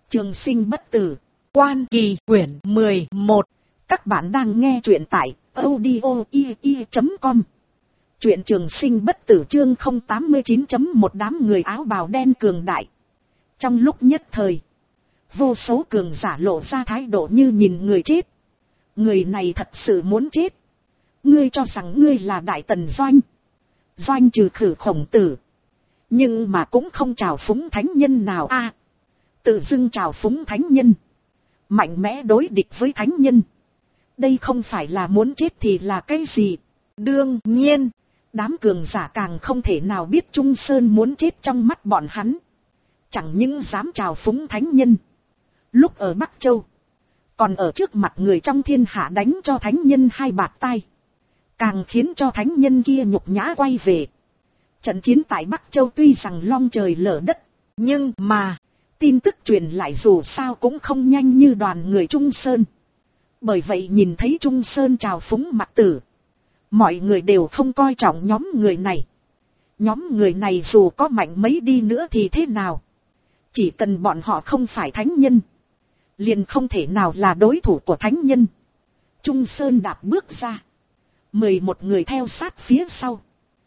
Trường sinh bất tử, Quan Kỳ quyển 11. Các bạn đang nghe truyện tại audio.com. Truyện trường sinh bất tử chương 089.1 đám người áo bào đen cường đại. Trong lúc nhất thời, vô số cường giả lộ ra thái độ như nhìn người chết. Người này thật sự muốn chết. Ngươi cho rằng ngươi là Đại Tần Doanh. Doanh trừ Khử Khổng Tử. Nhưng mà cũng không chào phúng thánh nhân nào a. Tự dưng chào phúng thánh nhân. Mạnh mẽ đối địch với thánh nhân. Đây không phải là muốn chết thì là cái gì? Đương nhiên, đám cường giả càng không thể nào biết Trung Sơn muốn chết trong mắt bọn hắn. Chẳng những dám chào phúng thánh nhân. Lúc ở Bắc Châu, còn ở trước mặt người trong thiên hạ đánh cho thánh nhân hai bạt tai. Càng khiến cho thánh nhân kia nhục nhã quay về. Trận chiến tại Bắc Châu tuy rằng long trời lở đất, nhưng mà tin tức truyền lại dù sao cũng không nhanh như đoàn người Trung Sơn. Bởi vậy nhìn thấy Trung Sơn chào phúng Mạc Tử, mọi người đều không coi trọng nhóm người này. Nhóm người này dù có mạnh mấy đi nữa thì thế nào? Chỉ cần bọn họ không phải thánh nhân, liền không thể nào là đối thủ của thánh nhân. Trung Sơn đạp bước ra, 11 người theo sát phía sau.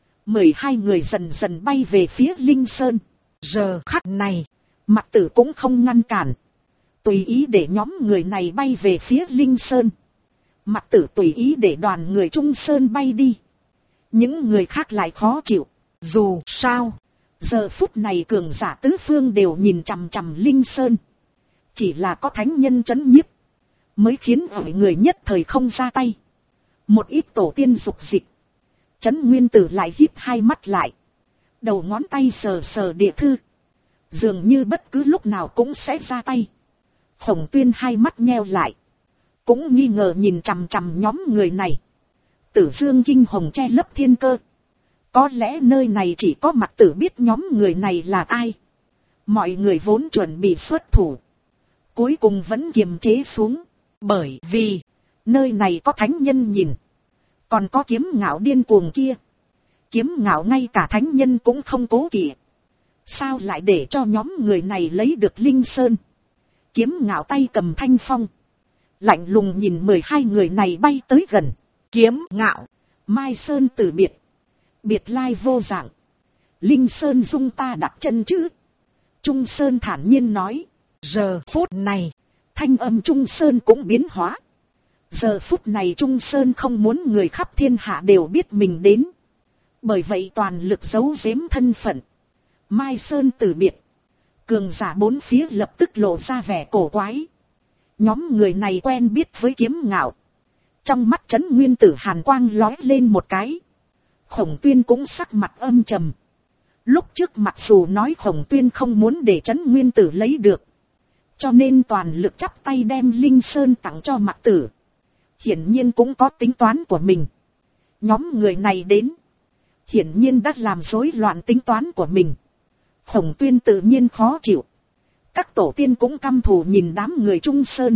12 người dần dần bay về phía Linh Sơn. Giờ khắc này, Mạc Tử cũng không ngăn cản. Tùy ý để nhóm người này bay về phía Linh Sơn. Mạc Tử tùy ý để đoàn người Trung Sơn bay đi. Những người khác lại khó chịu. Dù sao, giờ phút này cường giả tứ phương đều nhìn chằm chằm Linh Sơn. Chỉ là có thánh nhân trấn nhiếp, mới khiến mọi người nhất thời không ra tay. Một ít tổ tiên dục dịch. Trấn Nguyên Tử lại híp hai mắt lại. Đầu ngón tay sờ sờ địa thư. Dường như bất cứ lúc nào cũng sẽ ra tay. Khổng Tuyên hai mắt nheo lại. Cũng nghi ngờ nhìn chằm chằm nhóm người này. Tử Dương kinh hồng che lấp thiên cơ. Có lẽ nơi này chỉ có Mạc Tử biết nhóm người này là ai. Mọi người vốn chuẩn bị xuất thủ, cuối cùng vẫn kiềm chế xuống. Bởi vì nơi này có thánh nhân nhìn. Còn có Kiếm Ngạo điên cuồng kia. Kiếm Ngạo ngay cả thánh nhân cũng không cố kỵ. Sao lại để cho nhóm người này lấy được Linh Sơn? Kiếm Ngạo tay cầm thanh phong, lạnh lùng nhìn 12 người này bay tới gần. Kiếm Ngạo, Mai Sơn từ biệt. Biệt lai vô dạng. Linh Sơn dung ta đặt chân chứ? Trung Sơn thản nhiên nói. Giờ phút này, thanh âm Trung Sơn cũng biến hóa. Giờ phút này Trung Sơn không muốn người khắp thiên hạ đều biết mình đến. Bởi vậy toàn lực giấu giếm thân phận. Mai Sơn từ biệt. Cường giả bốn phía lập tức lộ ra vẻ cổ quái. Nhóm người này quen biết với Kiếm Ngạo. Trong mắt Trấn Nguyên Tử hàn quang lóe lên một cái. Khổng Tuyên cũng sắc mặt âm trầm. Lúc trước mặc dù nói Khổng Tuyên không muốn để Trấn Nguyên Tử lấy được, cho nên toàn lực chắp tay đem Linh Sơn tặng cho Mạc Tử. Hiển nhiên cũng có tính toán của mình. Nhóm người này đến, hiển nhiên đã làm rối loạn tính toán của mình. Khổng Tuyên tự nhiên khó chịu. Các tổ tiên cũng căm thù nhìn đám người Trung Sơn.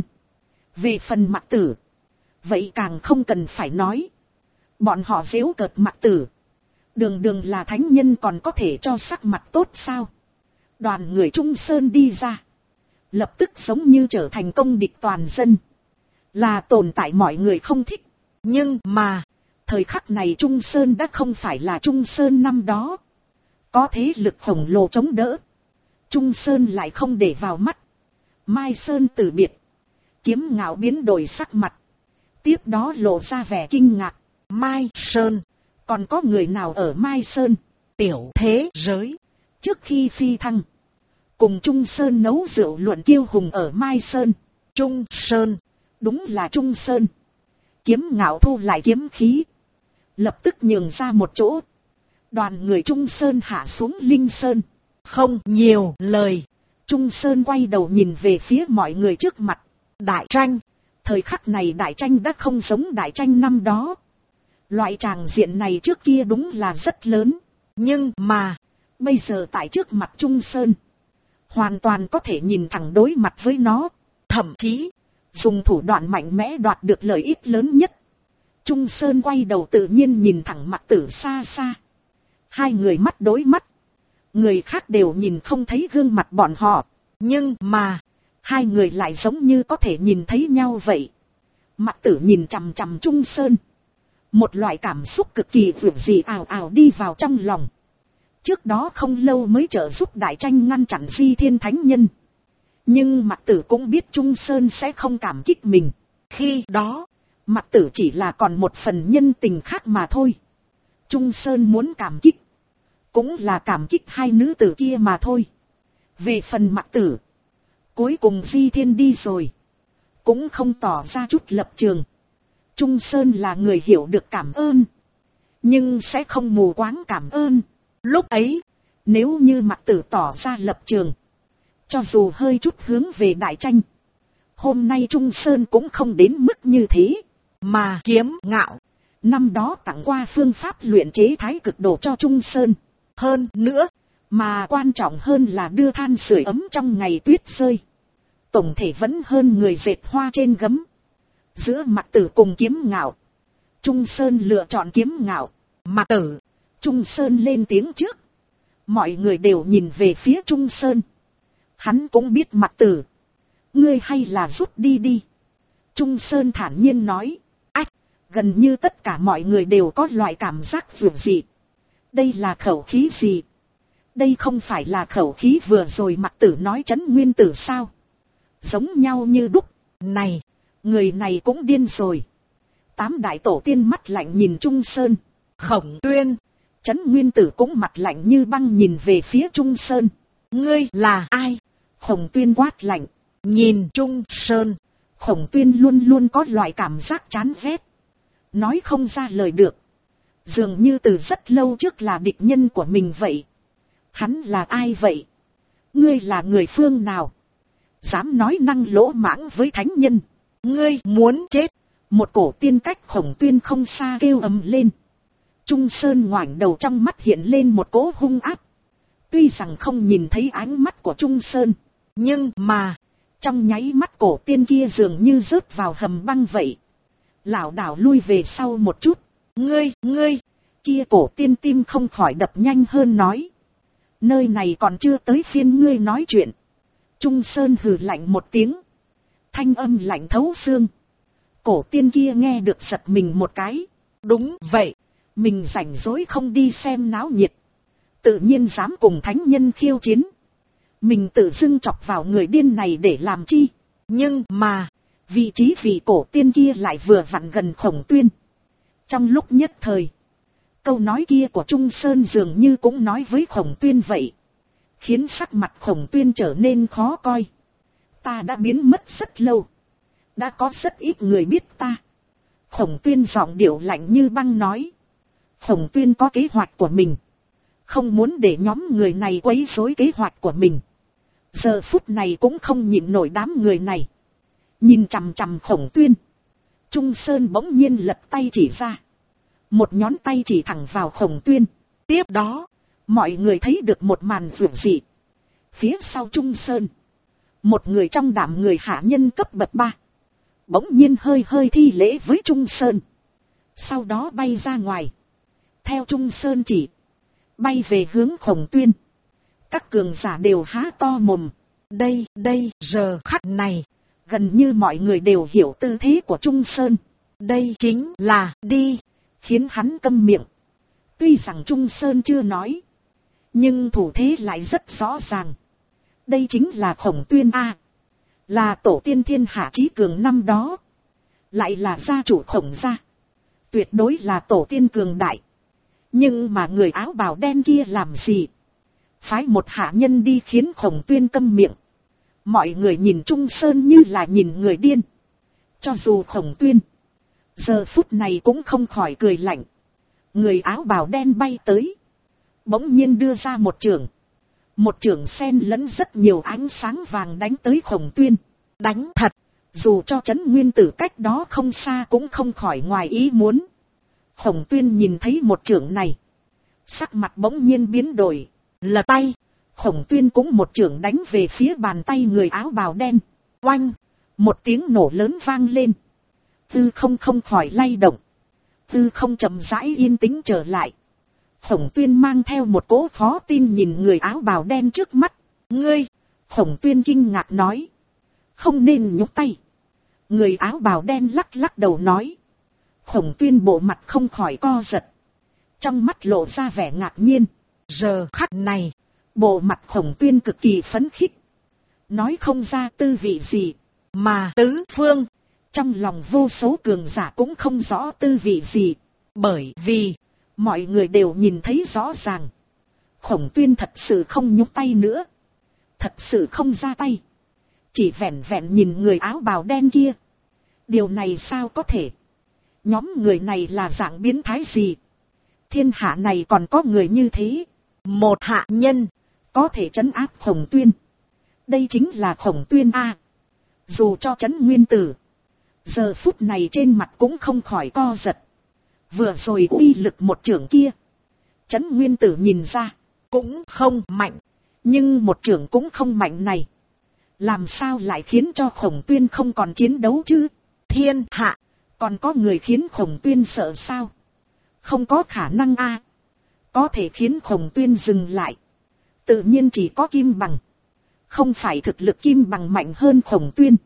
Về phần Mạc Tử, vậy càng không cần phải nói. Bọn họ giễu cợt Mạc Tử. Đường đường là thánh nhân còn có thể cho sắc mặt tốt sao? Đoàn người Trung Sơn đi ra, lập tức giống như trở thành công địch toàn dân. Là tồn tại mọi người không thích. Nhưng mà, thời khắc này Trung Sơn đã không phải là Trung Sơn năm đó. Có thế lực khổng lồ chống đỡ. Trung Sơn lại không để vào mắt. Mai Sơn từ biệt. Kiếm Ngạo biến đổi sắc mặt. Tiếp đó lộ ra vẻ kinh ngạc. Mai Sơn, còn có người nào ở Mai Sơn? Tiểu thế giới, trước khi phi thăng, cùng Trung Sơn nấu rượu luận kiêu hùng ở Mai Sơn. Trung Sơn, đúng là Trung Sơn. Kiếm Ngạo thu lại kiếm khí, lập tức nhường ra một chỗ. Đoàn người Trung Sơn hạ xuống Linh Sơn. Không nhiều lời, Trung Sơn quay đầu nhìn về phía mọi người trước mặt. Đại tranh. Thời khắc này đại tranh đã không giống đại tranh năm đó. Loại tràng diện này trước kia đúng là rất lớn. Nhưng mà, bây giờ tại trước mặt Trung Sơn, hoàn toàn có thể nhìn thẳng đối mặt với nó. Thậm chí, dùng thủ đoạn mạnh mẽ đoạt được lợi ích lớn nhất. Trung Sơn quay đầu tự nhiên nhìn thẳng Mạc Tử xa xa. Hai người mắt đối mắt. Người khác đều nhìn không thấy gương mặt bọn họ. Nhưng mà, Hai người lại giống như có thể nhìn thấy nhau vậy. Mặc Tử nhìn chằm chằm Trung Sơn. Một loại cảm xúc cực kỳ vượt dị ào ào đi vào trong lòng. Trước đó không lâu mới trợ giúp Đại Tranh ngăn chặn Di Thiên Thánh Nhân. Nhưng Mặc Tử cũng biết Trung Sơn sẽ không cảm kích mình. Khi đó, Mặc Tử chỉ là còn một phần nhân tình khác mà thôi. Trung Sơn muốn cảm kích, cũng là cảm kích hai nữ tử kia mà thôi. Về phần Mặc Tử, cuối cùng Di Thiên đi rồi, cũng không tỏ ra chút lập trường. Trung Sơn là người hiểu được cảm ơn, nhưng sẽ không mù quáng cảm ơn. Lúc ấy, nếu như Mặc Tử tỏ ra lập trường, cho dù hơi chút hướng về Đại Tranh, hôm nay Trung Sơn cũng không đến mức như thế. Mà Kiếm Ngạo năm đó tặng qua phương pháp luyện chế thái cực đồ cho Trung Sơn. Hơn nữa, mà quan trọng hơn là đưa than sưởi ấm trong ngày tuyết rơi. Tổng thể vẫn hơn người dệt hoa trên gấm. Giữa Mặc Tử cùng Kiếm Ngạo, Trung Sơn lựa chọn Kiếm Ngạo. Mặc Tử, Trung Sơn lên tiếng trước. Mọi người đều nhìn về phía Trung Sơn. Hắn cũng biết Mặc Tử, ngươi hay là rút đi đi. Trung Sơn thản nhiên nói. Ách, gần như tất cả mọi người đều có loại cảm giác vượt dị. Đây là khẩu khí gì? Đây không phải là khẩu khí vừa rồi Mặc Tử nói Trấn Nguyên Tử sao? Giống nhau như đúc. Này, người này cũng điên rồi. Tám đại tổ tiên mắt lạnh nhìn Trung Sơn. Khổng Tuyên, Trấn Nguyên Tử cũng mặt lạnh như băng nhìn về phía Trung Sơn. Ngươi là ai? Khổng Tuyên quát lạnh. Nhìn Trung Sơn, Khổng Tuyên luôn luôn có loại cảm giác chán ghét, nói không ra lời được. Dường như từ rất lâu trước là địch nhân của mình vậy. Hắn là ai vậy? Ngươi là người phương nào? Dám nói năng lỗ mãng với thánh nhân. Ngươi muốn chết. Một cổ tiên cách Khổng Tuyên không xa kêu ầm lên. Trung Sơn ngoảnh đầu, trong mắt hiện lên một cỗ hung áp. Tuy rằng không nhìn thấy ánh mắt của Trung Sơn, nhưng mà trong nháy mắt cổ tiên kia dường như rớt vào hầm băng vậy. Lảo đảo lui về sau một chút. Ngươi, kia cổ tiên tim không khỏi đập nhanh hơn nói. Nơi này còn chưa tới phiên ngươi nói chuyện. Trung Sơn hừ lạnh một tiếng. Thanh âm lạnh thấu xương. Cổ tiên kia nghe được giật mình một cái. Đúng vậy, mình rảnh rỗi không đi xem náo nhiệt, tự nhiên dám cùng thánh nhân khiêu chiến. Mình tự dưng chọc vào người điên này để làm chi? Nhưng mà, vị trí vị cổ tiên kia lại vừa vặn gần Khổng Tuyên. Trong lúc nhất thời, câu nói kia của Trung Sơn dường như cũng nói với Khổng Tuyên vậy, khiến sắc mặt Khổng Tuyên trở nên khó coi. Ta đã biến mất rất lâu, đã có rất ít người biết ta. Khổng Tuyên giọng điệu lạnh như băng nói. Khổng Tuyên có kế hoạch của mình, không muốn để nhóm người này quấy rối kế hoạch của mình. Giờ phút này cũng không nhịn nổi đám người này. Nhìn chằm chằm Khổng Tuyên, Trung Sơn bỗng nhiên lật tay chỉ ra. Một ngón tay chỉ thẳng vào Khổng Tuyên. Tiếp đó, mọi người thấy được một màn vượt dị. Phía sau Trung Sơn, một người trong đám người hạ nhân cấp bậc 3, bỗng nhiên hơi hơi thi lễ với Trung Sơn. Sau đó bay ra ngoài, theo Trung Sơn chỉ, bay về hướng Khổng Tuyên. Các cường giả đều há to mồm. Đây, giờ khắc này, gần như mọi người đều hiểu tư thế của Trung Sơn. Đây chính là đi, khiến hắn câm miệng. Tuy rằng Trung Sơn chưa nói, nhưng thủ thế lại rất rõ ràng. Đây chính là Khổng Tuyên a, là tổ tiên thiên hạ chí cường năm đó, lại là gia chủ Khổng gia, tuyệt đối là tổ tiên cường đại. Nhưng mà người áo bào đen kia làm gì? Phái một hạ nhân đi khiến Khổng Tuyên câm miệng. Mọi người nhìn Trung Sơn như là nhìn người điên. Cho dù Khổng Tuyên giờ phút này cũng không khỏi cười lạnh. Người áo bào đen bay tới, bỗng nhiên đưa ra một chưởng. Một chưởng xen lẫn rất nhiều ánh sáng vàng đánh tới Khổng Tuyên. Đánh thật, dù cho Trấn Nguyên Tử cách đó không xa cũng không khỏi ngoài ý muốn. Khổng Tuyên nhìn thấy một chưởng này, sắc mặt bỗng nhiên biến đổi, lật tay. Khổng Tuyên cũng một chưởng đánh về phía bàn tay người áo bào đen. Oanh, một tiếng nổ lớn vang lên. Tư không không khỏi lay động, tư không chậm rãi yên tĩnh trở lại. Khổng Tuyên mang theo một cỗ khó tin nhìn người áo bào đen trước mắt. Ngươi, Khổng Tuyên kinh ngạc nói. Không nên nhúc tay. Người áo bào đen lắc lắc đầu nói. Khổng Tuyên bộ mặt không khỏi co giật. Trong mắt lộ ra vẻ ngạc nhiên. Giờ khắc này, bộ mặt Khổng Tuyên cực kỳ phấn khích. Nói không ra tư vị gì, mà tứ phương, trong lòng vô số cường giả cũng không rõ tư vị gì. Bởi vì, mọi người đều nhìn thấy rõ ràng. Khổng Tuyên thật sự không nhúc tay nữa. Thật sự không ra tay. Chỉ vẹn vẹn nhìn người áo bào đen kia. Điều này sao có thể? Nhóm người này là dạng biến thái gì? Thiên hạ này còn có người như thế. Một hạ nhân, có thể trấn áp Khổng Tuyên. Đây chính là Khổng Tuyên a. Dù cho Trấn Nguyên Tử, giờ phút này trên mặt cũng không khỏi co giật. Vừa rồi uy lực một chưởng kia, Trấn Nguyên Tử nhìn ra, cũng không mạnh. Nhưng một chưởng cũng không mạnh này, làm sao lại khiến cho Khổng Tuyên không còn chiến đấu chứ? Thiên hạ, còn có người khiến Khổng Tuyên sợ sao? Không có khả năng a. Có thể khiến Khổng Tuyên dừng lại, tự nhiên chỉ có Kim Bằng. Không phải thực lực Kim Bằng mạnh hơn Khổng Tuyên,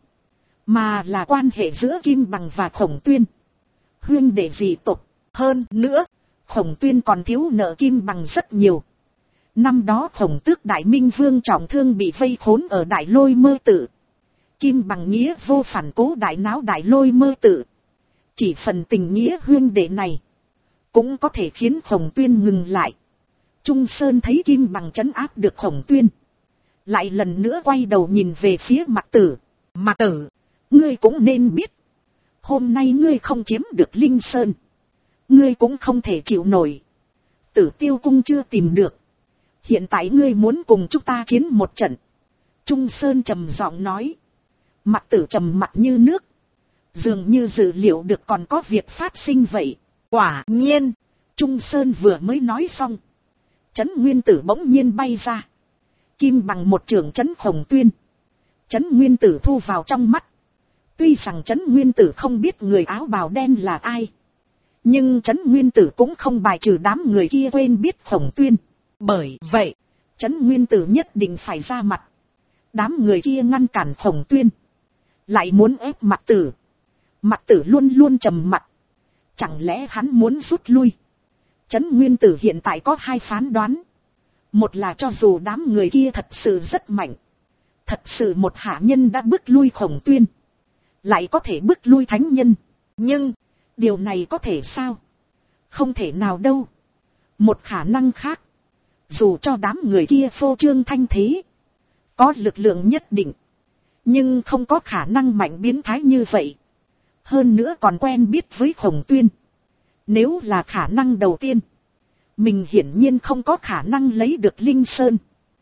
mà là quan hệ giữa Kim Bằng và Khổng Tuyên. Huyên đệ dị tộc, hơn nữa, Khổng Tuyên còn thiếu nợ Kim Bằng rất nhiều. Năm đó Khổng Tước Đại Minh Vương trọng thương bị vây khốn ở Đại Lôi Mơ Tự. Kim Bằng nghĩa vô phản cố đại náo Đại Lôi Mơ Tự. Chỉ phần tình nghĩa huyên đệ này, cũng có thể khiến Khổng Tuyên ngừng lại. Trung Sơn thấy Kim Bằng trấn áp được Khổng Tuyên, lại lần nữa quay đầu nhìn về phía Mạc Tử. Mạc Tử, ngươi cũng nên biết, hôm nay ngươi không chiếm được Linh Sơn, ngươi cũng không thể chịu nổi. Tử Tiêu Cung chưa tìm được, hiện tại ngươi muốn cùng chúng ta chiến một trận. Trung Sơn trầm giọng nói. Mạc Tử trầm mặt như nước, dường như dự liệu được còn có việc phát sinh vậy. Quả nhiên, Trung Sơn vừa mới nói xong, Trấn Nguyên Tử bỗng nhiên bay ra. Kim Bằng một chưởng trấn Khổng Tuyên. Trấn Nguyên Tử thu vào trong mắt. Tuy rằng Trấn Nguyên Tử không biết người áo bào đen là ai, nhưng Trấn Nguyên Tử cũng không bài trừ đám người kia quên biết Khổng Tuyên. Bởi vậy, Trấn Nguyên Tử nhất định phải ra mặt. Đám người kia ngăn cản Khổng Tuyên, lại muốn ép Mạc Tử. Mạc Tử luôn luôn trầm mặt. Chẳng lẽ hắn muốn rút lui? Trấn Nguyên Tử hiện tại có hai phán đoán. Một là cho dù đám người kia thật sự rất mạnh, thật sự một hạ nhân đã bước lui Khổng Tuyên, lại có thể bước lui thánh nhân. Nhưng, điều này có thể sao? Không thể nào đâu. Một khả năng khác, dù cho đám người kia phô trương thanh thế, có lực lượng nhất định, nhưng không có khả năng mạnh biến thái như vậy. Hơn nữa còn quen biết với Khổng Tuyên. Nếu là khả năng đầu tiên, mình hiển nhiên không có khả năng lấy được Linh Sơn.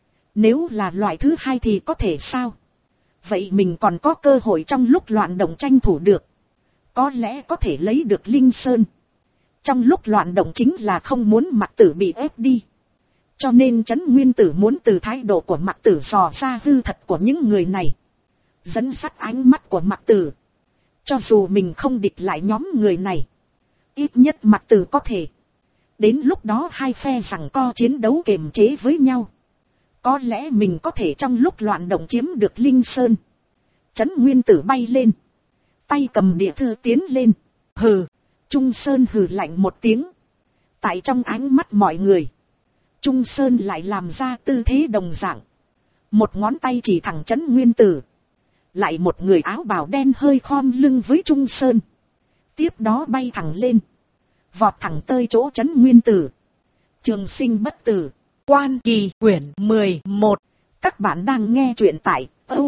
Nếu là loại thứ hai thì có thể sao? Vậy mình còn có cơ hội trong lúc loạn động tranh thủ được. Có lẽ có thể lấy được Linh Sơn. Trong lúc loạn động chính là không muốn Mạc Tử bị ép đi. Cho nên Trấn Nguyên Tử muốn từ thái độ của Mạc Tử dò ra hư thật của những người này, dẫn dắt ánh mắt của Mạc Tử. Cho dù mình không địch lại nhóm người này, ít nhất Mạc Tử có thể. Đến lúc đó hai phe giằng co chiến đấu kềm chế với nhau, có lẽ mình có thể trong lúc loạn động chiếm được Linh Sơn. Trấn Nguyên Tử bay lên, tay cầm địa thư tiến lên. Hừ. Trung Sơn hừ lạnh một tiếng. Tại trong ánh mắt mọi người, Trung Sơn lại làm ra tư thế đồng dạng. Một ngón tay chỉ thẳng Trấn Nguyên Tử. Lại một người áo bào đen hơi khom lưng với Trung Sơn. Tiếp đó bay thẳng lên, vọt thẳng tới chỗ Trấn Nguyên Tử. Trường sinh bất tử. Quan Kỳ quyển 11. Các bạn đang nghe truyện tại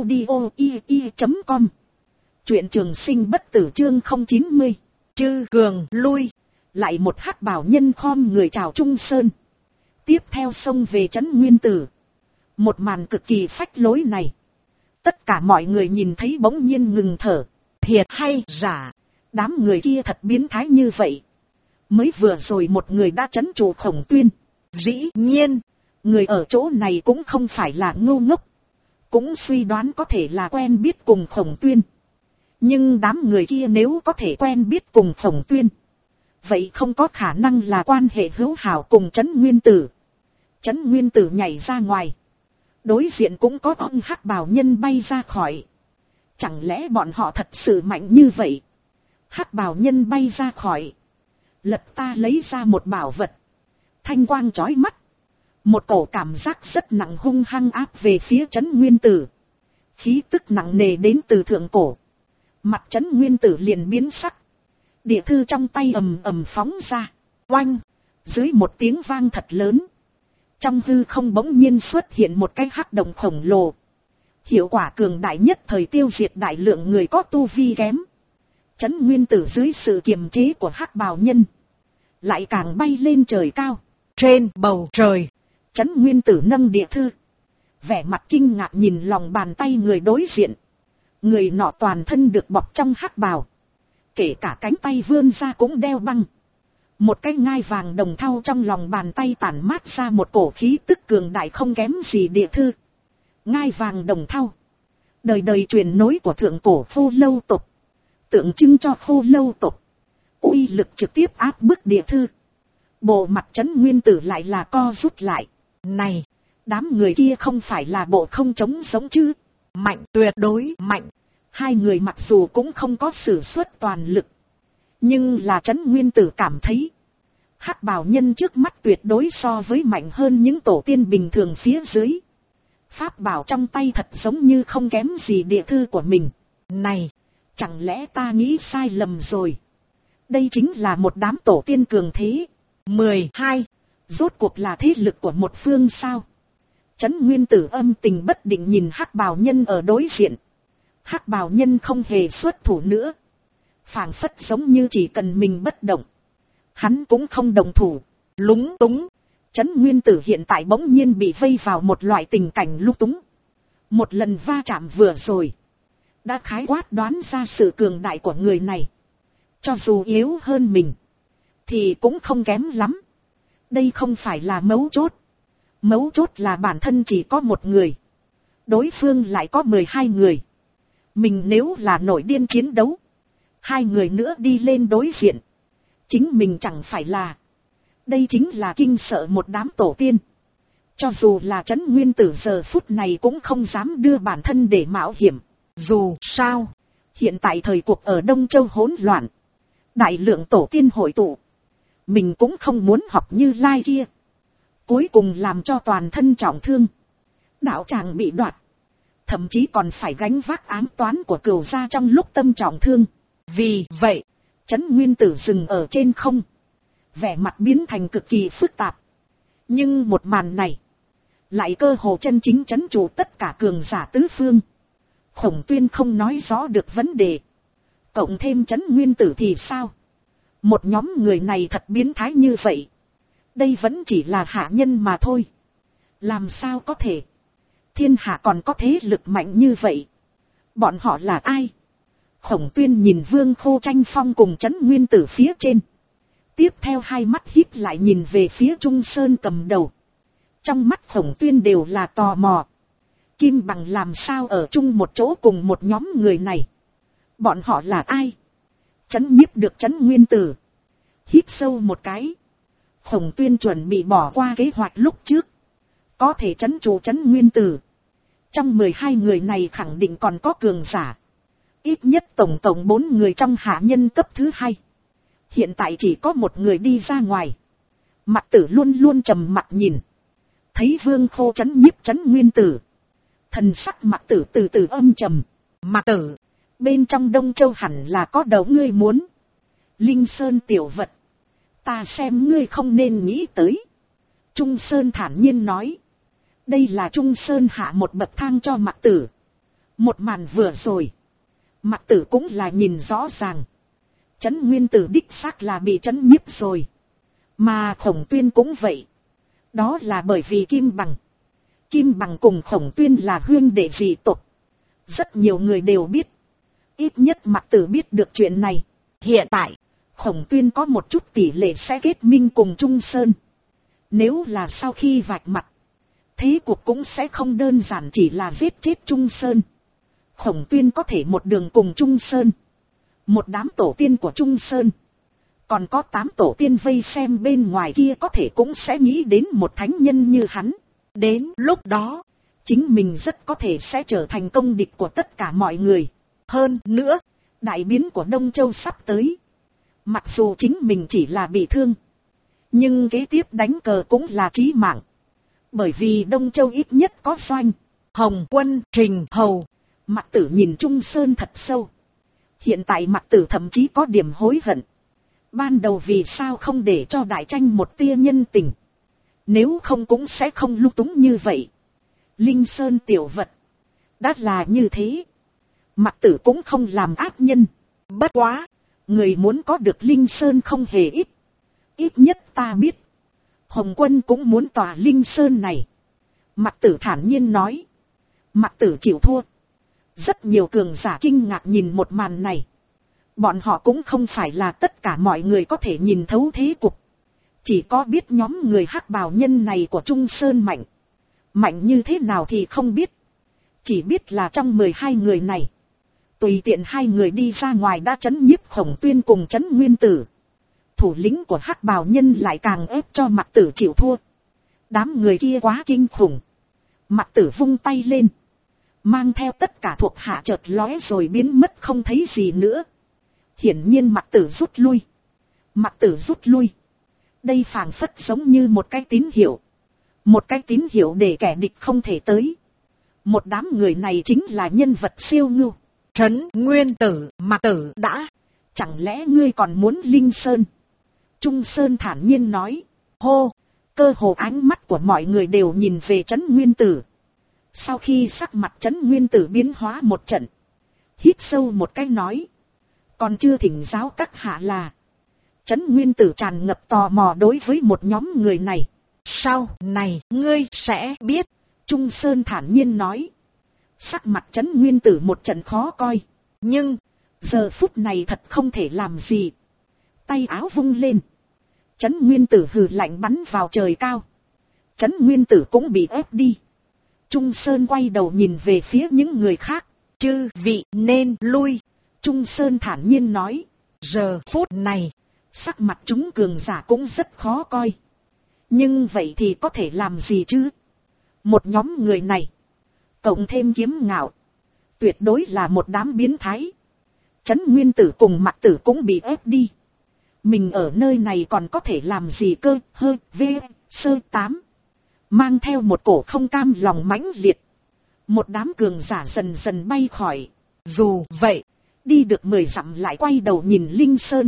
audio.com. Truyện Trường sinh bất tử chương 090. Chư cường lui. Lại một hắc bào nhân khom người chào Trung Sơn. Tiếp theo xông về Trấn Nguyên Tử. Một màn cực kỳ phách lối này, tất cả mọi người nhìn thấy bỗng nhiên ngừng thở. Thiệt hay giả, đám người kia thật biến thái như vậy. Mới vừa rồi một người đã trấn trụ Khổng Tuyên. Dĩ nhiên, người ở chỗ này cũng không phải là ngu ngốc, cũng suy đoán có thể là quen biết cùng Khổng Tuyên. Nhưng đám người kia nếu có thể quen biết cùng Khổng Tuyên, vậy không có khả năng là quan hệ hữu hảo cùng Trấn Nguyên Tử. Trấn Nguyên Tử nhảy ra ngoài, đối diện cũng có ông hắc bào nhân bay ra khỏi. Chẳng lẽ bọn họ thật sự mạnh như vậy? Hắc bào nhân bay ra khỏi. Lật ta lấy ra một bảo vật. Thanh quang chói mắt. Một cổ cảm giác rất nặng hung hăng áp về phía Trấn Nguyên Tử. Khí tức nặng nề đến từ thượng cổ. Mặt Trấn Nguyên Tử liền biến sắc. Địa thư trong tay ầm ầm phóng ra. Oanh! Dưới một tiếng vang thật lớn. Trong hư không bỗng nhiên xuất hiện một cái hắc động khổng lồ. Hiệu quả cường đại nhất thời tiêu diệt đại lượng người có tu vi kém. Trấn Nguyên Tử dưới sự kiềm chế của hắc bào nhân. Lại càng bay lên trời cao. Trên bầu trời. Trấn Nguyên Tử nâng địa thư. Vẻ mặt kinh ngạc nhìn lòng bàn tay người đối diện. Người nọ toàn thân được bọc trong hắc bào. Kể cả cánh tay vươn ra cũng đeo băng. Một cái ngai vàng đồng thau trong lòng bàn tay tản mát ra một cổ khí tức cường đại không kém gì địa thư. Ngai vàng đồng thau. Đời đời truyền nối của thượng cổ Khô Lâu tộc. Tượng trưng cho Khô Lâu tộc. Uy lực trực tiếp áp bức địa thư. Bộ mặt Trấn Nguyên Tử lại là co rút lại. Này, đám người kia không phải là bộ không chống sống chứ? Mạnh, tuyệt đối mạnh. Hai người mặc dù cũng không có sử xuất toàn lực. Nhưng là Trấn Nguyên Tử cảm thấy. Hắc bào nhân trước mắt tuyệt đối so với mạnh hơn những tổ tiên bình thường phía dưới. Pháp bảo trong tay thật giống như không kém gì địa thư của mình. Này, chẳng lẽ ta nghĩ sai lầm rồi? Đây chính là một đám tổ tiên cường thế. 12. Rốt cuộc là thế lực của một phương sao? Trấn Nguyên Tử âm tình bất định nhìn hắc bào nhân ở đối diện. Hắc bào nhân không hề xuất thủ nữa. Phảng phất giống như chỉ cần mình bất động. Hắn cũng không đồng thủ. Lúng túng. Trấn Nguyên Tử hiện tại bỗng nhiên bị vây vào một loại tình cảnh lung túng. Một lần va chạm vừa rồi. Đã khái quát đoán ra sự cường đại của người này. Cho dù yếu hơn mình. Thì cũng không kém lắm. Đây không phải là mấu chốt. Mấu chốt là bản thân chỉ có một người. Đối phương lại có 12 người. Mình nếu là nổi điên chiến đấu. Hai người nữa đi lên đối diện. Chính mình chẳng phải là. Đây chính là kinh sợ một đám tổ tiên. Cho dù là Trấn Nguyên Tử giờ phút này cũng không dám đưa bản thân để mạo hiểm. Dù sao. Hiện tại thời cuộc ở Đông Châu hỗn loạn. Đại lượng tổ tiên hội tụ. Mình cũng không muốn học như Lai kia. Cuối cùng làm cho toàn thân trọng thương. Đạo tràng bị đoạt. Thậm chí còn phải gánh vác ám toán của Cửu gia trong lúc tâm trọng thương. Vì vậy, Trấn Nguyên Tử dừng ở trên không. Vẻ mặt biến thành cực kỳ phức tạp. Nhưng một màn này, lại cơ hồ chân chính trấn trụ tất cả cường giả tứ phương. Khổng Tuyên không nói rõ được vấn đề. Cộng thêm Trấn Nguyên Tử thì sao? Một nhóm người này thật biến thái như vậy. Đây vẫn chỉ là hạ nhân mà thôi. Làm sao có thể? Thiên hạ còn có thế lực mạnh như vậy. Bọn họ là ai? Khổng Tuyên nhìn Vương Khô Tranh Phong cùng Trấn Nguyên Tử phía trên. Tiếp theo hai mắt híp lại nhìn về phía Trung Sơn cầm đầu. Trong mắt Khổng Tuyên đều là tò mò. Kim Bằng làm sao ở chung một chỗ cùng một nhóm người này? Bọn họ là ai? Trấn nhiếp được Trấn Nguyên Tử. Hít sâu một cái. Khổng Tuyên chuẩn bị bỏ qua kế hoạch lúc trước. Có thể trấn trụ Trấn Nguyên Tử. Trong 12 người này khẳng định còn có cường giả. Ít nhất tổng cộng 4 người trong hạ nhân cấp thứ 2. Hiện tại chỉ có một người đi ra ngoài. Mặc Tử luôn luôn trầm mặt nhìn. Thấy Vương Khô trấn nhiếp Trấn Nguyên Tử. Thần sắc Mặc Tử từ từ âm trầm. Mặc Tử, bên trong Đông Châu hẳn là có đầu ngươi muốn. Linh Sơn tiểu vật. Ta xem ngươi không nên nghĩ tới. Trung Sơn thản nhiên nói. Đây là Trung Sơn hạ một bậc thang cho Mặc Tử. Một màn vừa rồi. Mặc Tử cũng là nhìn rõ ràng. Trấn Nguyên Tử đích xác là bị trấn nhiếp rồi. Mà Khổng Tuyên cũng vậy. Đó là bởi vì Kim Bằng. Kim Bằng cùng Khổng Tuyên là huynh đệ dị tộc. Rất nhiều người đều biết. Ít nhất Mặc Tử biết được chuyện này. Hiện tại, Khổng Tuyên có một chút tỷ lệ sẽ kết minh cùng Trung Sơn. Nếu là sau khi vạch mặt, thế cuộc cũng sẽ không đơn giản chỉ là giết chết Trung Sơn. Khổng Tuyên có thể một đường cùng Trung Sơn. Một đám tổ tiên của Trung Sơn. Còn có 8 tổ tiên vây xem bên ngoài kia có thể cũng sẽ nghĩ đến một thánh nhân như hắn. Đến lúc đó, chính mình rất có thể sẽ trở thành công địch của tất cả mọi người. Hơn nữa, đại biến của Đông Châu sắp tới. Mặc dù chính mình chỉ là bị thương, nhưng kế tiếp đánh cờ cũng là chí mạng. Bởi vì Đông Châu ít nhất có Doanh, Hồng Quân, Trình Hầu. Mạc Tử nhìn Trung Sơn thật sâu. Hiện tại Mạc Tử thậm chí có điểm hối hận. Ban đầu vì sao không để cho Đại Tranh một tia nhân tình. Nếu không cũng sẽ không lung túng như vậy. Linh Sơn tiểu vật. Đã là như thế. Mạc Tử cũng không làm ác nhân. Bất quá, người muốn có được Linh Sơn không hề ít. Ít nhất ta biết, Hồng Quân cũng muốn tỏa Linh Sơn này. Mạc Tử thản nhiên nói. Mạc Tử chịu thua. Rất nhiều cường giả kinh ngạc nhìn một màn này. Bọn họ cũng không phải là tất cả mọi người có thể nhìn thấu thế cục. Chỉ có biết nhóm người hắc bào nhân này của Trung Sơn mạnh. Mạnh như thế nào thì không biết. Chỉ biết là trong 12 người này, tùy tiện 2 người đi ra ngoài đã trấn nhiếp Khổng Tuyên cùng trấn Nguyên Tử. Thủ lĩnh của hắc bào nhân lại càng ép cho Mạc Tử chịu thua. Đám người kia quá kinh khủng. Mạc Tử vung tay lên, mang theo tất cả thuộc hạ chợt lóe rồi biến mất không thấy gì nữa. Hiển nhiên Mạc Tử rút lui. Mạc Tử rút lui. Đây phảng phất giống như một cái tín hiệu. Một cái tín hiệu để kẻ địch không thể tới. Một đám người này chính là nhân vật siêu ngưu. Trấn Nguyên Tử, Mạc Tử đã. Chẳng lẽ ngươi còn muốn Linh Sơn? Trung Sơn thản nhiên nói. Hô, cơ hồ ánh mắt của mọi người đều nhìn về trấn Nguyên Tử. Sau khi sắc mặt trấn Nguyên Tử biến hóa một trận, hít sâu một cái nói. Còn chưa thỉnh giáo các hạ là. Trấn Nguyên Tử tràn ngập tò mò đối với một nhóm người này. Sau này ngươi sẽ biết. Trung Sơn thản nhiên nói. Sắc mặt Trấn Nguyên Tử một trận khó coi. Nhưng giờ phút này thật không thể làm gì. Tay áo vung lên, Trấn Nguyên Tử hừ lạnh bắn vào trời cao. Trấn Nguyên Tử cũng bị ép đi. Trung Sơn quay đầu nhìn về phía những người khác. Chư vị nên lui. Trung Sơn thản nhiên nói. Giờ phút này, sắc mặt chúng cường giả cũng rất khó coi. Nhưng vậy thì có thể làm gì chứ? Một nhóm người này, cộng thêm Kiếm Ngạo, tuyệt đối là một đám biến thái. Trấn Nguyên Tử cùng Mạc Tử cũng bị ép đi. Mình ở nơi này còn có thể làm gì cơ? Hơ, vê, sơ 8. Mang theo một cổ không cam lòng mãnh liệt, một đám cường giả dần dần bay khỏi. Dù vậy, đi được 10 dặm lại quay đầu nhìn Linh Sơn.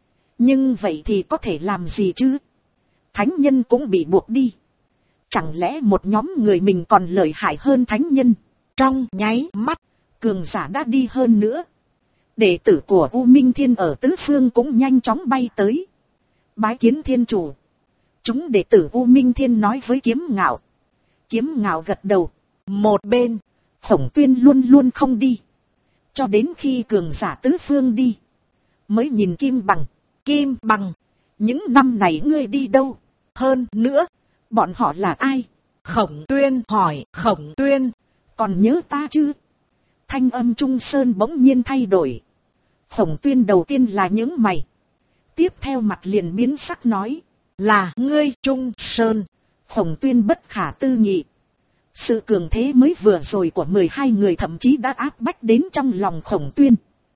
Nhưng vậy thì có thể làm gì chứ? Thánh nhân cũng bị buộc đi. Chẳng lẽ một nhóm người mình còn lợi hại hơn thánh nhân? Trong nháy mắt, cường giả đã đi hơn nữa. Đệ tử của U Minh Thiên ở tứ phương cũng nhanh chóng bay tới. Bái kiến thiên chủ. Chúng đệ tử U Minh Thiên nói với Kiếm Ngạo. Kiếm Ngạo gật đầu. Một bên, Khổng Tuyên luôn luôn không đi. Cho đến khi cường giả tứ phương đi, mới nhìn Kim Bằng. Kim Bằng, những năm này ngươi đi đâu? Hơn nữa, bọn họ là ai? Khổng Tuyên hỏi. Khổng Tuyên, còn nhớ ta chứ? Thanh âm Trung Sơn bỗng nhiên thay đổi. Khổng Tuyên đầu tiên là những mày. Tiếp theo mặt liền biến sắc nói. Là ngươi Trung Sơn. Khổng Tuyên bất khả tư nghị. Sự cường thế mới vừa rồi của 12 người thậm chí đã áp bách đến trong lòng Khổng Tuyên.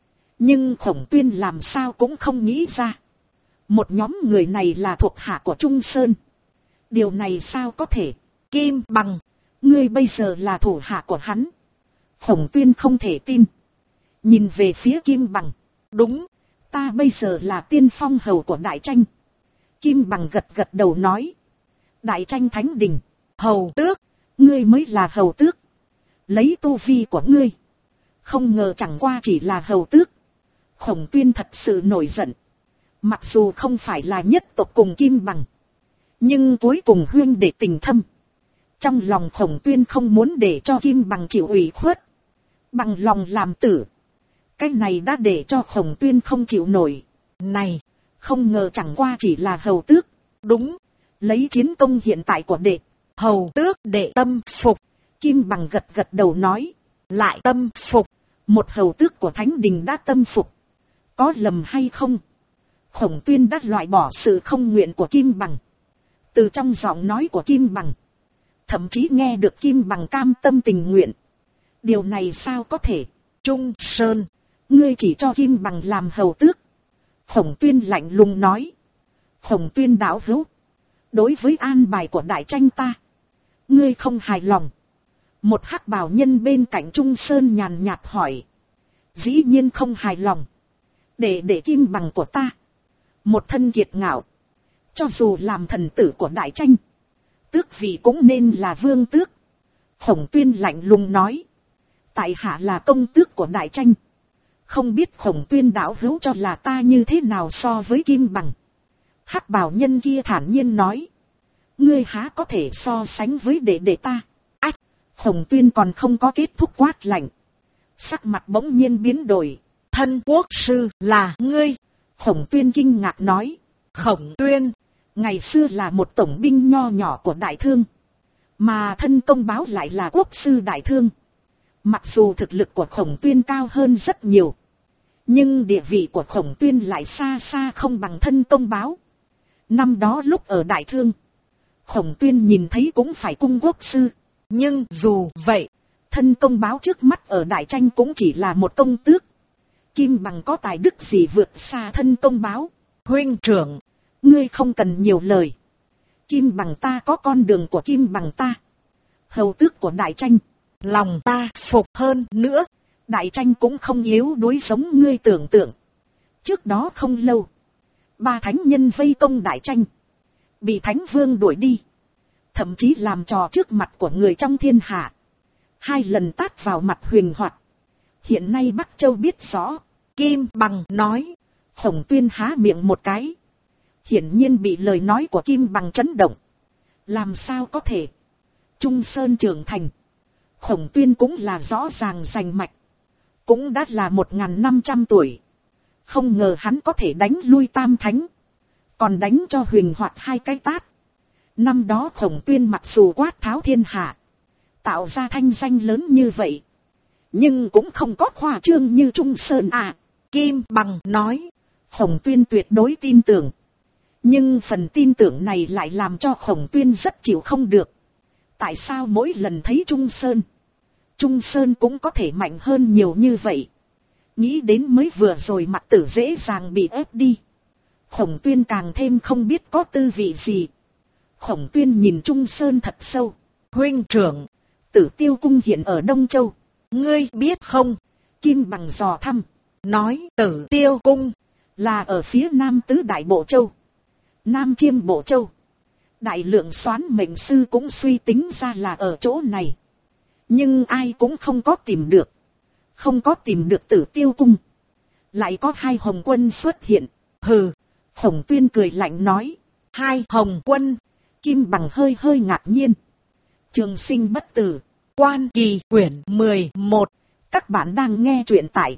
Nhưng Khổng Tuyên làm sao cũng không nghĩ ra. Một nhóm người này là thuộc hạ của Trung Sơn. Điều này sao có thể? Kim Bằng, ngươi bây giờ là thủ hạ của hắn. Khổng Tuyên không thể tin. Nhìn về phía Kim Bằng. Đúng, ta bây giờ là tiên phong hầu của Đại Tranh. Kim Bằng gật gật đầu nói. Đại Tranh Thánh Đình, hầu tước, ngươi mới là hầu tước. Lấy tu vi của ngươi, không ngờ chẳng qua chỉ là hầu tước. Khổng Tuyên thật sự nổi giận. Mặc dù không phải là nhất tộc cùng Kim Bằng, nhưng cuối cùng huyên đệ tình thâm. Trong lòng Khổng Tuyên không muốn để cho Kim Bằng chịu ủy khuất, bằng lòng làm tử. Cái này đã để cho Khổng Tuyên không chịu nổi. Này, không ngờ chẳng qua chỉ là hầu tước. Đúng, lấy chiến công hiện tại của đệ hầu tước đệ tâm phục. Kim Bằng gật gật đầu nói. Lại tâm phục? Một hầu tước của Thánh Đình đã tâm phục, có lầm hay không? Khổng Tuyên đã loại bỏ sự không nguyện của Kim Bằng. Từ trong giọng nói của Kim Bằng, thậm chí nghe được Kim Bằng cam tâm tình nguyện. Điều này sao có thể? Trung Sơn, Ngươi chỉ cho Kim Bằng làm hầu tước. Khổng Tuyên lạnh lùng nói. Khổng Tuyên đạo hữu. Đối với an bài của đại tranh ta. Ngươi không hài lòng. Một hắc bào nhân bên cạnh Trung Sơn nhàn nhạt hỏi. Dĩ nhiên không hài lòng. Để Kim Bằng của ta. Một thân kiệt ngạo. Cho dù làm thần tử của đại tranh. Tước vị cũng nên là vương tước. Khổng Tuyên lạnh lùng nói. Tại hạ là công tước của đại tranh. Không biết Khổng Tuyên đạo hữu cho là ta như thế nào so với Kim Bằng. Hắc bào nhân kia thản nhiên nói. Ngươi há có thể so sánh với đệ ta. Ách, Khổng Tuyên còn không có kết thúc quát lạnh. Sắc mặt bỗng nhiên biến đổi. Thân quốc sư là ngươi. Khổng Tuyên kinh ngạc nói. Khổng Tuyên. Ngày xưa là một tổng binh nho nhỏ của đại thương. Mà thân công báo lại là quốc sư đại thương. Mặc dù thực lực của Khổng Tuyên cao hơn rất nhiều. Nhưng địa vị của Khổng Tuyên lại xa xa không bằng thân công báo. Năm đó lúc ở đại thương. Khổng Tuyên nhìn thấy cũng phải cung quốc sư. Nhưng dù vậy, thân công báo trước mắt ở đại tranh cũng chỉ là một công tước. Kim Bằng có tài đức gì vượt xa thân công báo. Huynh trưởng, ngươi không cần nhiều lời. Kim Bằng ta có con đường của Kim Bằng ta. Hầu tước của đại tranh. Lòng ta phục hơn nữa. Đại tranh cũng không yếu đuối giống ngươi tưởng tượng. Trước đó không lâu. 3 thánh nhân vây công đại tranh. Bị thánh vương đuổi đi. Thậm chí làm trò trước mặt của người trong thiên hạ. 2 lần tát vào mặt Huyền Hoạt. Hiện nay Bắc Châu biết rõ. Kim Bằng nói. Khổng Tuyên há miệng một cái. Hiển nhiên bị lời nói của Kim Bằng chấn động. Làm sao có thể. Trung Sơn trưởng thành. Khổng Tuyên cũng là rõ ràng rành mạch. Cũng đã là 1500 tuổi. Không ngờ hắn có thể đánh lui Tam Thánh. Còn đánh cho Huyền Hoạt 2 cái tát. Năm đó Khổng Tuyên mặc dù quát tháo thiên hạ. Tạo ra thanh danh lớn như vậy. Nhưng cũng không có khoa trương như Trung Sơn à. Kim Bằng nói. Khổng Tuyên tuyệt đối tin tưởng. Nhưng phần tin tưởng này lại làm cho Khổng Tuyên rất chịu không được. Tại sao mỗi lần thấy Trung Sơn cũng có thể mạnh hơn nhiều như vậy. Nghĩ đến mới vừa rồi mặt tử dễ dàng bị ép đi. Khổng Tuyên càng thêm không biết có tư vị gì. Khổng Tuyên nhìn Trung Sơn thật sâu. Huynh trưởng, Tử Tiêu Cung hiện ở Đông Châu. Ngươi biết không? Kim Bằng dò thăm. Nói Tử Tiêu Cung là ở phía Nam Tứ Đại Bộ Châu. Nam Chiêm Bộ Châu. Đại lượng soán mệnh sư cũng suy tính ra là ở chỗ này. Nhưng ai cũng không có tìm được. Không có tìm được Tử Tiêu Cung. Lại có 2 hồng quân xuất hiện. Hừ. Khổng Tuyên cười lạnh nói. 2 hồng quân. Kim Bằng hơi ngạc nhiên. Trường Sinh bất tử. Quan Kỳ quyển 11. Các bạn đang nghe truyện tại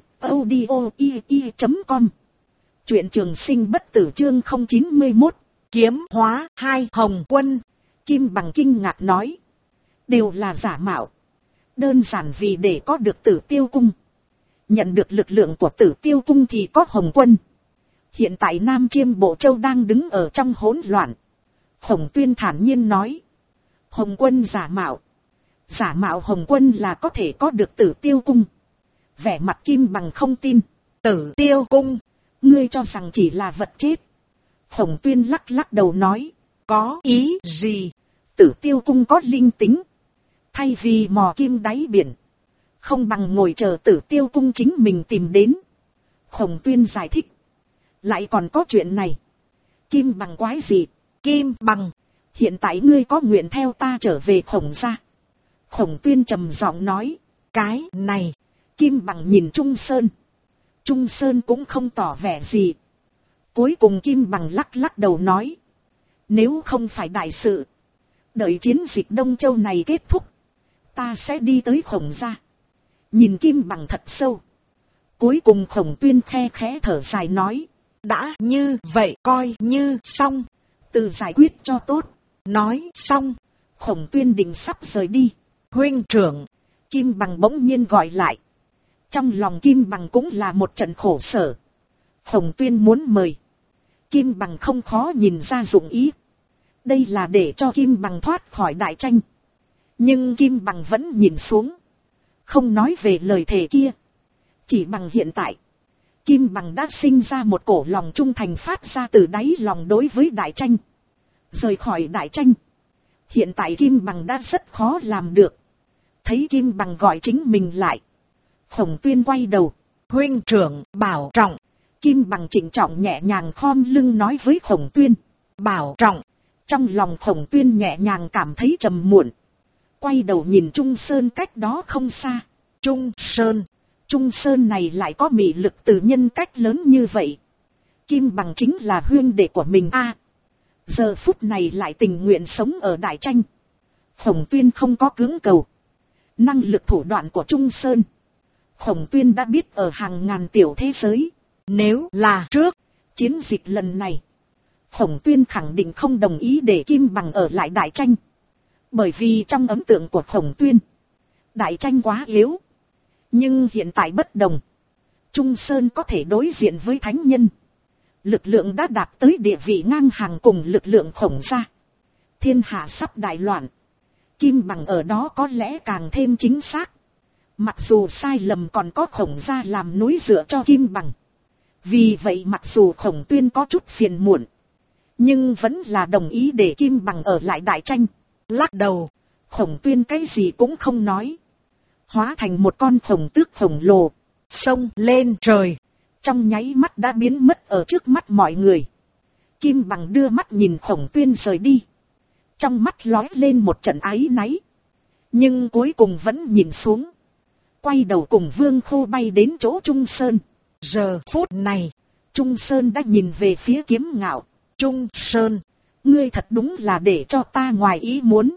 audio.com. Truyện Trường Sinh bất tử chương 091. Kiếm hóa 2 hồng quân. Kim Bằng kinh ngạc nói. Đều là giả mạo. Đơn giản vì để có được Tử Tiêu Cung. Nhận được lực lượng của Tử Tiêu Cung thì có hồng quân. Hiện tại Nam Chiêm Bộ Châu đang đứng ở trong hỗn loạn. Khổng Tuyên thản nhiên nói. Hồng quân giả mạo. Giả mạo hồng quân là có thể có được Tử Tiêu Cung. Vẻ mặt Kim Bằng không tin. Tử Tiêu Cung. Ngươi cho rằng chỉ là vật chết. Khổng Tuyên lắc đầu nói. Có ý gì? Tử Tiêu Cung có linh tính. Thay vì mò kim đáy biển. Không bằng ngồi chờ Tử Tiêu Cung chính mình tìm đến. Khổng Tuyên giải thích. Lại còn có chuyện này. Kim Bằng quái gì? Kim Bằng. Hiện tại ngươi có nguyện theo ta trở về Khổng gia. Khổng Tuyên trầm giọng nói. Cái này. Kim Bằng nhìn Trung Sơn. Trung Sơn cũng không tỏ vẻ gì. Cuối cùng Kim Bằng lắc đầu nói. Nếu không phải đại sự. Đợi chiến dịch Đông Châu này kết thúc. Ta sẽ đi tới Khổng gia. Nhìn Kim Bằng thật sâu. Cuối cùng Khổng Tuyên khe khẽ thở dài nói. Đã như vậy coi như xong. Tự giải quyết cho tốt. Nói xong. Khổng Tuyên định sắp rời đi. Huynh trưởng. Kim Bằng bỗng nhiên gọi lại. Trong lòng Kim Bằng cũng là một trận khổ sở. Khổng Tuyên muốn mời. Kim Bằng không khó nhìn ra dụng ý. Đây là để cho Kim Bằng thoát khỏi đại tranh. Nhưng Kim Bằng vẫn nhìn xuống. Không nói về lời thề kia. Chỉ bằng hiện tại, Kim Bằng đã sinh ra một cổ lòng trung thành phát ra từ đáy lòng đối với Đại Tranh. Rời khỏi Đại Tranh, hiện tại Kim Bằng đã rất khó làm được. Thấy Kim Bằng gọi chính mình lại, Khổng Tuyên quay đầu. Huynh trưởng bảo trọng. Kim Bằng trịnh trọng nhẹ nhàng khom lưng nói với Khổng Tuyên. Bảo trọng. Trong lòng Khổng Tuyên nhẹ nhàng cảm thấy trầm muộn. Quay đầu nhìn Trung Sơn cách đó không xa. Trung Sơn. Trung Sơn này lại có mị lực từ nhân cách lớn như vậy. Kim Bằng chính là huynh đệ của mình a. Giờ phút này lại tình nguyện sống ở Đại Tranh. Khổng Tuyên không có cưỡng cầu. Năng lực thủ đoạn của Trung Sơn, Khổng Tuyên đã biết ở hàng ngàn tiểu thế giới. Nếu là trước chiến dịch lần này, Khổng Tuyên khẳng định không đồng ý để Kim Bằng ở lại Đại Tranh. Bởi vì trong ấn tượng của Khổng Tuyên, Đại Tranh quá yếu. Nhưng hiện tại bất đồng. Trung Sơn có thể đối diện với thánh nhân. Lực lượng đã đạt tới địa vị ngang hàng cùng lực lượng Khổng gia. Thiên hạ sắp đại loạn. Kim Bằng ở đó có lẽ càng thêm chính xác. Mặc dù sai lầm còn có Khổng gia làm núi dựa cho Kim Bằng. Vì vậy mặc dù Khổng Tuyên có chút phiền muộn, nhưng vẫn là đồng ý để Kim Bằng ở lại Đại Tranh. Lắc đầu, Khổng Tuyên cái gì cũng không nói. Hóa thành một con khổng tước khổng lồ, xông lên trời. Trong nháy mắt đã biến mất ở trước mắt mọi người. Kim Bằng đưa mắt nhìn Khổng Tuyên rời đi. Trong mắt lóe lên một trận áy náy. Nhưng cuối cùng vẫn nhìn xuống. Quay đầu cùng Vương Khô bay đến chỗ Trung Sơn. Giờ phút này, Trung Sơn đã nhìn về phía Kiếm Ngạo. Trung Sơn, ngươi thật đúng là để cho ta ngoài ý muốn.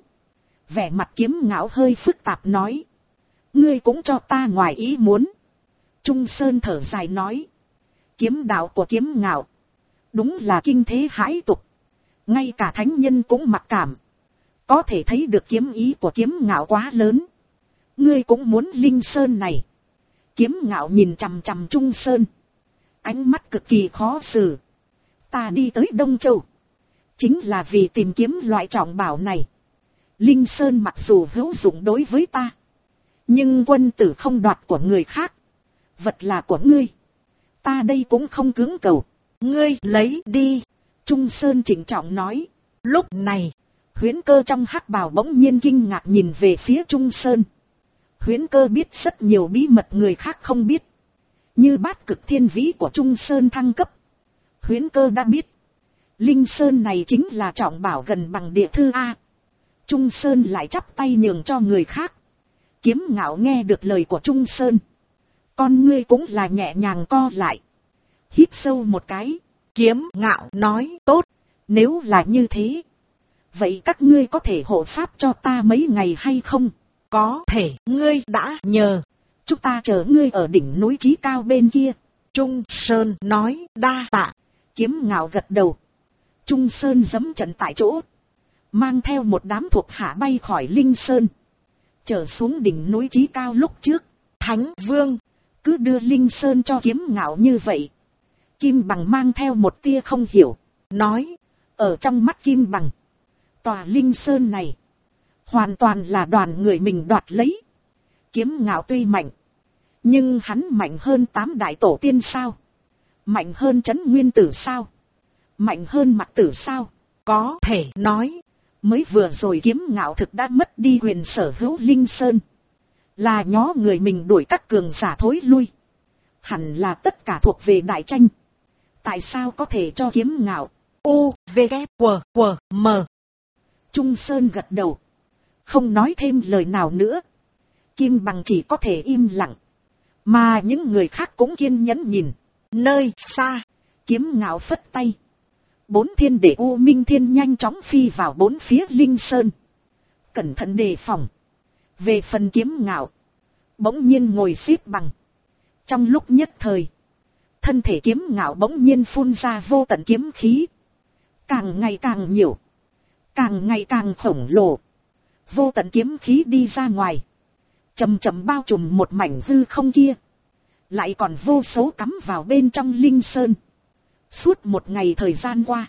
Vẻ mặt Kiếm Ngạo hơi phức tạp nói. Ngươi cũng cho ta ngoài ý muốn. Trung Sơn thở dài nói. Kiếm đạo của Kiếm Ngạo đúng là kinh thế hãi tục. Ngay cả thánh nhân cũng mặc cảm. Có thể thấy được kiếm ý của Kiếm Ngạo quá lớn. Ngươi cũng muốn Linh Sơn này. Kiếm Ngạo nhìn chằm chằm Trung Sơn, ánh mắt cực kỳ khó xử. Ta đi tới Đông Châu chính là vì tìm kiếm loại trọng bảo này. Linh Sơn mặc dù hữu dụng đối với ta, nhưng quân tử không đoạt của người khác. Vật là của ngươi, ta đây cũng không cưỡng cầu. Ngươi lấy đi. Trung Sơn trịnh trọng nói. Lúc này, Huyễn Cơ trong hắc bào bỗng nhiên kinh ngạc nhìn về phía Trung Sơn. Huyễn Cơ biết rất nhiều bí mật người khác không biết. Như bát cực thiên vĩ của Trung Sơn thăng cấp, Huyễn Cơ đã biết. Linh Sơn này chính là trọng bảo gần bằng địa thư A. Trung Sơn lại chắp tay nhường cho người khác. Kiếm Ngạo nghe được lời của Trung Sơn, con ngươi cũng là nhẹ nhàng co lại. Hít sâu một cái. Kiếm Ngạo nói tốt. Nếu là như thế, vậy các ngươi có thể hộ pháp cho ta mấy ngày hay không? Có thể. Ngươi đã nhờ, chúng ta chờ ngươi ở đỉnh núi Chí Cao bên kia. Trung Sơn nói đa tạ. Kiếm Ngạo gật đầu. Trung Sơn giẫm trận tại chỗ, mang theo một đám thuộc hạ bay khỏi Linh Sơn, trở xuống đỉnh núi Chí Cao lúc trước. Thánh Vương cứ đưa Linh Sơn cho Kiếm Ngạo như vậy. Kim Bằng mang theo một tia không hiểu, nói, ở trong mắt Kim Bằng, tòa Linh Sơn này hoàn toàn là đoàn người mình đoạt lấy. Kiếm Ngạo tuy mạnh, nhưng hắn mạnh hơn 8 đại tổ tiên sao? Mạnh hơn Trấn Nguyên Tử sao? Mạnh hơn Mặc Tử sao? Có thể nói, mới vừa rồi Kiếm Ngạo thực đã mất đi quyền sở hữu Linh Sơn. Là nhó người mình đuổi các cường giả thối lui. Hẳn là tất cả thuộc về Đại Tranh. Tại sao có thể cho Kiếm Ngạo? U, V, K, W, W, M. Trung Sơn gật đầu, không nói thêm lời nào nữa. Kim Bằng chỉ có thể im lặng, mà những người khác cũng kiên nhẫn nhìn. Nơi xa, Kiếm Ngạo phất tay, 4 thiên để U Minh Thiên nhanh chóng phi vào 4 phía Linh Sơn, cẩn thận đề phòng. Về phần Kiếm Ngạo, bỗng nhiên ngồi xếp bằng. Trong lúc nhất thời, thân thể Kiếm Ngạo bỗng nhiên phun ra vô tận kiếm khí, càng ngày càng nhiều, càng ngày càng khổng lồ. Vô tận kiếm khí đi ra ngoài, chầm chậm bao trùm một mảnh hư không kia, lại còn vô số cắm vào bên trong Linh Sơn. Suốt một ngày thời gian qua,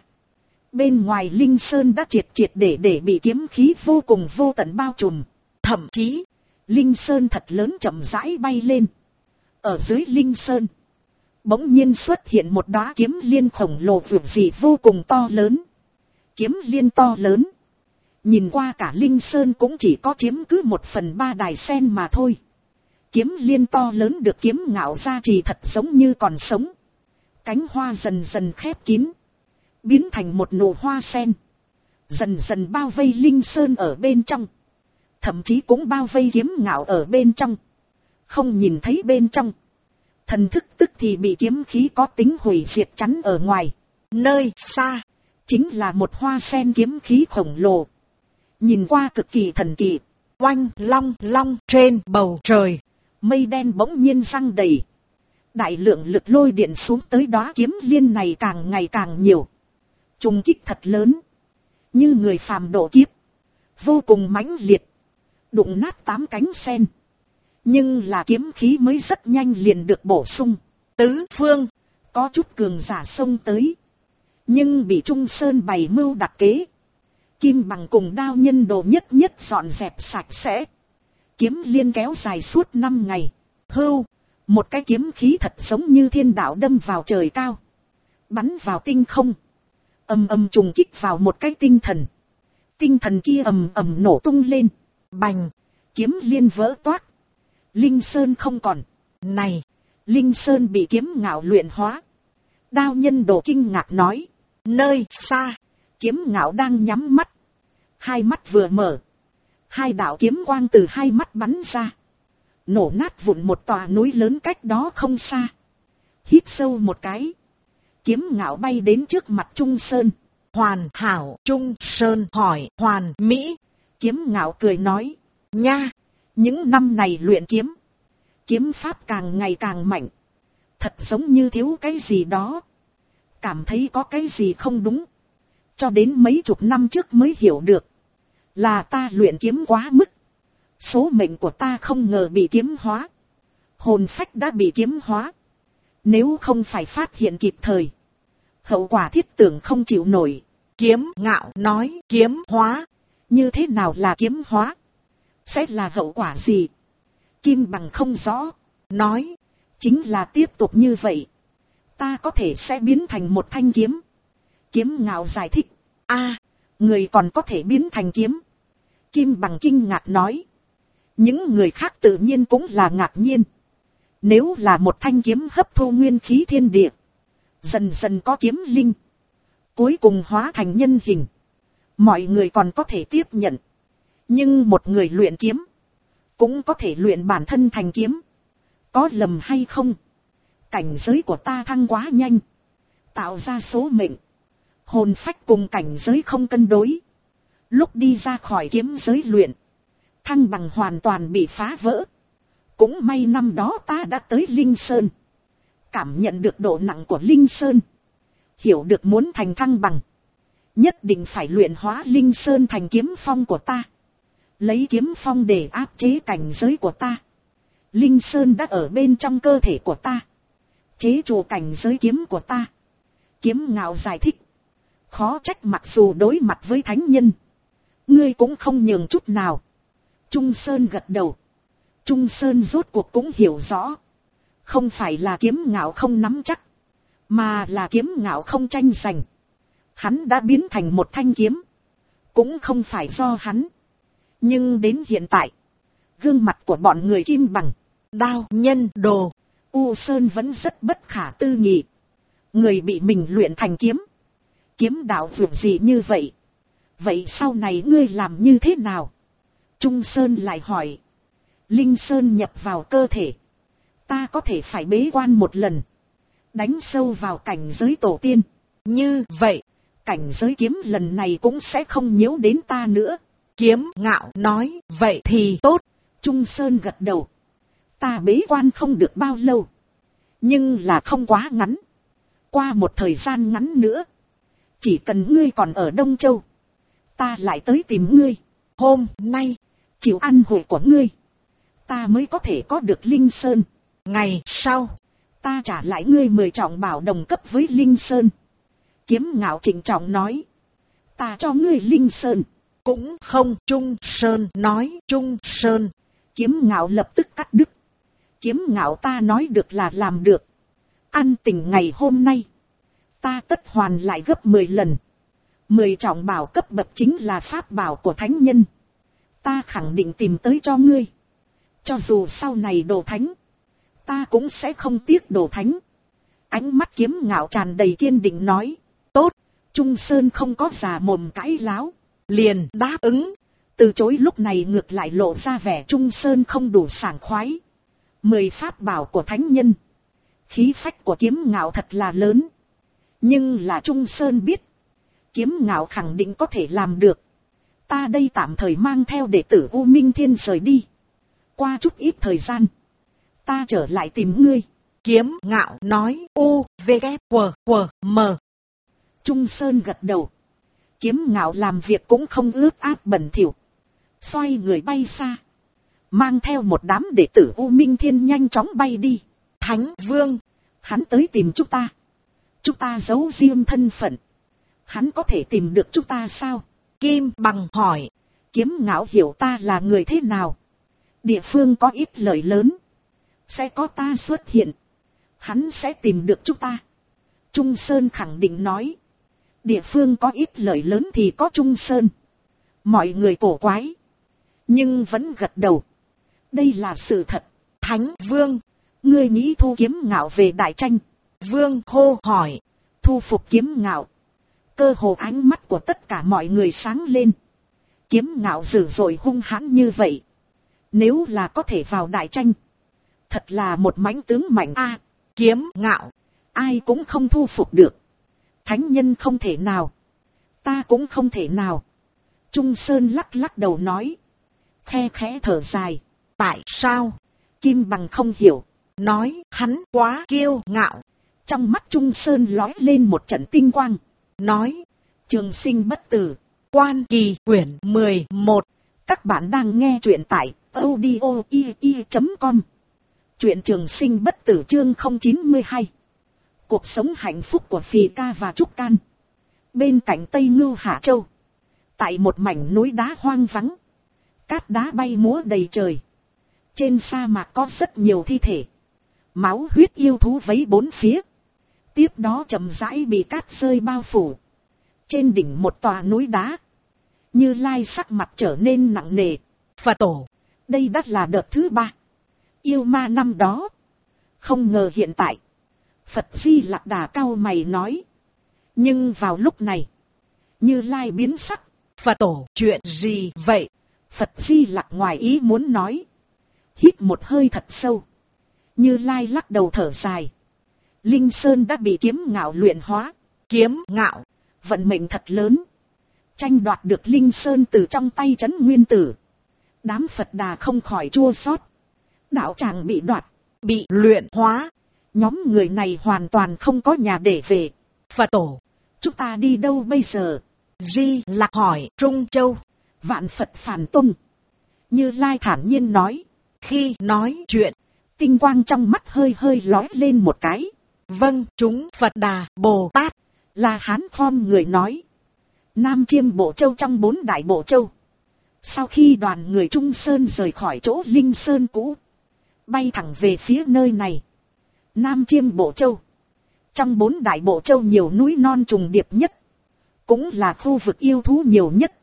bên ngoài Linh Sơn đã triệt triệt để bị kiếm khí vô cùng vô tận bao trùm. Thậm chí, Linh Sơn thật lớn chậm rãi bay lên, Ở dưới Linh Sơn, bỗng nhiên xuất hiện một đóa kiếm liên khổng lồ vượt dị vô cùng to lớn. Kiếm liên to lớn, nhìn qua cả Linh Sơn cũng chỉ có chiếm cứ 1/3 đài sen mà thôi. Kiếm liên to lớn được Kiếm Ngạo gia trì thật giống như còn sống. Cánh hoa dần dần khép kín, biến thành một nụ hoa sen, dần dần bao vây Linh Sơn ở bên trong. Thậm chí cũng bao vây Kiếm Ngạo ở bên trong. Không nhìn thấy bên trong. Thần thức tức thì bị kiếm khí có tính hủy diệt chắn ở ngoài. Nơi xa, chính là một hoa sen kiếm khí khổng lồ. Nhìn qua cực kỳ thần kỳ. oanh long long trên bầu trời. Mây đen bỗng nhiên răng đầy. Đại lượng lực lôi điện xuống tới đóa kiếm liên này càng ngày càng nhiều. Trùng kích thật lớn. Như người phàm độ kiếp. Vô cùng mãnh liệt. Đụng nát 8 cánh sen. Nhưng là kiếm khí mới rất nhanh liền được bổ sung. Tứ phương, có chút cường giả xông tới. Nhưng bị Trung Sơn bày mưu đặc kế. Kim Bằng cùng Đao Nhân Đồ nhất nhất dọn dẹp sạch sẽ. Kiếm liên kéo dài suốt 5 ngày. Hưu, một cái kiếm khí thật giống như thiên đạo đâm vào trời cao. Bắn vào tinh không. Ầm ầm trùng kích vào một cái tinh thần. Tinh thần kia ầm ầm nổ tung lên. Bành, kiếm liên vỡ toác. Linh Sơn không còn. Này, Linh Sơn bị Kiếm Ngạo luyện hóa. Đao Nhân Đồ kinh ngạc nói. Nơi xa, Kiếm Ngạo đang nhắm mắt. Hai mắt vừa mở. Hai đạo kiếm quang từ hai mắt bắn ra. Nổ nát vụn một tòa núi lớn cách đó không xa. Hít sâu một cái. Kiếm Ngạo bay đến trước mặt Trung Sơn. hoàn hảo. Trung Sơn hỏi hoàn mỹ. Kiếm Ngạo cười nói. Nha, những năm này luyện kiếm. Kiếm pháp càng ngày càng mạnh. Thật giống như thiếu cái gì đó. Cảm thấy có cái gì không đúng. Cho đến mấy chục năm trước mới hiểu được. Là ta luyện kiếm quá mức. Số mệnh của ta không ngờ bị kiếm hóa. Hồn phách đã bị kiếm hóa. Nếu không phải phát hiện kịp thời. Hậu quả thiết tưởng không chịu nổi. Kiếm Ngạo nói kiếm hóa. Như thế nào là kiếm hóa? Sẽ là hậu quả gì? Kim Bằng không rõ. Nói. Chính là tiếp tục như vậy. Ta có thể sẽ biến thành một thanh kiếm. Kiếm Ngạo giải thích. A, người còn có thể biến thành kiếm. Kim Bằng kinh ngạc nói. Những người khác tự nhiên cũng là ngạc nhiên. Nếu là một thanh kiếm hấp thu nguyên khí thiên địa. Dần dần có kiếm linh. Cuối cùng hóa thành nhân hình. Mọi người còn có thể tiếp nhận. Nhưng một người luyện kiếm. Cũng có thể luyện bản thân thành kiếm. Có lầm hay không? Cảnh giới của ta thăng quá nhanh. Tạo ra số mệnh. Hồn phách cùng cảnh giới không cân đối. Lúc đi ra khỏi kiếm giới luyện. Thăng bằng hoàn toàn bị phá vỡ. Cũng may năm đó ta đã tới Linh Sơn. Cảm nhận được độ nặng của Linh Sơn. Hiểu được muốn thành thăng bằng. Nhất định phải luyện hóa Linh Sơn thành kiếm phong của ta. Lấy kiếm phong để áp chế cảnh giới của ta. Linh Sơn đã ở bên trong cơ thể của ta. Chế trụ cảnh giới kiếm của ta. Kiếm Ngạo giải thích. Khó trách mặc dù đối mặt với thánh nhân. Ngươi cũng không nhường chút nào. Trung Sơn gật đầu. Trung Sơn rốt cuộc cũng hiểu rõ. Không phải là Kiếm Ngạo không nắm chắc. Mà là Kiếm Ngạo không tranh giành. Hắn đã biến thành một thanh kiếm. Cũng không phải do hắn. Nhưng đến hiện tại. Gương mặt của bọn người Kim Bằng. Đao Nhân Đồ. U Sơn vẫn rất bất khả tư nghị. Người bị mình luyện thành kiếm. Kiếm đạo vượt gì như vậy? Vậy sau này ngươi làm như thế nào? Trung Sơn lại hỏi. Linh Sơn nhập vào cơ thể. Ta có thể phải bế quan một lần. Đánh sâu vào cảnh giới tổ tiên. Như vậy, cảnh giới kiếm lần này cũng sẽ không nhiễu đến ta nữa. Kiếm Ngạo nói vậy thì tốt. Trung Sơn gật đầu. Ta bế quan không được bao lâu. Nhưng là không quá ngắn. Qua một thời gian ngắn nữa. Chỉ cần ngươi còn ở Đông Châu. Ta lại tới tìm ngươi. Hôm nay, chịu ăn hội của ngươi. Ta mới có thể có được Linh Sơn. Ngày sau, ta trả lại ngươi 10 trọng bảo đồng cấp với Linh Sơn. Kiếm Ngạo trịnh trọng nói. Ta cho ngươi Linh Sơn. Cũng không. Trung Sơn nói. Trung Sơn. Kiếm Ngạo lập tức cắt đứt. Kiếm Ngạo ta nói được là làm được. Ăn tình ngày hôm nay, ta tất hoàn lại gấp 10 lần. 10 trọng bảo cấp bậc chính là pháp bảo của thánh nhân. Ta khẳng định tìm tới cho ngươi. Cho dù sau này đồ thánh, ta cũng sẽ không tiếc đồ thánh. Ánh mắt Kiếm Ngạo tràn đầy kiên định nói. Tốt, Trung Sơn không có già mồm cãi láo, liền đáp ứng. Từ chối lúc này ngược lại lộ ra vẻ Trung Sơn không đủ sảng khoái. 10 pháp bảo của thánh nhân. Khí phách của Kiếm Ngạo thật là lớn. Nhưng là Trung Sơn biết, Kiếm Ngạo khẳng định có thể làm được. Ta đây tạm thời mang theo đệ tử U Minh Thiên rời đi. Qua chút ít thời gian, ta trở lại tìm ngươi. Kiếm Ngạo nói u, v, k, w, m. Trung Sơn gật đầu. Kiếm Ngạo làm việc cũng không ướt át bẩn thỉu. Xoay người bay xa, mang theo một đám đệ tử U Minh Thiên nhanh chóng bay đi. Thánh Vương, hắn tới tìm chúng ta. Chúng ta giấu riêng thân phận. Hắn có thể tìm được chúng ta sao? Kim Bằng hỏi. Kiếm Ngạo hiểu ta là người thế nào. Địa phương có ít lợi lớn, sẽ có ta xuất hiện. Hắn sẽ tìm được chúng ta. Trung Sơn khẳng định nói. Địa phương có ít lợi lớn thì có Trung Sơn. Mọi người cổ quái, nhưng vẫn gật đầu. Đây là sự thật. Thánh Vương, ngươi nghĩ thu Kiếm Ngạo về đại tranh? Vương hô hỏi. Thu phục Kiếm Ngạo. Cơ hồ ánh mắt của tất cả mọi người sáng lên. Kiếm Ngạo dữ dội hung hãn như vậy, nếu là có thể vào đại tranh, thật là một mãnh tướng mạnh a. Kiếm Ngạo, ai cũng không thu phục được. Thánh nhân không thể nào, ta cũng không thể nào. Trung Sơn lắc lắc đầu nói. Khe khẽ thở dài. Tại sao? Kim Bằng không hiểu. Nói hắn quá kiêu ngạo. Trong mắt Trung Sơn lóe lên một trận tinh quang. Nói. Trường Sinh Bất Tử. Quan Kỳ quyển 11. Các bạn đang nghe truyện tại audio.com. Truyện Trường Sinh Bất Tử chương 092. Cuộc sống hạnh phúc của Phì Ca và Trúc Can. Bên cạnh Tây Ngưu Hạ Châu, tại một mảnh núi đá hoang vắng, cát đá bay múa đầy trời. Trên sa mạc có rất nhiều thi thể, máu huyết yêu thú vấy bốn phía. Tiếp đó chậm rãi bị cát rơi bao phủ. Trên đỉnh một tòa núi đá, Như Lai sắc mặt trở nên nặng nề. Phật tổ, đây đã là đợt thứ 3. Yêu ma năm đó, không ngờ hiện tại. Phật Di Lặc Đà cau mày nói. Nhưng vào lúc này, Như Lai biến sắc. Phật tổ, chuyện gì vậy? Phật Di Lặc ngoài ý muốn nói. Hít một hơi thật sâu, Như Lai lắc đầu thở dài. Linh Sơn đã bị Kiếm Ngạo luyện hóa. Kiếm Ngạo, vận mệnh thật lớn, tranh đoạt được Linh Sơn từ trong tay Trấn Nguyên Tử. Đám Phật Đà không khỏi chua xót. Đạo tràng bị đoạt, bị luyện hóa. Nhóm người này hoàn toàn không có nhà để về. Phật tổ, chúng ta đi đâu bây giờ? Di Lặc hỏi. Trung Châu. Vạn Phật phản tung. Như Lai thản nhiên nói. Khi nói chuyện, tinh quang trong mắt hơi hơi lóe lên một cái. Vâng, chúng Phật Đà Bồ Tát. La Hán khom người nói. Nam Chiêm Bộ Châu trong 4 đại bộ châu. Sau khi đoàn người Trung Sơn rời khỏi chỗ Linh Sơn cũ, bay thẳng về phía nơi này. Nam Chiêm Bộ Châu, trong 4 đại bộ châu nhiều núi non trùng điệp nhất, cũng là khu vực yêu thú nhiều nhất.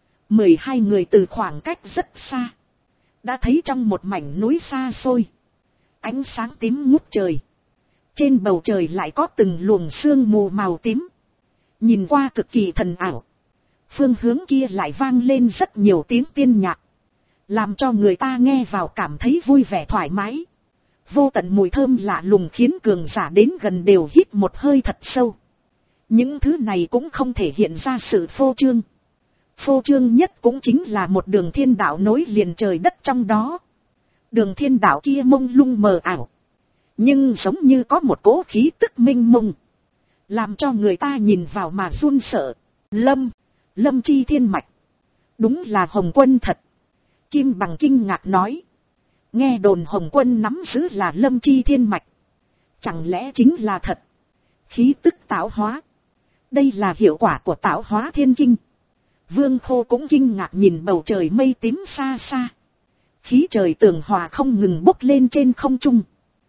12 người từ khoảng cách rất xa, đã thấy trong một mảnh núi xa xôi, ánh sáng tím ngút trời. Trên bầu trời lại có từng luồng sương mù màu tím, nhìn qua cực kỳ thần ảo. Phương hướng kia lại vang lên rất nhiều tiếng tiên nhạc, làm cho người ta nghe vào cảm thấy vui vẻ thoải mái. Vô tận mùi thơm lạ lùng khiến cường giả đến gần đều hít một hơi thật sâu. Những thứ này cũng không thể hiện ra sự phô trương. Phô trương nhất cũng chính là một đường thiên đạo nối liền trời đất trong đó. Đường thiên đạo kia mông lung mờ ảo, nhưng giống như có một cỗ khí tức minh mông, làm cho người ta nhìn vào mà run sợ. Lâm chi thiên mạch, đúng là Hồng Quân thật. Kim Bằng kinh ngạc nói. Nghe đồn Hồng Quân nắm giữ là Lâm chi thiên mạch, chẳng lẽ chính là thật? Khí tức tạo hóa, đây là hiệu quả của tạo hóa thiên kinh. Vương Khô cũng kinh ngạc nhìn bầu trời mây tím xa xa. Khí trời tường hòa không ngừng bốc lên trên không trung.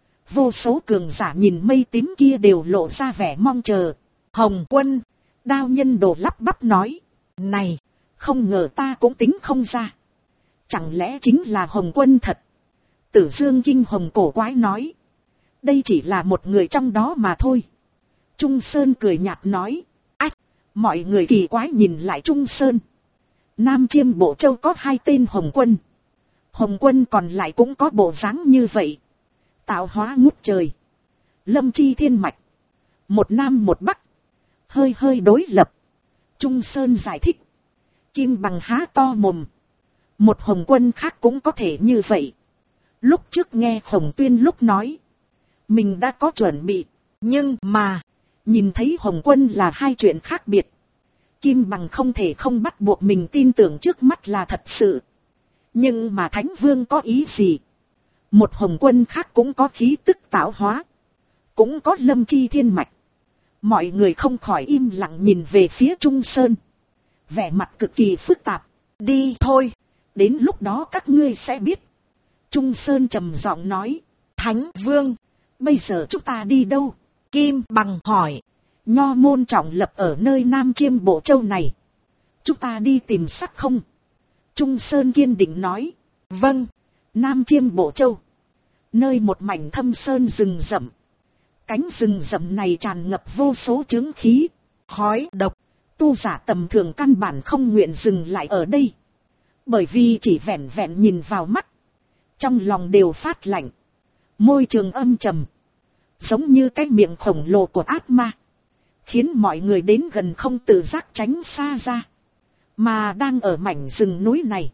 Vô số cường giả nhìn mây tím kia đều lộ ra vẻ mong chờ. Hồng Quân, Đao Nhân Đồ lắp bắp nói. này, Không ngờ ta cũng tính không ra. Chẳng lẽ chính là Hồng Quân thật? Tử Dương kinh hồng cổ quái nói. Đây chỉ là một người trong đó mà thôi. Trung Sơn cười nhạt nói. Ách, mọi người kỳ quái nhìn lại Trung Sơn. Nam Chiêm Bộ Châu có 2 tên Hồng Quân. Hồng Quân còn lại cũng có bộ dáng như vậy. Tạo hóa ngút trời. Lâm chi thiên mạch. Một nam một bắc. Hơi hơi đối lập. Trung Sơn giải thích. Kim Bằng há to mồm. Một Hồng Quân khác cũng có thể như vậy. Lúc trước nghe Khổng Tuyên lúc nói. Mình đã có chuẩn bị. nhưng mà, Nhìn thấy Hồng Quân là 2 chuyện khác biệt. Kim Bằng không thể không bắt buộc mình tin tưởng trước mắt là thật sự. Nhưng mà Thánh Vương có ý gì? Một Hồng Quân khác cũng có khí tức tạo hóa. Cũng có lâm chi thiên mạch. Mọi người không khỏi im lặng nhìn về phía Trung Sơn. Vẻ mặt cực kỳ phức tạp. đi thôi, Đến lúc đó các ngươi sẽ biết. Trung Sơn trầm giọng nói. Thánh Vương, Bây giờ chúng ta đi đâu? Kim Bằng hỏi. Nho môn trọng lập ở nơi Nam Chiêm Bộ Châu này. Chúng ta đi tìm sắc không? Trung Sơn kiên định nói. Vâng, Nam Chiêm Bộ Châu. Nơi một mảnh thâm sơn rừng rậm. Cánh rừng rậm này tràn ngập vô số chướng khí, khói, độc. Tu giả tầm thường căn bản không nguyện dừng lại ở đây. Bởi vì chỉ vẹn vẹn nhìn vào mắt. Trong lòng đều phát lạnh. Môi trường âm trầm. Giống như cái miệng khổng lồ của ác ma. Khiến mọi người đến gần không tự giác tránh xa ra. Mà đang ở mảnh rừng núi này.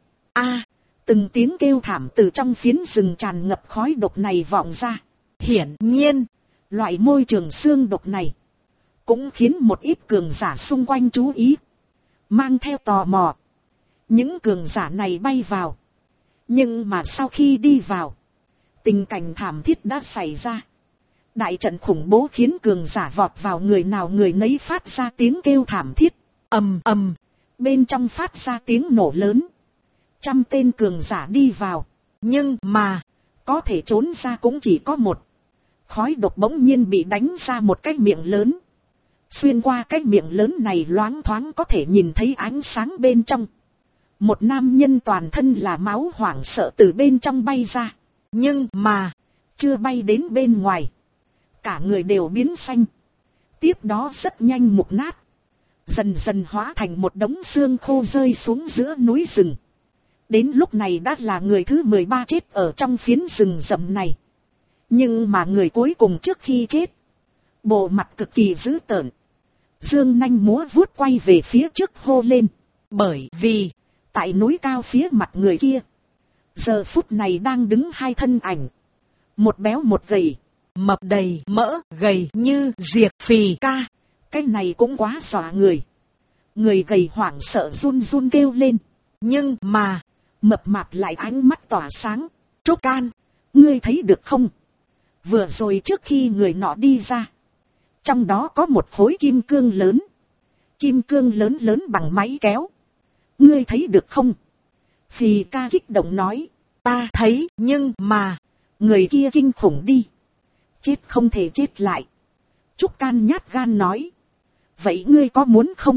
Từng tiếng kêu thảm từ trong phiến rừng tràn ngập khói độc này vọng ra. hiển nhiên, Loại môi trường xương độc này. Cũng khiến một ít cường giả xung quanh chú ý. Mang theo tò mò. Những cường giả này bay vào. Nhưng mà sau khi đi vào. Tình cảnh thảm thiết đã xảy ra. Đại trận khủng bố khiến cường giả vọt vào người nào người nấy phát ra tiếng kêu thảm thiết. ầm ầm, Bên trong phát ra tiếng nổ lớn. 100 tên cường giả đi vào. nhưng mà, Có thể trốn ra cũng chỉ có một. Khói độc bỗng nhiên bị đánh ra một cái miệng lớn. Xuyên qua cái miệng lớn này loáng thoáng có thể nhìn thấy ánh sáng bên trong. Một nam nhân toàn thân là máu hoảng sợ từ bên trong bay ra. nhưng mà, Chưa bay đến bên ngoài. Cả người đều biến xanh. Tiếp đó rất nhanh mục nát. Dần dần hóa thành một đống xương khô rơi xuống giữa núi rừng. Đến lúc này đã là người thứ 13 chết ở trong phiến rừng rậm này. Nhưng mà người cuối cùng trước khi chết. Bộ mặt cực kỳ dữ tợn. Dương nanh múa vuốt quay về phía trước hô lên. bởi vì, Tại núi cao phía mặt người kia. Giờ phút này đang đứng 2 thân ảnh. Một béo một gầy. mập đầy mỡ, gầy như diệt phì ca. Cái này cũng quá dọa người. Người gầy hoảng sợ run run kêu lên. nhưng mà, Mập mạp lại ánh mắt tỏa sáng. Trúc Can, Ngươi thấy được không? Vừa rồi trước khi người nọ đi ra. Trong đó có một khối kim cương lớn. Kim cương lớn lớn bằng máy kéo. Ngươi thấy được không? Phì ca kích động nói. ta thấy, nhưng mà, Người kia kinh khủng đi. Chết không thể chết lại. Trúc Can nhát gan nói. Vậy ngươi có muốn không?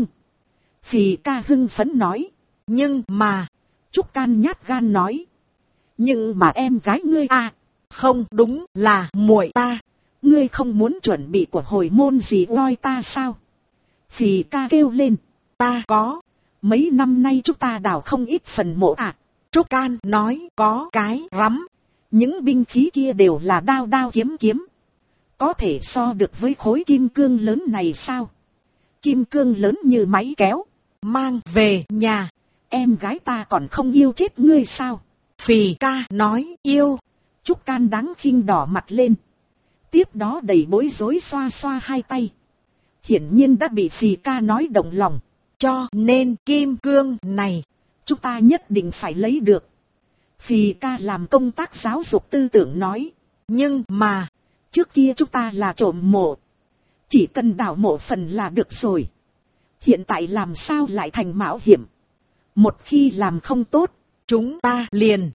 Phì ca hưng phấn nói. nhưng mà, Trúc Can nhát gan nói. Nhưng mà em gái ngươi không đúng là muội ta. Ngươi không muốn chuẩn bị của hồi môn gì voi ta sao? Phì ca kêu lên. Ta có. Mấy năm nay chúng ta đào không ít phần mộ Trúc Can nói có cái rắm. Những binh khí kia đều là đao đao kiếm kiếm. Có thể so được với khối kim cương lớn này sao? Kim cương lớn như máy kéo. Mang về nhà. Em gái ta còn không yêu chết ngươi sao? Phì ca nói yêu. Trúc Can đáng khinh đỏ mặt lên. Tiếp đó đầy bối rối xoa xoa 2 tay. Hiển nhiên đã bị Phì ca nói động lòng. Cho nên kim cương này, chúng ta nhất định phải lấy được. Phì ca làm công tác giáo dục tư tưởng nói. nhưng mà, Trước kia chúng ta là trộm mộ. Chỉ cần đào mộ phần là được rồi. Hiện tại làm sao lại thành mạo hiểm? Một khi làm không tốt, chúng ta liền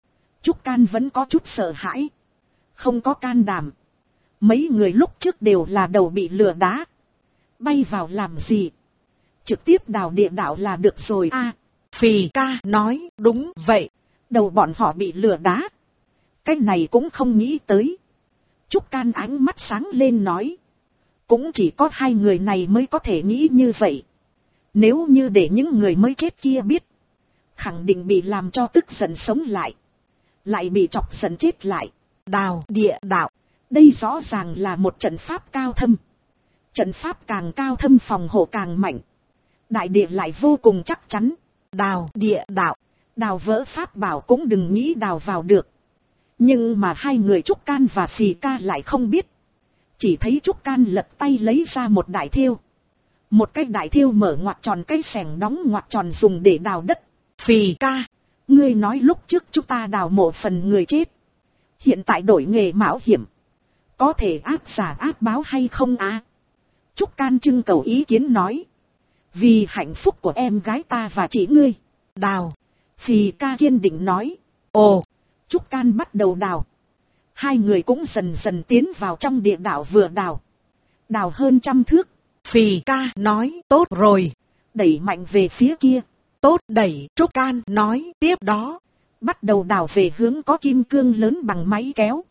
Trúc Can vẫn có chút sợ hãi. Không có can đảm. Mấy người lúc trước đều là đầu bị lừa đá. Bay vào làm gì? Trực tiếp đào địa đạo là được rồi a. Phì ca nói đúng vậy. Đầu bọn họ bị lừa đá. Cái này cũng không nghĩ tới. Trúc Can ánh mắt sáng lên nói. Cũng chỉ có hai người này mới có thể nghĩ như vậy. Nếu như để những người mới chết kia biết. Khẳng định bị làm cho tức giận sống lại. Lại bị chọc giận chết lại. Đào địa đạo. Đây rõ ràng là một trận pháp cao thâm. Trận pháp càng cao thâm phòng hộ càng mạnh. Đại địa lại vô cùng chắc chắn. Đào địa đạo. Đào vỡ pháp bảo cũng đừng nghĩ đào vào được. Nhưng mà hai người Trúc Can và Phì ca lại không biết. Chỉ thấy Trúc Can lật tay lấy ra một đại thiêu. Một cái đại thiêu mở ngoặt tròn, cái xẻng đóng ngoặt tròn dùng để đào đất. Phì ca, ngươi nói lúc trước chúng ta đào mộ phần người chết. Hiện tại đổi nghề mạo hiểm. Có thể áp giả áp báo hay không á? Trúc Can trưng cầu ý kiến nói. Vì hạnh phúc của em gái ta và chị ngươi. Đào. Phì ca kiên định nói. Ồ. Trúc Can bắt đầu đào. Hai người cũng dần dần tiến vào trong địa đạo vừa đào. Đào hơn 100 thước. Phì ca nói tốt rồi. Đẩy mạnh về phía kia. Tốt đẩy. Trúc Can nói tiếp đó. Bắt đầu đào về hướng có kim cương lớn bằng máy kéo.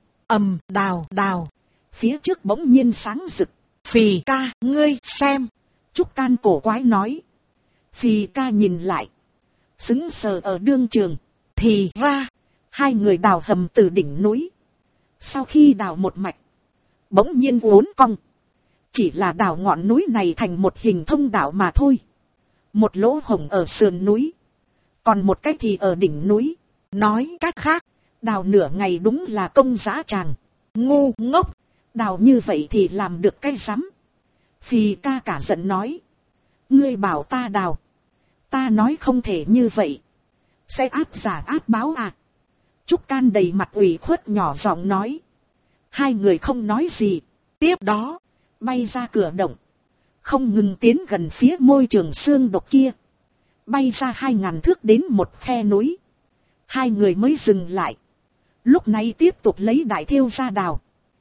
Đào đào. Phía trước bỗng nhiên sáng rực. Phì ca, ngươi xem. Trúc Can cổ quái nói. Phì ca nhìn lại. Sững sờ ở đương trường. Thì ra. Hai người đào hầm từ đỉnh núi. Sau khi đào một mạch. Bỗng nhiên uốn cong. Chỉ là đào ngọn núi này thành một hình thông đạo mà thôi. Một lỗ hổng ở sườn núi. Còn một cái thì ở đỉnh núi. Nói cách khác. Đào nửa ngày đúng là công dã tràng. Ngu ngốc. Đào như vậy thì làm được cái rắm. Phì ca cả giận nói. Ngươi bảo ta đào. Ta nói không thể như vậy. Sẽ áp giả áp báo à. Trúc Can đầy mặt ủy khuất nhỏ giọng nói. Hai người không nói gì. Tiếp đó. Bay ra cửa động. Không ngừng tiến gần phía môi trường xương độc kia. Bay ra 2000 thước đến một khe núi. Hai người mới dừng lại. Lúc này tiếp tục lấy đại thiêu ra đào.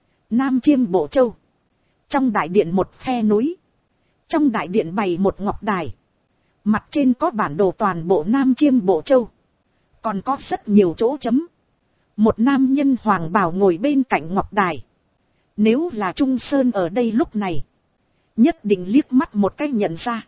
Nam Chiêm Bộ Châu. Trong đại điện một khe núi. Trong đại điện bày một ngọc đài. Mặt trên có bản đồ toàn bộ Nam Chiêm Bộ Châu. Còn có rất nhiều chỗ chấm. Một nam nhân hoàng bào ngồi bên cạnh ngọc đài. Nếu là Trung Sơn ở đây lúc này. Nhất định liếc mắt một cái nhận ra.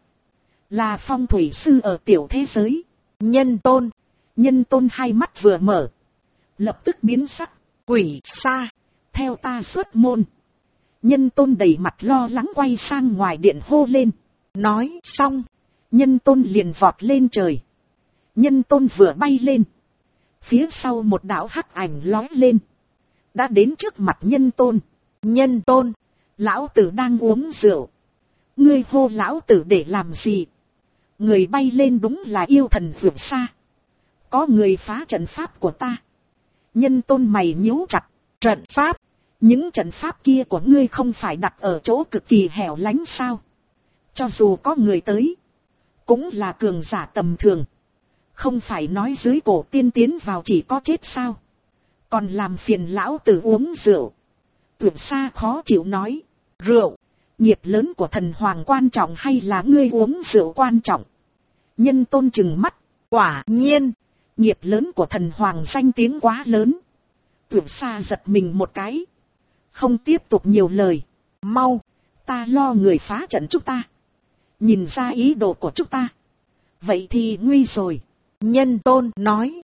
Là phong thủy sư ở tiểu thế giới. Nhân Tôn. Nhân Tôn hai mắt vừa mở. Lập tức biến sắc. Quỷ xa. Theo ta xuất môn. Nhân Tôn đầy mặt lo lắng quay sang ngoài điện hô lên. Nói xong. Nhân Tôn liền vọt lên trời. Nhân Tôn vừa bay lên. Phía sau một đạo hắc ảnh lói lên. Đã đến trước mặt Nhân Tôn. Nhân Tôn. Lão tử đang uống rượu. Ngươi hô lão tử để làm gì? Người bay lên đúng là yêu thần vượt xa. Có người phá trận pháp của ta. Nhân Tôn mày nhíu chặt. Trận pháp? Những trận pháp kia của ngươi không phải đặt ở chỗ cực kỳ hẻo lánh sao? Cho dù có người tới. Cũng là cường giả tầm thường. Không phải nói dưới cổ tiên tiến vào chỉ có chết sao? Còn làm phiền lão tử uống rượu. Vượt xa khó chịu nói. Rượu. Nghiệp lớn của thần hoàng quan trọng hay là ngươi uống rượu quan trọng? Nhân Tôn trừng mắt. Quả nhiên. Nghiệp lớn của thần hoàng danh tiếng quá lớn. Vượt xa giật mình một cái. Không tiếp tục nhiều lời. Mau. Ta lo người phá trận chúng ta. Nhìn ra ý đồ của chúng ta. Vậy thì nguy rồi. Nhân Tôn nói.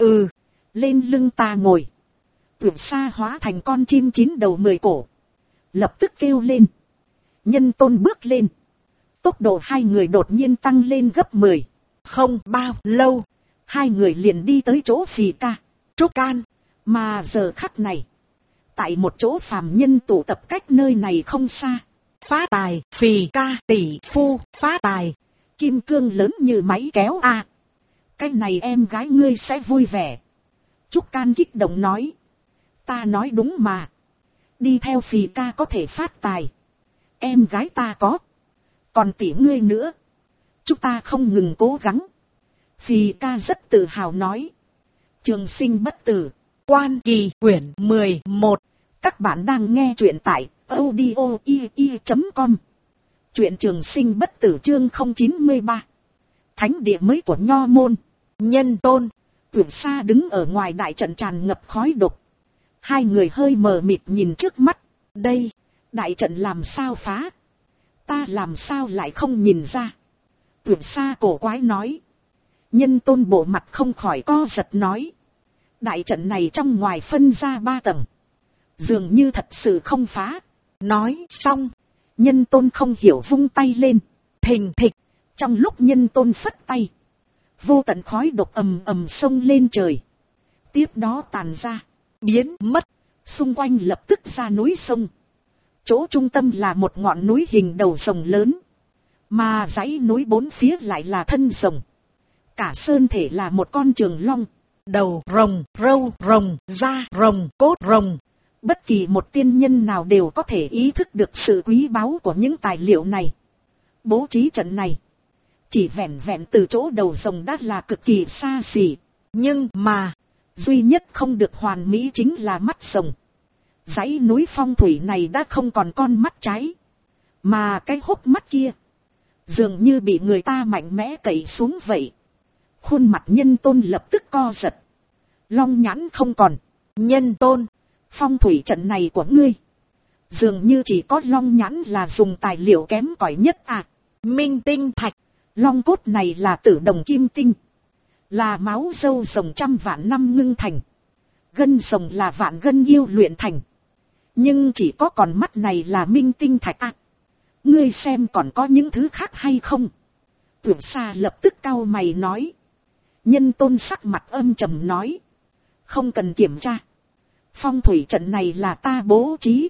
Lên lưng ta ngồi. Vượt xa hóa thành con chim 9 đầu 10 cổ. Lập tức kêu lên. Nhân Tôn bước lên. Tốc độ hai người đột nhiên tăng lên gấp 10. Không bao lâu. Hai người liền đi tới chỗ Phì ca. Trúc Can. Mà giờ khắc này. Tại một chỗ phàm nhân tụ tập cách nơi này không xa. Phá tài. Phì ca tỷ phu. Phá tài. Kim cương lớn như máy kéo a. Cái này em gái ngươi sẽ vui vẻ. Trúc Can kích động nói. Ta nói đúng mà. Đi theo Phì ca có thể phát tài. Em gái ta có. Còn tỷ ngươi nữa. Chúng ta không ngừng cố gắng. Phì ca rất tự hào nói. Trường sinh bất tử. Quan Kỳ quyển 11. Các bạn đang nghe truyện tại audio.com. Truyện Trường Sinh Bất Tử chương 093. Thánh địa mới của Nho Môn. Nhân Tôn. Vượt xa đứng ở ngoài đại trận tràn ngập khói độc. Hai người hơi mờ mịt nhìn trước mắt. Đây, đại trận làm sao phá? Ta làm sao lại không nhìn ra? Vượt xa cổ quái nói. Nhân Tôn bộ mặt không khỏi co giật nói. Đại trận này trong ngoài phân ra 3 tầng. Dường như thật sự không phá. Nói xong, Nhân Tôn không hiểu vung tay lên. thình thịch. Trong lúc Nhân Tôn phất tay, vô tận khói độc ầm ầm xông lên trời. Tiếp đó tàn ra, Biến mất. xung quanh lập tức ra núi sông. Chỗ trung tâm là một ngọn núi hình đầu rồng lớn. Mà dãy núi bốn phía lại là thân rồng. Cả sơn thể là một con trường long. Đầu rồng, râu rồng, da rồng, cốt rồng. Bất kỳ một tiên nhân nào đều có thể ý thức được sự quý báu của những tài liệu này. Bố trí trận này, chỉ vẹn vẹn từ chỗ đầu rồng đã là cực kỳ xa xỉ. Nhưng mà, duy nhất không được hoàn mỹ chính là mắt rồng. Dãy núi phong thủy này đã không còn con mắt trái. Mà cái hốc mắt kia, dường như bị người ta mạnh mẽ cậy xuống vậy. Khuôn mặt Nhân Tôn lập tức co giật. Long nhãn không còn. Nhân Tôn, phong thủy trận này của ngươi, dường như chỉ có long nhãn là dùng tài liệu kém cỏi nhất à. Minh tinh thạch. Long cốt này là tử đồng kim tinh. Là máu dâu rồng trăm vạn năm ngưng thành. Gân rồng là vạn gân yêu luyện thành. Nhưng chỉ có còn mắt này là minh tinh thạch à. Ngươi xem còn có những thứ khác hay không? Tuyệt xa lập tức cau mày nói. Nhân Tôn sắc mặt âm trầm nói. Không cần kiểm tra. Phong thủy trận này là ta bố trí.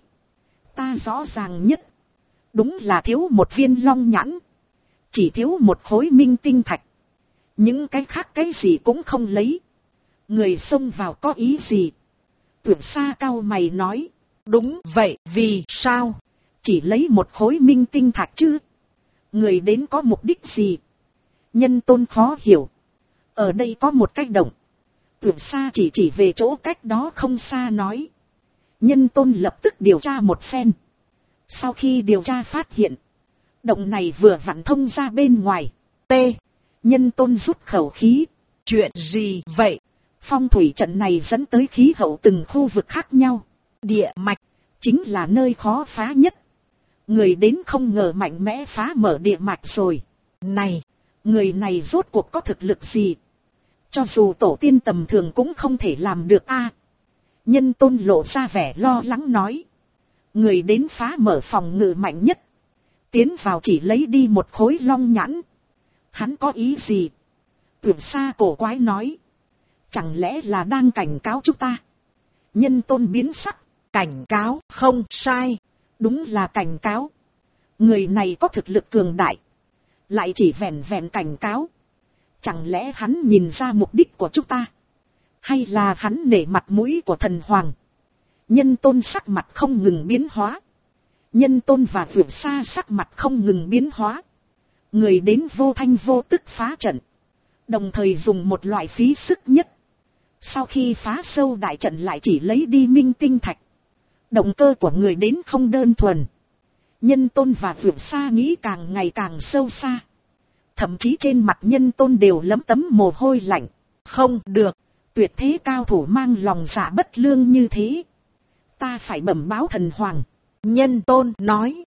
Ta rõ ràng nhất. Đúng là thiếu một viên long nhãn. Chỉ thiếu một khối minh tinh thạch. Những cái khác cái gì cũng không lấy. Người xông vào có ý gì? Tuyệt xa cau mày nói. Đúng vậy, vì sao? Chỉ lấy một khối minh tinh thạch chứ? Người đến có mục đích gì? Nhân Tôn khó hiểu. Ở đây có một cái động. Tuyệt xa chỉ về chỗ cách đó không xa nói. Nhân Tôn lập tức điều tra một phen. Sau khi điều tra phát hiện, động này vừa vặn thông ra bên ngoài. T. Nhân Tôn rút khẩu khí. Chuyện gì vậy? Phong thủy trận này dẫn tới khí hậu từng khu vực khác nhau. Địa mạch chính là nơi khó phá nhất. Người đến không ngờ mạnh mẽ phá mở địa mạch rồi. Này, người này rốt cuộc có thực lực gì? Cho dù tổ tiên tầm thường cũng không thể làm được a. Nhân Tôn lộ ra vẻ lo lắng nói. Người đến phá mở phòng ngự mạnh nhất. Tiến vào chỉ lấy đi một khối long nhãn. Hắn có ý gì? Tuyệt xa cổ quái nói. Chẳng lẽ là đang cảnh cáo chúng ta? Nhân Tôn biến sắc. cảnh cáo, không sai. Đúng là cảnh cáo. Người này có thực lực cường đại. Lại chỉ vẹn vẹn cảnh cáo. Chẳng lẽ hắn nhìn ra mục đích của chúng ta? Hay là hắn nể mặt mũi của thần hoàng? Nhân Tôn sắc mặt không ngừng biến hóa. Nhân Tôn và Vượt Xa sắc mặt không ngừng biến hóa. Người đến vô thanh vô tức phá trận. Đồng thời dùng một loại phí sức nhất. Sau khi phá sâu đại trận lại chỉ lấy đi minh tinh thạch. Động cơ của người đến không đơn thuần. Nhân Tôn và Vượt Xa nghĩ càng ngày càng sâu xa. Thậm chí trên mặt Nhân Tôn đều lấm tấm mồ hôi lạnh. Không được, tuyệt thế cao thủ mang lòng dạ bất lương như thế. Ta phải bẩm báo thần hoàng. Nhân Tôn nói.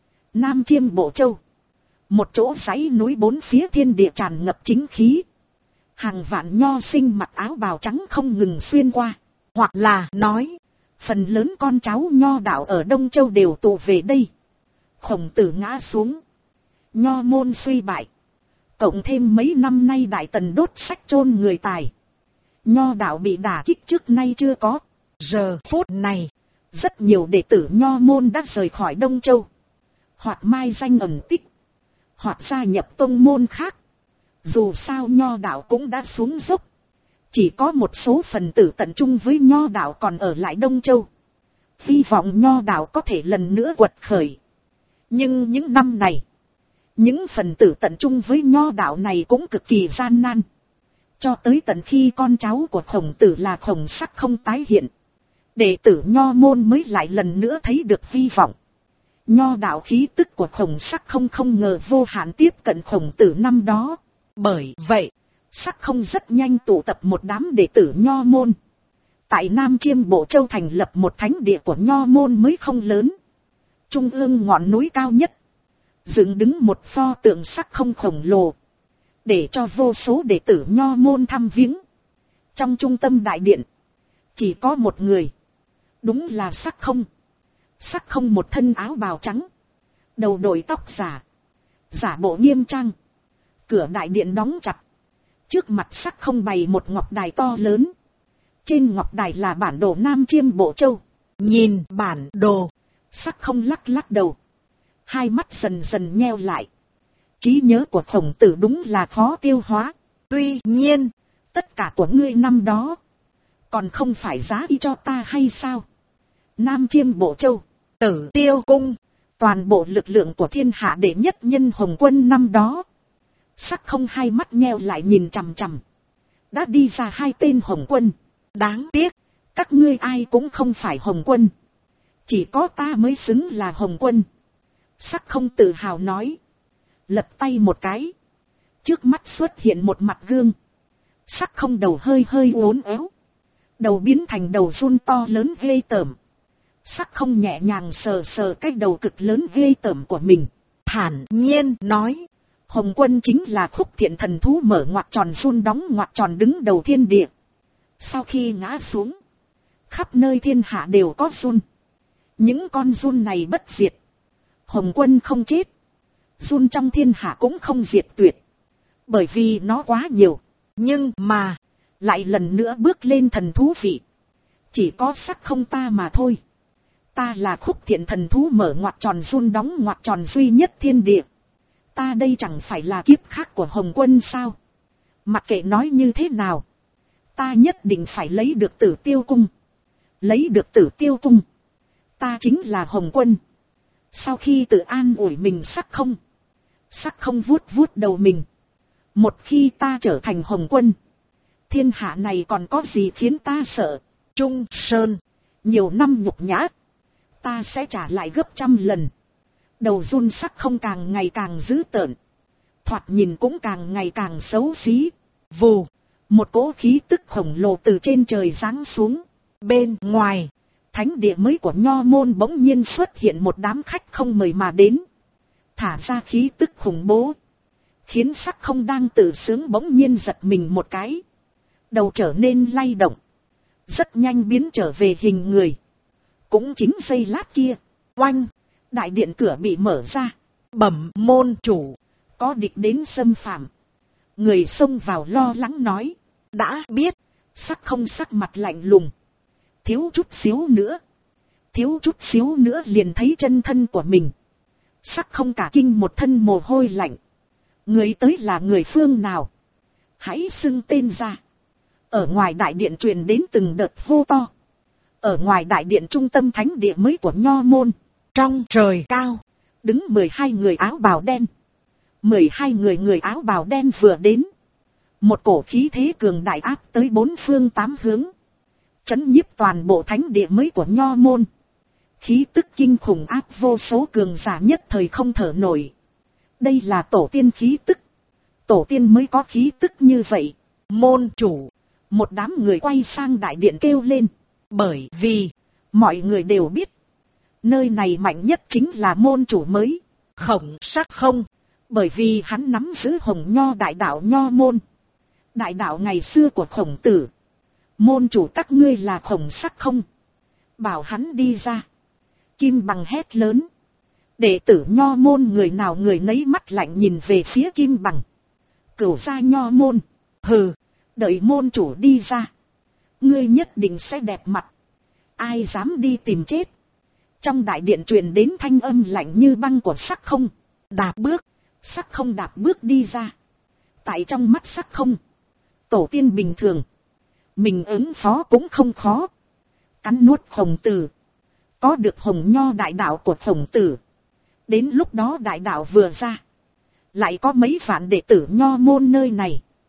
Nam Chiêm Bộ Châu. Một chỗ dãy núi bốn phía thiên địa tràn ngập chính khí. Hàng vạn nho sinh mặc áo bào trắng không ngừng xuyên qua. Hoặc là nói, phần lớn con cháu nho đạo ở Đông Châu đều tụ về đây. Khổng Tử ngã xuống. Nho môn suy bại. Cộng thêm mấy năm nay Đại Tần đốt sách chôn người tài. Nho đạo bị đả kích trước nay chưa có. Giờ phút này, rất nhiều đệ tử nho môn đã rời khỏi Đông Châu. Hoặc mai danh ẩn tích. Hoặc gia nhập tông môn khác. Dù sao nho đạo cũng đã xuống dốc. Chỉ có một số phần tử tận trung với nho đạo còn ở lại Đông Châu. Hy vọng nho đạo có thể lần nữa quật khởi. Nhưng những năm này, những phần tử tận trung với nho đạo này cũng cực kỳ gian nan. Cho tới tận khi con cháu của Khổng Tử là Khổng Sắc không tái hiện, đệ tử Nho môn mới lại lần nữa thấy được hy vọng. Nho đạo khí tức của Khổng Sắc không ngờ vô hạn tiếp cận Khổng Tử năm đó. Bởi vậy, Sắc không rất nhanh tụ tập một đám đệ tử Nho môn. Tại Nam Chiêm Bộ Châu thành lập một thánh địa của Nho môn mới không lớn. Trung ương ngọn núi cao nhất, dựng đứng một pho tượng Sắc không khổng lồ, để cho vô số đệ tử Nho môn thăm viếng. Trong trung tâm đại điện, chỉ có một người, đúng là Sắc không. Sắc không một thân áo bào trắng, đầu đội tóc giả bộ nghiêm trang. Cửa đại điện đóng chặt. Trước mặt Sắc không bày một ngọc đài to lớn. Trên ngọc đài là bản đồ Nam Chiêm Bộ Châu. Nhìn bản đồ, Sắc không lắc lắc đầu, hai mắt dần dần nheo lại. Trí nhớ của Khổng Tử đúng là khó tiêu hóa. Tuy nhiên, tất cả của ngươi năm đó, còn không phải giá y cho ta hay sao? Nam Chiêm Bộ Châu, Tử Tiêu Cung, toàn bộ lực lượng của thiên hạ đệ nhất nhân Hồng Quân năm đó. Sắc không hai mắt nheo lại nhìn chằm chằm. Đã đi ra hai tên Hồng Quân. Đáng tiếc, các ngươi ai cũng không phải Hồng Quân. Chỉ có ta mới xứng là Hồng Quân. Sắc không tự hào nói. Lật tay một cái, trước mắt xuất hiện một mặt gương. Sắc không đầu hơi uốn éo, đầu biến thành đầu giun to lớn ghê tởm. Sắc không nhẹ nhàng sờ cái đầu cực lớn ghê tởm của mình, thản nhiên nói. Hồng Quân chính là Khúc Thiện thần thú mở ngoặc tròn giun đóng ngoặc tròn đứng đầu thiên địa. Sau khi ngã xuống, khắp nơi thiên hạ đều có giun. Những con giun này bất diệt. Hồng Quân không chết, giun trong thiên hạ cũng không diệt tuyệt. Bởi vì nó quá nhiều. Nhưng mà, lại lần nữa bước lên thần thú vị. Chỉ có Sắc không ta mà thôi. Ta là Khúc Thiện thần thú mở ngoặc tròn giun đóng ngoặc tròn duy nhất thiên địa. Ta đây chẳng phải là kiếp khác của Hồng Quân sao? Mặc kệ nói như thế nào, ta nhất định phải lấy được Tử Tiêu Cung. Lấy được Tử Tiêu Cung, ta chính là Hồng Quân. Sau khi tự an ủi mình, Sắc không vuốt đầu mình. Một khi ta trở thành Hồng Quân, thiên hạ này còn có gì khiến ta sợ? Trung Sơn, nhiều năm nhục nhã, ta sẽ trả lại gấp 100 lần. Đầu run Sắc không càng ngày càng dữ tợn, thoạt nhìn cũng càng ngày càng xấu xí. Vù, một cỗ khí tức khổng lồ từ trên trời giáng xuống. Bên ngoài, thánh địa mới của Nho môn bỗng nhiên xuất hiện một đám khách không mời mà đến, thả ra khí tức khủng bố, khiến Sắc không đang tự sướng bỗng nhiên giật mình một cái, đầu trở nên lay động, rất nhanh biến trở về hình người. Cũng chính giây lát kia, oanh, đại điện cửa bị mở ra. Bẩm môn chủ, có địch đến xâm phạm. Người xông vào lo lắng nói. Đã biết. Sắc không sắc mặt lạnh lùng. Thiếu chút xíu nữa liền thấy chân thân của mình. Sắc không cả kinh một thân mồ hôi lạnh. Người tới là người phương nào? Hãy xưng tên ra. Ở ngoài đại điện truyền đến từng đợt hô to. Ở ngoài đại điện trung tâm thánh địa mới của Nho môn, trong trời cao, đứng 12 người áo bào đen. 12 người áo bào đen vừa đến, một cổ khí thế cường đại áp tới 4 phương 8 hướng, chấn nhiếp toàn bộ thánh địa mới của Nho môn. Khí tức kinh khủng áp vô số cường giả nhất thời không thở nổi. Đây là tổ tiên khí tức. Tổ tiên mới có khí tức như vậy. Môn chủ, một đám người quay sang đại điện kêu lên. Bởi vì, mọi người đều biết, nơi này mạnh nhất chính là môn chủ mới, Khổng Sắc không. Bởi vì hắn nắm giữ Hồng Nho đại đạo Nho môn, đại đạo ngày xưa của Khổng Tử. Môn chủ các ngươi là Khổng Sắc không? Bảo hắn đi ra. Kim Bằng hét lớn. Đệ tử Nho môn người nào người nấy mắt lạnh nhìn về phía Kim Bằng. Cửu gia Nho môn. Hừ, đợi môn chủ đi ra, ngươi nhất định sẽ đẹp mặt. Ai dám đi tìm chết? Trong đại điện truyền đến thanh âm lạnh như băng của Sắc không. Đạp bước. Sắc không đạp bước đi ra. Tại trong mắt Sắc không, tổ tiên bình thường, mình ứng phó cũng không khó. Cắn nuốt Khổng Tử, có được Hồng Nho đại đạo của Khổng Tử. Đến lúc đó đại đạo vừa ra, lại có mấy vạn đệ tử Nho môn nơi này,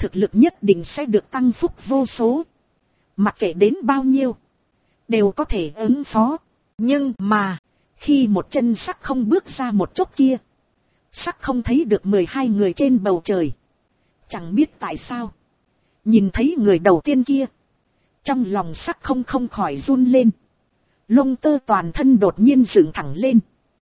thực lực nhất định sẽ được tăng phúc vô số. Mặc kệ đến bao nhiêu, đều có thể ứng phó. Nhưng mà, khi một chân sắc không bước ra một chốc kia, sắc không thấy được 12 người trên bầu trời. Chẳng biết tại sao, nhìn thấy người đầu tiên kia, trong lòng sắc không khỏi run lên. Lông tơ toàn thân đột nhiên dựng thẳng lên.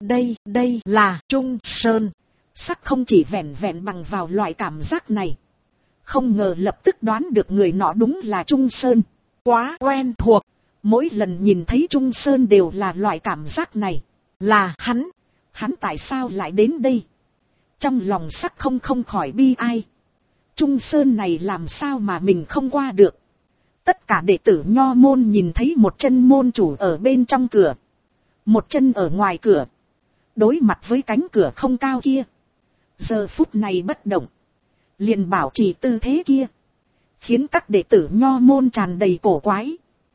Đây là Trung Sơn. Sắc không chỉ vẹn vẹn bằng vào loại cảm giác này, không ngờ lập tức đoán được người nọ đúng là Trung Sơn. Quá quen thuộc. Mỗi lần nhìn thấy Trung Sơn đều là loại cảm giác này. Là hắn. Hắn tại sao lại đến đây? Trong lòng sắc không khỏi bi ai. Trung Sơn này làm sao mà mình không qua được? Tất cả đệ tử Nho môn nhìn thấy một chân môn chủ ở bên trong cửa, một chân ở ngoài cửa, đối mặt với cánh cửa không cao kia. Giờ phút này bất động, liền bảo trì tư thế kia, khiến các đệ tử Nho môn tràn đầy cổ quái.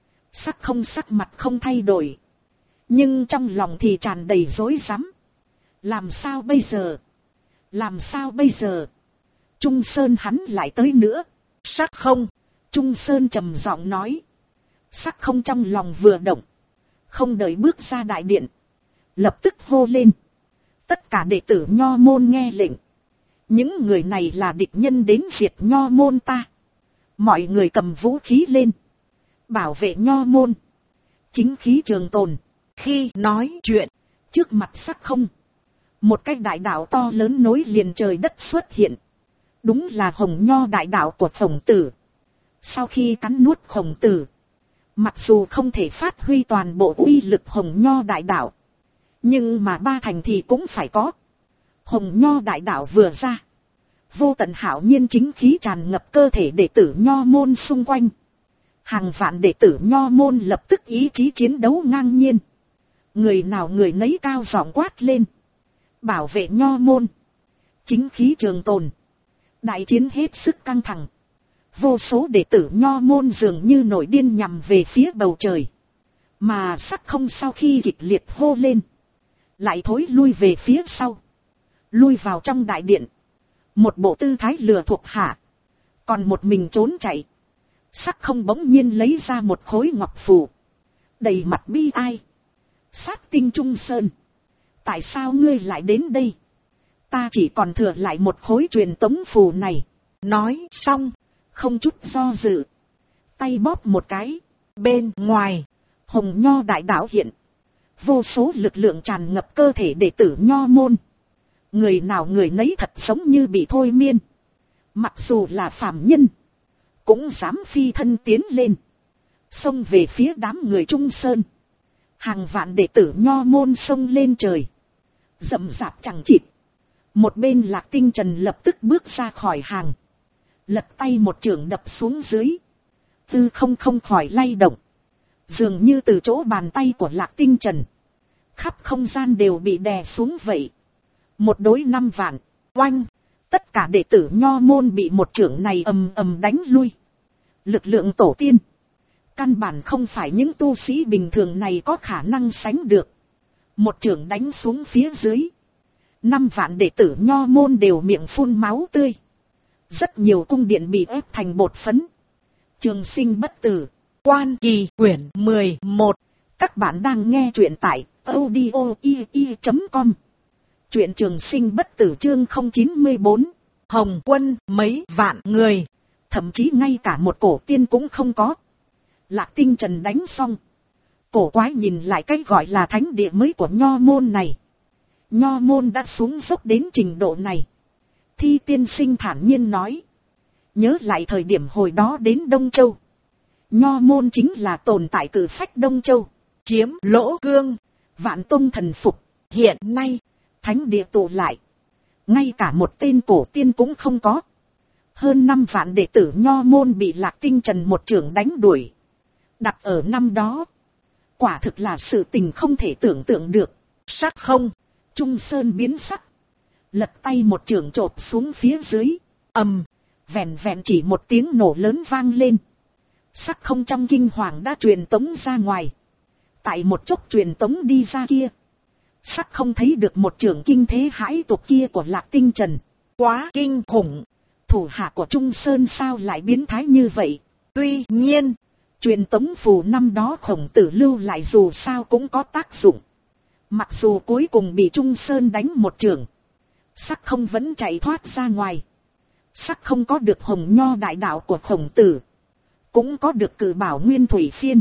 Sắc mặt không thay đổi, nhưng trong lòng thì tràn đầy rối rắm. Làm sao bây giờ? Làm sao bây giờ? Trung Sơn hắn lại tới nữa. Sắc không. Trung Sơn trầm giọng nói. Sắc không trong lòng vừa động, không đợi bước ra đại điện, lập tức hô lên. Tất cả đệ tử Nho môn nghe lệnh. Những người này là địch nhân đến diệt Nho môn ta. Mọi người cầm vũ khí lên, bảo vệ Nho môn, chính khí trường tồn. Khi nói chuyện, trước mặt sắc không, một cái đại đạo to lớn nối liền trời đất xuất hiện. Đúng là Hồng Nho đại đạo của Khổng Tử. Sau khi cắn nuốt Khổng Tử, mặc dù không thể phát huy toàn bộ uy lực Hồng Nho đại đạo, nhưng mà 3 thành thì cũng phải có. Hồng Nho đại đạo vừa ra, vô tận hảo nhiên chính khí tràn ngập cơ thể đệ tử Nho môn xung quanh. Hàng vạn đệ tử Nho môn lập tức ý chí chiến đấu ngang nhiên. Người nào người nấy cao giọng quát lên. Bảo vệ Nho môn, chính khí trường tồn. Đại chiến hết sức căng thẳng. Vô số đệ tử Nho môn dường như nổi điên nhằm về phía bầu trời. Mà sắc không sau khi kịch liệt hô lên, lại thối lui về phía sau, lui vào trong đại điện. Một bộ tư thái lừa thuộc hạ, còn một mình trốn chạy. Sắc không bỗng nhiên lấy ra một khối ngọc phù, đầy mặt bi ai. Sát tinh Trung Sơn, tại sao ngươi lại đến đây? Ta chỉ còn thừa lại một khối truyền tống phù này. Nói xong, không chút do dự, tay bóp một cái. Bên ngoài, Hồng Nho đại đạo hiện. Vô số lực lượng tràn ngập cơ thể đệ tử Nho môn. Người nào người nấy thật giống như bị thôi miên. Mặc dù là phàm nhân, cũng dám phi thân tiến lên, xông về phía đám người Trung Sơn. Hàng vạn đệ tử Nho môn xông lên trời, rậm rạp chẳng chịt. Một bên Lạc Tinh Trần lập tức bước ra khỏi hàng, lật tay một chưởng đập xuống dưới. Tư không khỏi lay động, dường như từ chỗ bàn tay của Lạc Tinh Trần, khắp không gian đều bị đè xuống vậy. Một đối 5 vạn, oanh, tất cả đệ tử Nho môn bị một chưởng này ầm ầm đánh lui. Lực lượng tổ tiên, căn bản không phải những tu sĩ bình thường này có khả năng sánh được. Một chưởng đánh xuống phía dưới, 5 vạn đệ tử Nho môn đều miệng phun máu tươi. Rất nhiều cung điện bị ép thành bột phấn. Trường Sinh Bất Tử, Quan Kỳ quyển 11. Các bạn đang nghe truyện tại audio.com. Truyện Trường Sinh Bất Tử chương 094. Hồng quân mấy vạn người, thậm chí ngay cả một cổ tiên cũng không có. Lạc Tinh Trần đánh xong, cổ quái nhìn lại cái gọi là thánh địa mới của Nho môn này. Nho môn đã xuống dốc đến trình độ này. Thi tiên sinh thản nhiên nói. Nhớ lại thời điểm hồi đó đến Đông Châu, Nho môn chính là tồn tại cử phách Đông Châu, chiếm lỗ cương, vạn tông thần phục. Hiện nay, thánh địa tụ lại, ngay cả một tên cổ tiên cũng không có. Hơn 5 vạn đệ tử Nho môn bị Lạc Tinh Trần một chưởng đánh đuổi. Đặt ở năm đó, quả thực là sự tình không thể tưởng tượng được. Sắc không, Trung Sơn biến sắc, lật tay một chưởng chộp xuống phía dưới. Vẹn vẹn chỉ một tiếng nổ lớn vang lên, sắc không trong kinh hoàng đã truyền tống ra ngoài. Tại một chốc truyền tống đi ra kia, sắc không thấy được một chưởng kinh thế hãi tục kia của Lạc Tinh Trần. Quá kinh khủng. thủ hạ của Trung Sơn sao lại biến thái như vậy? Tuy nhiên, truyền tống phù năm đó Khổng Tử lưu lại dù sao cũng có tác dụng. Mặc dù cuối cùng bị Trung Sơn đánh một chưởng, Sắc Không vẫn chạy thoát ra ngoài. Sắc Không có được Hồng Nho đại đạo của Khổng Tử, cũng có được Cử Bảo Nguyên Thủy Phiên.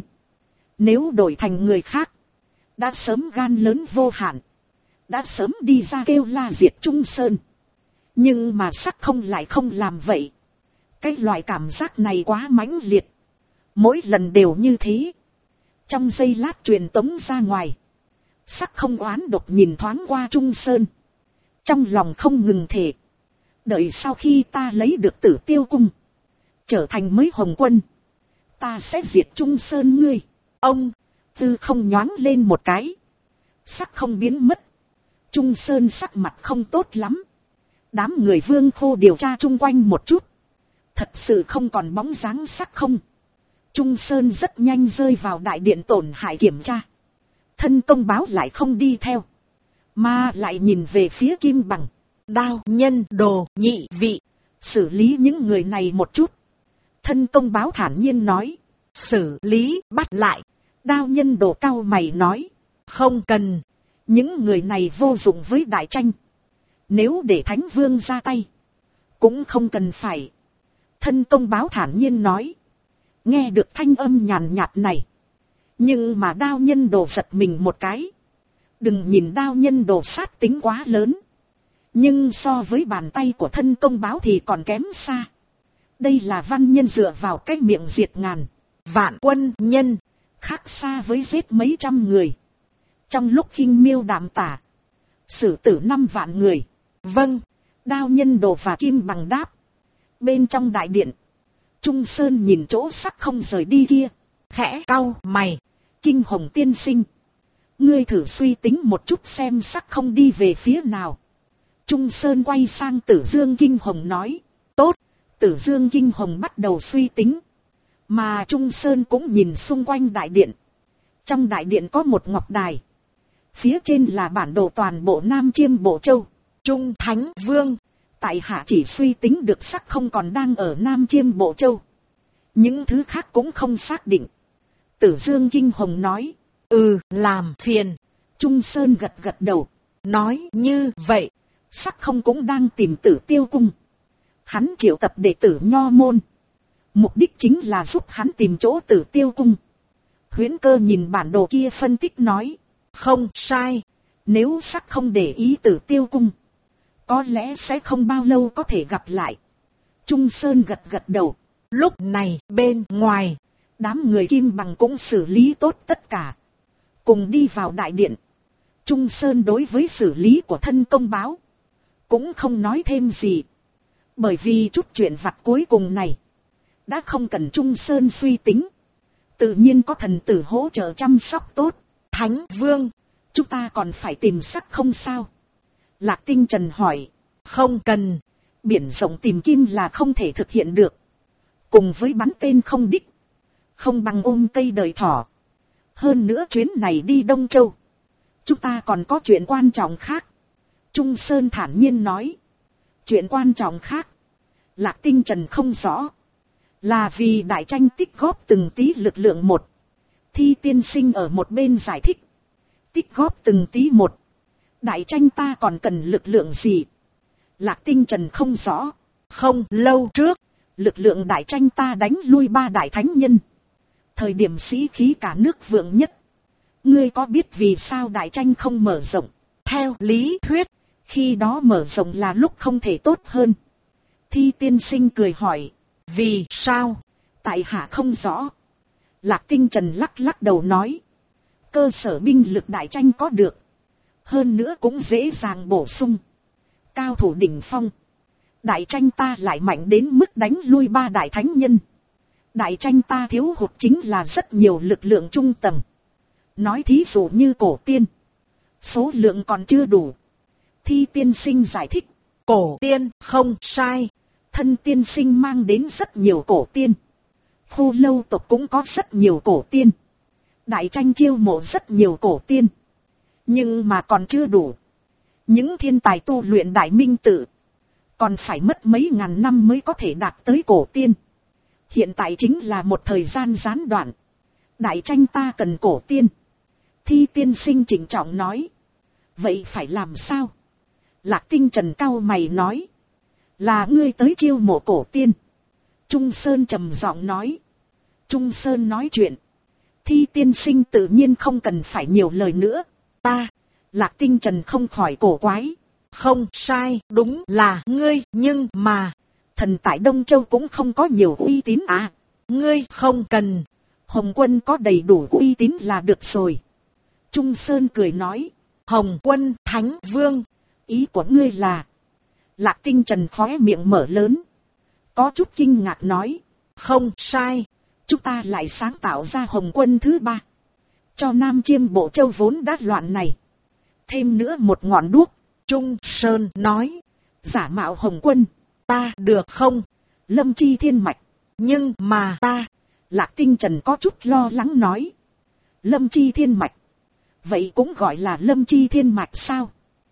Nếu đổi thành người khác, đã sớm gan lớn vô hạn, đã sớm đi ra kêu la diệt Trung Sơn. Nhưng mà Sắc Không lại không làm vậy. Cái loại cảm giác này quá mãnh liệt, mỗi lần đều như thế. Trong giây lát truyền tống ra ngoài, Sắc Không oán độc nhìn thoáng qua Trung Sơn, trong lòng không ngừng thề, đợi sau khi ta lấy được Tử Tiêu Cung, trở thành mới Hồng Quân, ta sẽ diệt Trung Sơn ngươi. Ông tư không nhoáng lên một cái, Sắc Không biến mất. Trung Sơn sắc mặt không tốt lắm. Đám người Vương Khô điều tra chung quanh một chút, thật sự không còn bóng dáng Sắc Không. Trung Sơn rất nhanh rơi vào đại điện tổn hại kiểm tra. Thân công báo lại không đi theo, mà lại nhìn về phía Kim Bằng, Đao Nhân Đồ nhị vị, xử lý những người này một chút. Thân công báo thản nhiên nói, xử lý bắt lại. Đao Nhân Đồ cau mày nói, không cần, những người này vô dụng với đại tranh. Nếu để Thánh Vương ra tay, cũng không cần phải. Thân công báo thản nhiên nói. Nghe được thanh âm nhàn nhạt này, nhưng mà Đao Nhân Đồ giật mình một cái. Đừng nhìn Đao Nhân Đồ sát tính quá lớn, nhưng so với bàn tay của thân công báo thì còn kém xa. Đây là văn nhân dựa vào cái miệng diệt ngàn vạn quân nhân, khác xa với giết mấy trăm người. Trong lúc khinh miêu đạm tả, xử tử 5 vạn người. Vâng, Đao Nhân Đồ và Kim Bằng đáp. Bên trong đại điện, Trung Sơn nhìn chỗ Sắc Không rời đi kia, khẽ cau mày. Kinh Hồng tiên sinh, ngươi thử suy tính một chút xem Sắc Không đi về phía nào. Trung Sơn quay sang Tử Dương Kinh Hồng nói, tốt. Tử Dương Kinh Hồng bắt đầu suy tính, mà Trung Sơn cũng nhìn xung quanh đại điện. Trong đại điện có một ngọc đài, phía trên là bản đồ toàn bộ Nam Chiêm Bộ Châu. Trung Thánh Vương, tại hạ chỉ suy tính được Sắc Không còn đang ở Nam Chiêm Bộ Châu, những thứ khác cũng không xác định. Tử Dương Kinh Hồng nói, làm phiền. Trung Sơn gật gật đầu, nói như vậy, Sắc Không cũng đang tìm Tử Tiêu Cung. Hắn triệu tập đệ tử Nho môn, mục đích chính là giúp hắn tìm chỗ Tử Tiêu Cung. Huyễn Cơ nhìn bản đồ kia phân tích nói, không sai, nếu Sắc Không để ý Tử Tiêu Cung, có lẽ sẽ không bao lâu có thể gặp lại. Trung Sơn gật gật đầu. Lúc này bên ngoài, đám người Kim Bằng cũng xử lý tốt tất cả, cùng đi vào đại điện. Trung Sơn đối với xử lý của thân công báo cũng không nói thêm gì, bởi vì chút chuyện vặt cuối cùng này đã không cần Trung Sơn suy tính, tự nhiên có thần tử hỗ trợ chăm sóc tốt. Thánh Vương, chúng ta còn phải tìm Sắc Không sao? Lạc Tinh Trần hỏi. Không cần, biển rộng tìm kim là không thể thực hiện được, cùng với bắn tên không đích, không bằng ôm cây đời thỏ. Hơn nữa chuyến này đi Đông Châu, chúng ta còn có chuyện quan trọng khác. Trung Sơn thản nhiên nói. Chuyện quan trọng khác? Lạc Tinh Trần không rõ. Là vì đại tranh tích góp từng tí lực lượng một. Thi tiên sinh ở một bên giải thích. Tích góp từng tí một, đại tranh ta còn cần lực lượng gì? Lạc Tinh Trần không rõ. Không lâu trước, lực lượng đại tranh ta đánh lui 3 đại thánh nhân, thời điểm sĩ khí cả nước vượng nhất. Ngươi có biết vì sao đại tranh không mở rộng? Theo lý thuyết, khi đó mở rộng là lúc không thể tốt hơn. Thi tiên sinh cười hỏi. Vì sao? Tại hạ không rõ. Lạc Tinh Trần lắc lắc đầu nói. Cơ sở binh lực đại tranh có được, hơn nữa cũng dễ dàng bổ sung. Cao thủ đỉnh phong, đại tranh ta lại mạnh đến mức đánh lui 3 đại thánh nhân. Đại tranh ta thiếu hụt chính là rất nhiều lực lượng trung tầng. Nói thí dụ như cổ tiên, số lượng còn chưa đủ. Thi tiên sinh giải thích. Cổ tiên không sai, thân tiên sinh mang đến rất nhiều cổ tiên. Khô Lâu tộc cũng có rất nhiều cổ tiên. Đại tranh chiêu mộ rất nhiều cổ tiên, nhưng mà còn chưa đủ. Những thiên tài tu luyện đại minh tự còn phải mất mấy ngàn năm mới có thể đạt tới cổ tiên. Hiện tại chính là một thời gian gián đoạn. Đại tranh ta cần cổ tiên. Thi tiên sinh trịnh trọng nói. Vậy phải làm sao? Lạc Tinh Trần cau mày nói. Là ngươi tới chiêu mộ cổ tiên. Trung Sơn trầm giọng nói. Trung Sơn nói chuyện. Thi tiên sinh tự nhiên không cần phải nhiều lời nữa. Ta, Lạc Tinh Trần không khỏi cổ quái. Không sai, đúng là ngươi, nhưng mà thần tại Đông Châu cũng không có nhiều uy tín à. Ngươi không cần. Hồng Quân có đầy đủ uy tín là được rồi. Trung Sơn cười nói. Hồng Quân Thánh Vương. Ý của ngươi là. Lạc Tinh Trần khóe miệng mở lớn. Có chút kinh ngạc nói. Không sai. Chúng ta lại sáng tạo ra Hồng Quân thứ 3. Cho Nam Chiêm Bộ Châu vốn đã loạn này. Thêm nữa một ngọn đuốc. Trung Sơn nói. Giả mạo Hồng Quân. Ta được không? Lâm Chi Thiên Mạch. Nhưng mà ta. Lạc Tinh Trần có chút lo lắng nói. Lâm Chi Thiên Mạch. Vậy cũng gọi là Lâm Chi Thiên Mạch sao?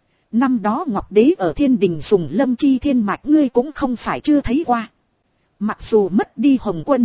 Năm đó Ngọc Đế ở Thiên Đình dùng Lâm Chi Thiên Mạch ngươi cũng không phải chưa thấy qua. Mặc dù mất đi Hồng Quân.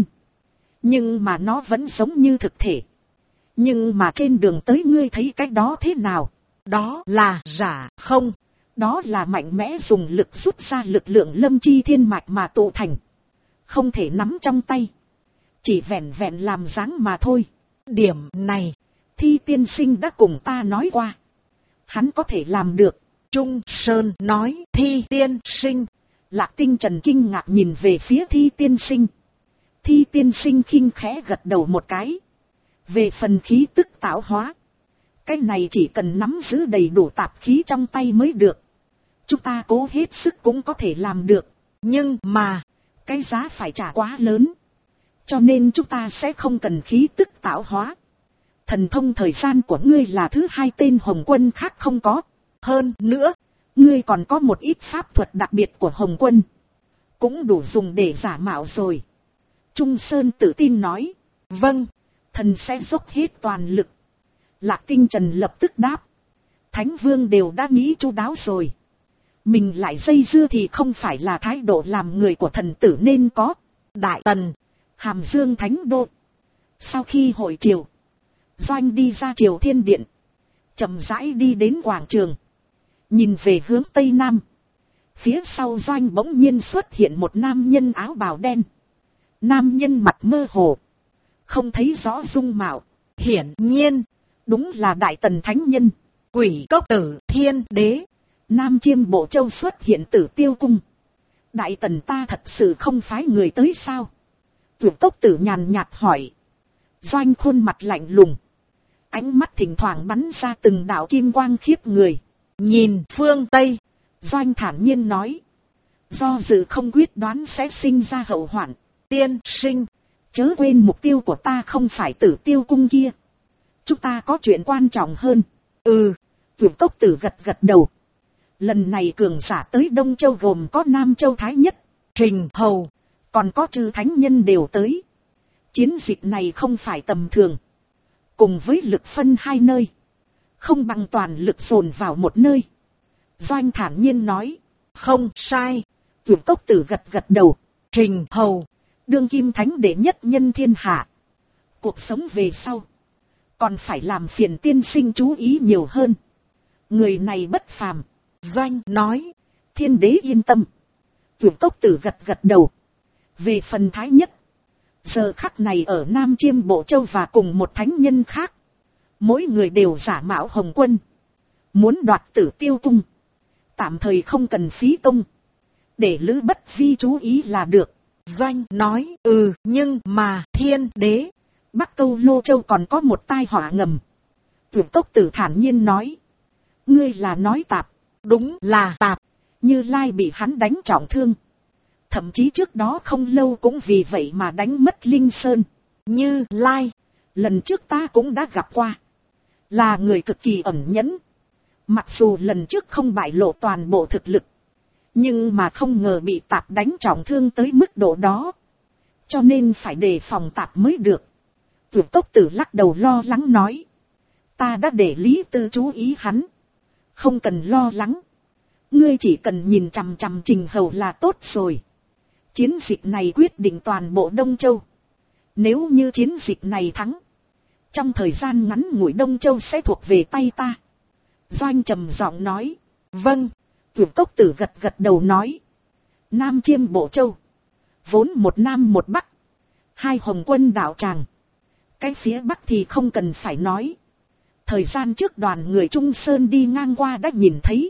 Nhưng mà nó vẫn giống như thực thể. Nhưng mà trên đường tới ngươi thấy cái đó thế nào? Đó là giả không? Đó là mạnh mẽ dùng lực rút ra lực lượng Lâm Chi Thiên Mạch mà tụ thành. Không thể nắm trong tay. Chỉ vẹn vẹn làm dáng mà thôi. Điểm này, Thi tiên sinh đã cùng ta nói qua. Hắn có thể làm được. Trung Sơn nói. Thi tiên sinh. Lạc Tinh Trần kinh ngạc nhìn về phía Thi tiên sinh. Thi tiên sinh khinh khẽ gật đầu một cái. Về phần khí tức tạo hóa. Cái này chỉ cần nắm giữ đầy đủ tạp khí trong tay mới được. Chúng ta cố hết sức cũng có thể làm được. Nhưng mà, cái giá phải trả quá lớn. Cho nên chúng ta sẽ không cần khí tức tạo hóa. Thần thông thời gian của ngươi là thứ 2 tên Hồng Quân khác không có. Hơn nữa, ngươi còn có một ít pháp thuật đặc biệt của Hồng Quân. Cũng đủ dùng để giả mạo rồi. Trung Sơn tự tin nói. Vâng, thần sẽ dốc hết toàn lực. Lạc Tinh Trần lập tức đáp. Thánh Vương đều đã nghĩ chu đáo rồi. Mình lại dây dưa thì không phải là thái độ làm người của thần tử nên có. Đại Tần, Hàm Dương Thánh Đô. Sau khi hội triều, Doanh đi ra Triều Thiên Điện. Chậm rãi đi đến quảng trường. Nhìn về hướng Tây Nam. Phía sau Doanh bỗng nhiên xuất hiện một nam nhân áo bào đen. Nam nhân mặt mơ hồ. Không thấy rõ dung mạo. Hiển nhiên, đúng là Đại Tần Thánh Nhân. Quỷ Cốc Tử Thiên Đế. Nam Chiêm Bộ Châu xuất hiện Tử Tiêu Cung. Đại Tần ta thật sự không phái người tới sao? Quỷ Cốc Tử nhàn nhạt hỏi. Doanh khuôn mặt lạnh lùng. Ánh mắt thỉnh thoảng bắn ra từng đạo kim quang khiếp người. Nhìn phương Tây. Doanh thản nhiên nói. Do dự không quyết đoán sẽ sinh ra hậu hoạn. Tiên sinh, chớ quên mục tiêu của ta không phải Tử Tiêu Cung kia. Chúng ta có chuyện quan trọng hơn. Quỷ Cốc Tử gật gật đầu. Lần này cường giả tới Đông Châu gồm có Nam Châu Thái Nhất, Trình Hầu, còn có chư thánh nhân đều tới. Chiến dịch này không phải tầm thường. Cùng với lực phân 2 nơi, không bằng toàn lực dồn vào một nơi. Doanh thản nhiên nói. Không sai. Quỷ Cốc Tử gật gật đầu. Trình Hầu, đương kim thánh đệ nhất nhân thiên hạ. Cuộc sống về sau, còn phải làm phiền tiên sinh chú ý nhiều hơn. Người này bất phàm. Doanh nói. Thiên đế yên tâm. Quỷ Cốc Tử gật gật đầu. Về phần Thái Nhất, giờ khắc này ở Nam Chiêm Bộ Châu và cùng một thánh nhân khác. Mỗi người đều giả mạo Hồng Quân. Muốn đoạt Tử Tiêu Cung. Tạm thời không cần phí công. Để Lữ Bất Vi chú ý là được. Doanh nói. Nhưng mà Thiên Đế, Bắc Câu Lô Châu còn có một tai họa ngầm. Quỷ Cốc Tử thản nhiên nói. Ngươi là nói tạp. Đúng là tạp. Như Lai bị hắn đánh trọng thương. Thậm chí trước đó không lâu cũng vì vậy mà đánh mất Linh Sơn. Như Lai, lần trước ta cũng đã gặp qua. Là người cực kỳ ẩn nhẫn. Mặc dù lần trước không bại lộ toàn bộ thực lực. Nhưng mà không ngờ bị tạp đánh trọng thương tới mức độ đó. Cho nên phải đề phòng tạp mới được. Quỷ Cốc Tử lắc đầu lo lắng nói. Ta đã để Lý Tư chú ý hắn. Không cần lo lắng. Ngươi chỉ cần nhìn chằm chằm Trình Hầu là tốt rồi. Chiến dịch này quyết định toàn bộ Đông Châu. Nếu như chiến dịch này thắng, trong thời gian ngắn ngủi Đông Châu sẽ thuộc về tay ta. Doanh trầm giọng nói. Vâng. Tưởng Cốc Tử gật gật đầu nói. Nam Chiêm Bộ Châu, vốn một Nam một Bắc, hai Hồng Quân đạo tràng. Cái phía Bắc thì không cần phải nói. Thời gian trước đoàn người Trung Sơn đi ngang qua đã nhìn thấy.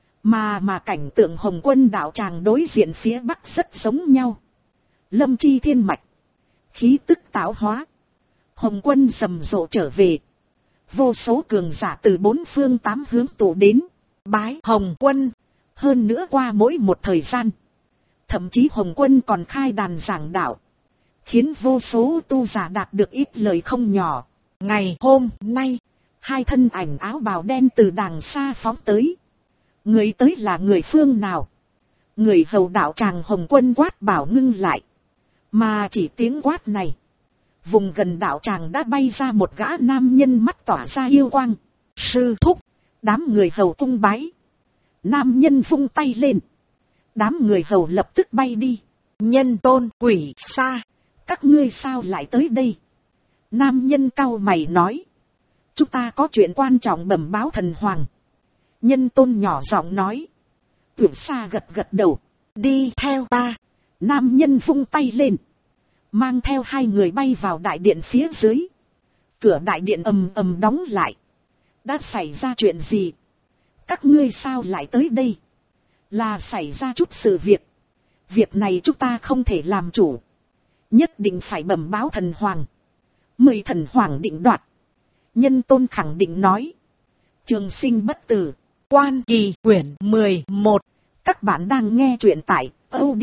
Mà cảnh tượng Hồng Quân đạo tràng đối diện phía Bắc rất giống nhau. Lâm chi thiên mạch, khí tức tạo hóa. Hồng Quân rầm rộ trở về. Vô số cường giả từ bốn phương tám hướng tụ đến bái Hồng Quân. Hơn nữa qua mỗi một thời gian, thậm chí Hồng Quân còn khai đàn giảng đạo, khiến vô số tu giả đạt được ít lời không nhỏ. Ngày hôm nay, hai thân ảnh áo bào đen từ đàng xa phóng tới. Người tới là người phương nào? Người hầu đạo tràng Hồng Quân quát bảo ngưng lại. Mà chỉ tiếng quát này, vùng gần đạo tràng đã bay ra một gã nam nhân mắt tỏa ra yêu quang. Sư thúc, đám người hầu cung bái. Nam nhân vung tay lên. Đám người hầu lập tức bay đi. Nhân Tôn, Quỷ Sa, các ngươi sao lại tới đây? Nam nhân cau mày nói. Chúng ta có chuyện quan trọng bẩm báo thần hoàng. Nhân Tôn nhỏ giọng nói. Quỷ Sa gật gật đầu. Đi theo ta. Nam nhân vung tay lên, mang theo hai người bay vào đại điện phía dưới. Cửa đại điện ầm ầm đóng lại. Đã xảy ra chuyện gì? Các ngươi sao lại tới đây? Là xảy ra chút sự việc. Việc này chúng ta không thể làm chủ. Nhất định phải bẩm báo thần hoàng. Mời thần hoàng định đoạt. Nhân Tôn khẳng định nói. Trường Sinh Bất Tử, Quan Kỳ quyển 11. Các bạn đang nghe truyện tại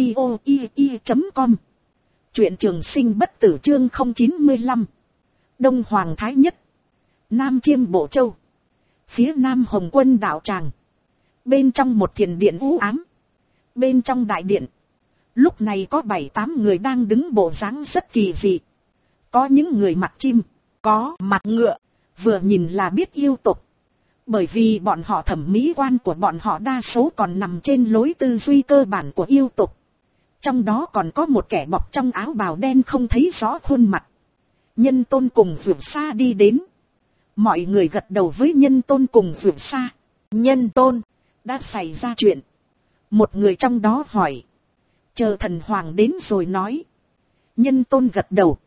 audio.com. Truyện Trường Sinh Bất Tử chương 095. Đông Hoàng Thái Nhất, Nam Chiêm Bộ Châu, phía Nam Hồng Quân đạo tràng. Bên trong một thiền điện u ám. Bên trong đại điện, lúc này có 7-8 người đang đứng bộ dáng rất kỳ dị. Có những người mặt chim, có mặt ngựa, vừa nhìn là biết yêu tục. Bởi vì bọn họ thẩm mỹ quan của bọn họ đa số còn nằm trên lối tư duy cơ bản của yêu tục. Trong đó còn có một kẻ bọc trong áo bào đen không thấy rõ khuôn mặt. Nhân Tôn cùng Vượt Sa đi đến. Mọi người gật đầu với Nhân Tôn cùng Vượt Sa. Nhân Tôn, đã xảy ra chuyện. Một người trong đó hỏi. Chờ thần hoàng đến rồi nói. Nhân Tôn gật đầu.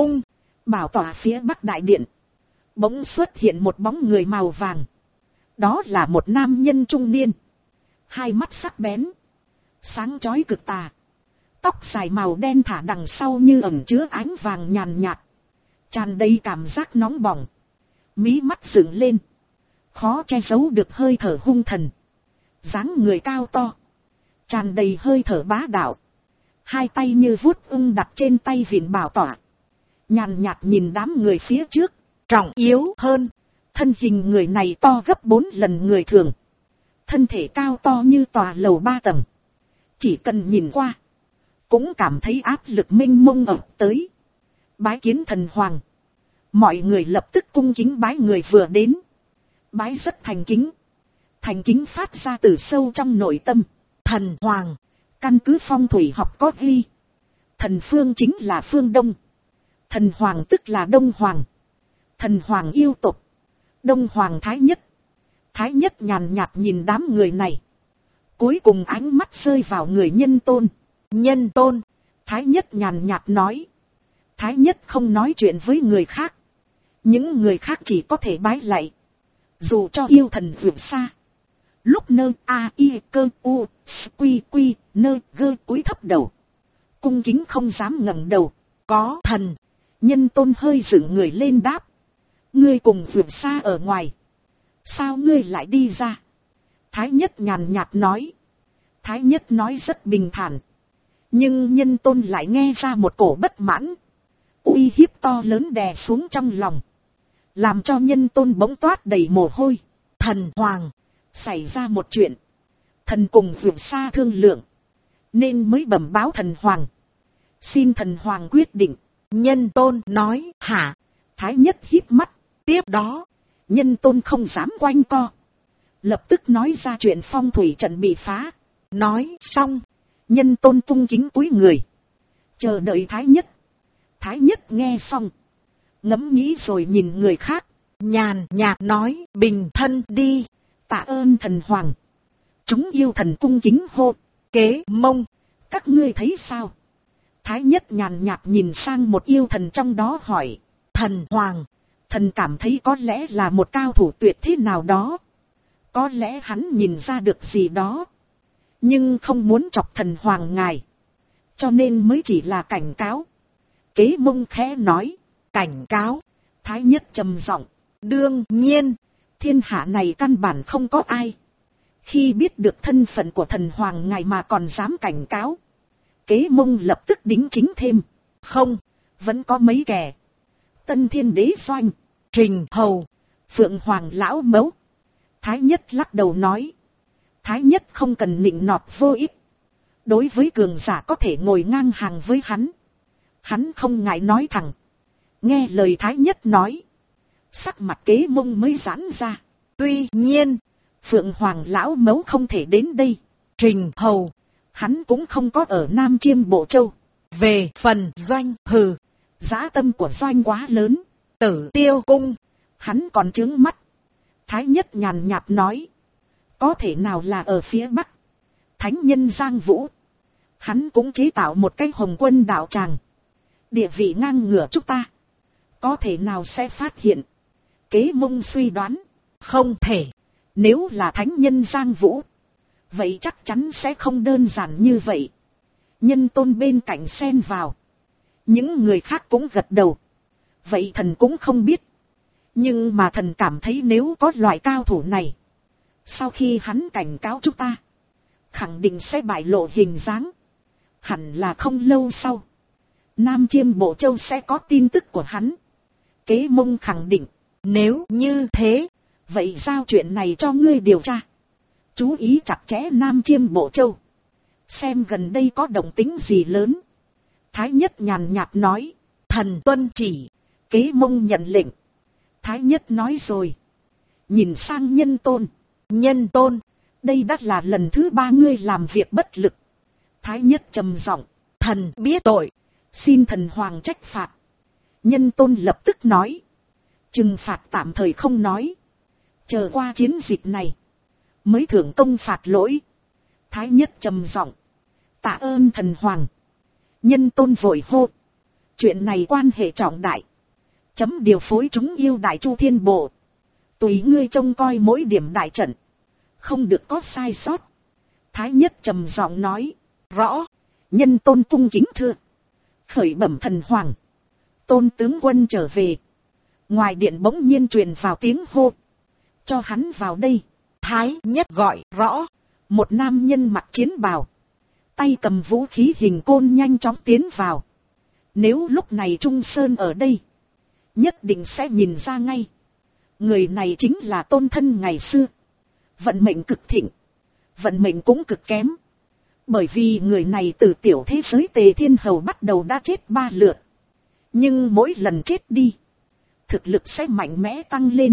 Bảo tỏa phía bắc đại điện, bỗng xuất hiện một bóng người màu vàng. Đó là một nam nhân trung niên. Hai mắt sắc bén, sáng chói cực tà. Tóc dài màu đen thả đằng sau như ẩn chứa ánh vàng nhàn nhạt, tràn đầy cảm giác nóng bỏng. Mí mắt dựng lên, khó che giấu được hơi thở hung thần. Dáng người cao to, tràn đầy hơi thở bá đạo. Hai tay như vuốt đặt trên tay vịn bảo tỏa. Nhàn nhạt nhìn đám người phía trước. Trọng yếu hơn, thân hình người này to gấp 4 lần người thường. Thân thể cao to như tòa lầu 3 tầng. Chỉ cần nhìn qua, cũng cảm thấy áp lực mênh mông ập tới. Bái kiến thần hoàng. Mọi người lập tức cung kính bái người vừa đến. Bái rất thành kính. Thành kính phát ra từ sâu trong nội tâm. Thần hoàng, căn cứ phong thủy học có ghi, thần phương chính là phương Đông. Thần hoàng tức là Đông Hoàng. Thần hoàng yêu tục, Đông Hoàng Thái Nhất. Thái Nhất nhàn nhạt nhìn đám người này. Cuối cùng ánh mắt rơi vào người Nhân Tôn. Nhân Tôn, Thái Nhất nhàn nhạt nói. Thái Nhất không nói chuyện với người khác. Những người khác chỉ có thể bái lạy. Dù cho yêu thần Vượt Sa, lúc nơ a i cơ u quy quy nơ gơ cúi thấp đầu, cung kính không dám ngẩng đầu. Có thần. Nhân Tôn hơi dựng người lên đáp. Ngươi cùng Vượt Sa ở ngoài, sao ngươi lại đi ra? Thái Nhất nhàn nhạt nói. Thái Nhất nói rất bình thản, nhưng Nhân Tôn lại nghe ra một cổ bất mãn. Uy hiếp to lớn đè xuống trong lòng, làm cho Nhân Tôn bỗng toát đầy mồ hôi. Thần hoàng, xảy ra một chuyện. Thần cùng Vượt Sa thương lượng, nên mới bẩm báo thần hoàng. Xin thần hoàng quyết định. Nhân Tôn nói. Hả? Thái Nhất híp mắt. Tiếp đó, Nhân Tôn không dám quanh co, lập tức nói ra chuyện phong thủy trận bị phá. Nói xong, Nhân Tôn cung kính cúi người, chờ đợi Thái Nhất. Thái Nhất nghe xong, ngẫm nghĩ rồi nhìn người khác, nhàn nhạt nói, bình thân đi. Tạ ơn thần hoàng. Chúng yêu thần cung kính hô, Kế Mông, các ngươi thấy sao? Thái Nhất nhàn nhạt nhìn sang một yêu thần trong đó hỏi, thần hoàng. thần cảm thấy có lẽ là một cao thủ tuyệt thế nào đó. Có lẽ hắn nhìn ra được gì đó, nhưng không muốn chọc thần hoàng ngài, cho nên mới chỉ là cảnh cáo. Kế Mông khẽ nói, Cảnh cáo. Thái Nhất trầm giọng, Đương nhiên, thiên hạ này căn bản không có ai khi biết được thân phận của thần hoàng ngài mà còn dám cảnh cáo. Kế Mông lập tức đính chính thêm, không, vẫn có mấy kẻ. Tân Thiên Đế Doanh, Trình Hầu, Phượng Hoàng Lão Mẫu. Thái Nhất lắc đầu nói, Thái Nhất không cần nịnh nọt vô ích. Đối với cường giả có thể ngồi ngang hàng với hắn không ngại nói thẳng. Nghe lời Thái Nhất nói, sắc mặt Kế Mông mới giãn ra. tuy nhiên, Phượng Hoàng Lão Mẫu không thể đến đây. Trình Hầu, Hắn cũng không có ở Nam Chiêm Bộ Châu. về phần Doanh, hừ, Dã tâm của Doanh quá lớn. Tử Tiêu Cung, Hắn còn trướng mắt. Thái Nhất nhàn nhạt nói, có thể nào là ở phía Bắc. Thánh nhân Giang Vũ, hắn cũng chế tạo một cái Hồng Quân đạo tràng, địa vị ngang ngửa chúng ta, có thể nào sẽ phát hiện. Kế Mông suy đoán, không thể. nếu là thánh nhân Giang Vũ, vậy chắc chắn sẽ không đơn giản như vậy. Nhân Tôn bên cạnh xen vào, những người khác cũng gật đầu. Vậy thần cũng không biết, nhưng mà thần cảm thấy nếu có loại cao thủ này, sau khi hắn cảnh cáo chúng ta, khẳng định sẽ bại lộ hình dáng. Hẳn là không lâu sau, Nam Chiêm Bộ Châu sẽ có tin tức của hắn. Kế Mông khẳng định, Nếu như thế, vậy giao chuyện này cho ngươi điều tra. Chú ý chặt chẽ Nam Chiêm Bộ Châu, xem gần đây có động tĩnh gì lớn. Thái Nhất nhàn nhạt nói, thần tuân chỉ. Kế Mông nhận lệnh. Thái Nhất nói rồi, nhìn sang Nhân Tôn. Nhân Tôn, Đây đã là lần thứ 3 ngươi làm việc bất lực. Thái Nhất trầm giọng, thần biết tội. xin thần hoàng trách phạt. Nhân Tôn lập tức nói, trừng phạt tạm thời không nói, chờ qua chiến dịch này mới thưởng công phạt lỗi. Thái Nhất trầm giọng, tạ ơn thần hoàng. Nhân Tôn vội hô, chuyện này quan hệ trọng đại, chấm điều phối chúng yêu Đại Chu Thiên Bộ, tùy ngươi trông coi mỗi điểm đại trận, không được có sai sót. Thái Nhất trầm giọng nói, Rõ. Nhân Tôn cung kính thưa, khởi bẩm thần hoàng, Tôn tướng quân trở về. Ngoài điện bỗng nhiên truyền vào tiếng hô, cho hắn vào đây. Thái Nhất gọi rõ. Một nam nhân mặc chiến bào, tay cầm vũ khí hình côn nhanh chóng tiến vào. Nếu lúc này Trung Sơn ở đây, nhất định sẽ nhìn ra ngay. Người này chính là Tôn Thân ngày xưa. Vận mệnh cực thịnh, vận mệnh cũng cực kém. Bởi vì người này từ tiểu thế giới Tề Thiên Hầu bắt đầu đã chết 3 lượt. Nhưng mỗi lần chết đi, thực lực sẽ mạnh mẽ tăng lên.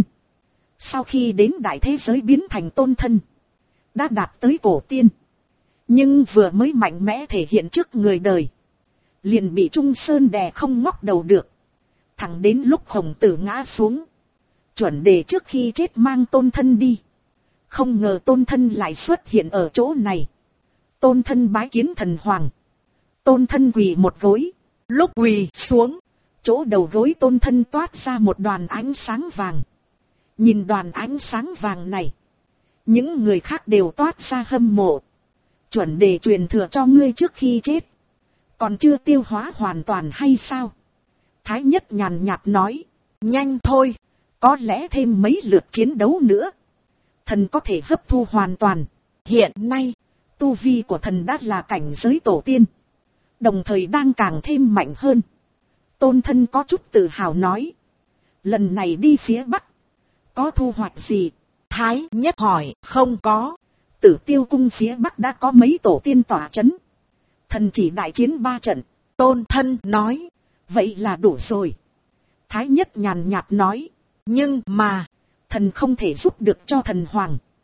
Sau khi đến đại thế giới biến thành Tôn Thân, đã đạt tới cổ tiên. Nhưng vừa mới mạnh mẽ thể hiện trước người đời, liền bị Trung Sơn đè không ngóc đầu được. Thẳng đến lúc Hồng Tử ngã xuống, chuẩn đề trước khi chết mang Tôn Thân đi. Không ngờ Tôn Thân lại xuất hiện ở chỗ này. Tôn Thân bái kiến thần hoàng. Tôn Thân quỳ một gối. Lúc quỳ xuống, chỗ đầu gối Tôn Thân toát ra một đoàn ánh sáng vàng. Nhìn đoàn ánh sáng vàng này, những người khác đều toát ra hâm mộ. Chuẩn đề truyền thừa cho ngươi trước khi chết, còn chưa tiêu hóa hoàn toàn hay sao? Thái Nhất nhàn nhạt nói, nhanh thôi, có lẽ thêm mấy lượt chiến đấu nữa, thần có thể hấp thu hoàn toàn. Hiện nay, tu vi của thần đã là cảnh giới tổ tiên, đồng thời đang càng thêm mạnh hơn. Tôn Thân có chút tự hào nói, lần này đi phía Bắc, có thu hoạch gì? Thái Nhất hỏi, không có. Tử Tiêu Cung phía Bắc đã có mấy tổ tiên tỏa chấn. Thần chỉ đại chiến 3 trận. Tôn Thân nói, vậy là đủ rồi. Thái Nhất nhàn nhạt nói, nhưng mà, thần không thể giúp được cho thần hoàng.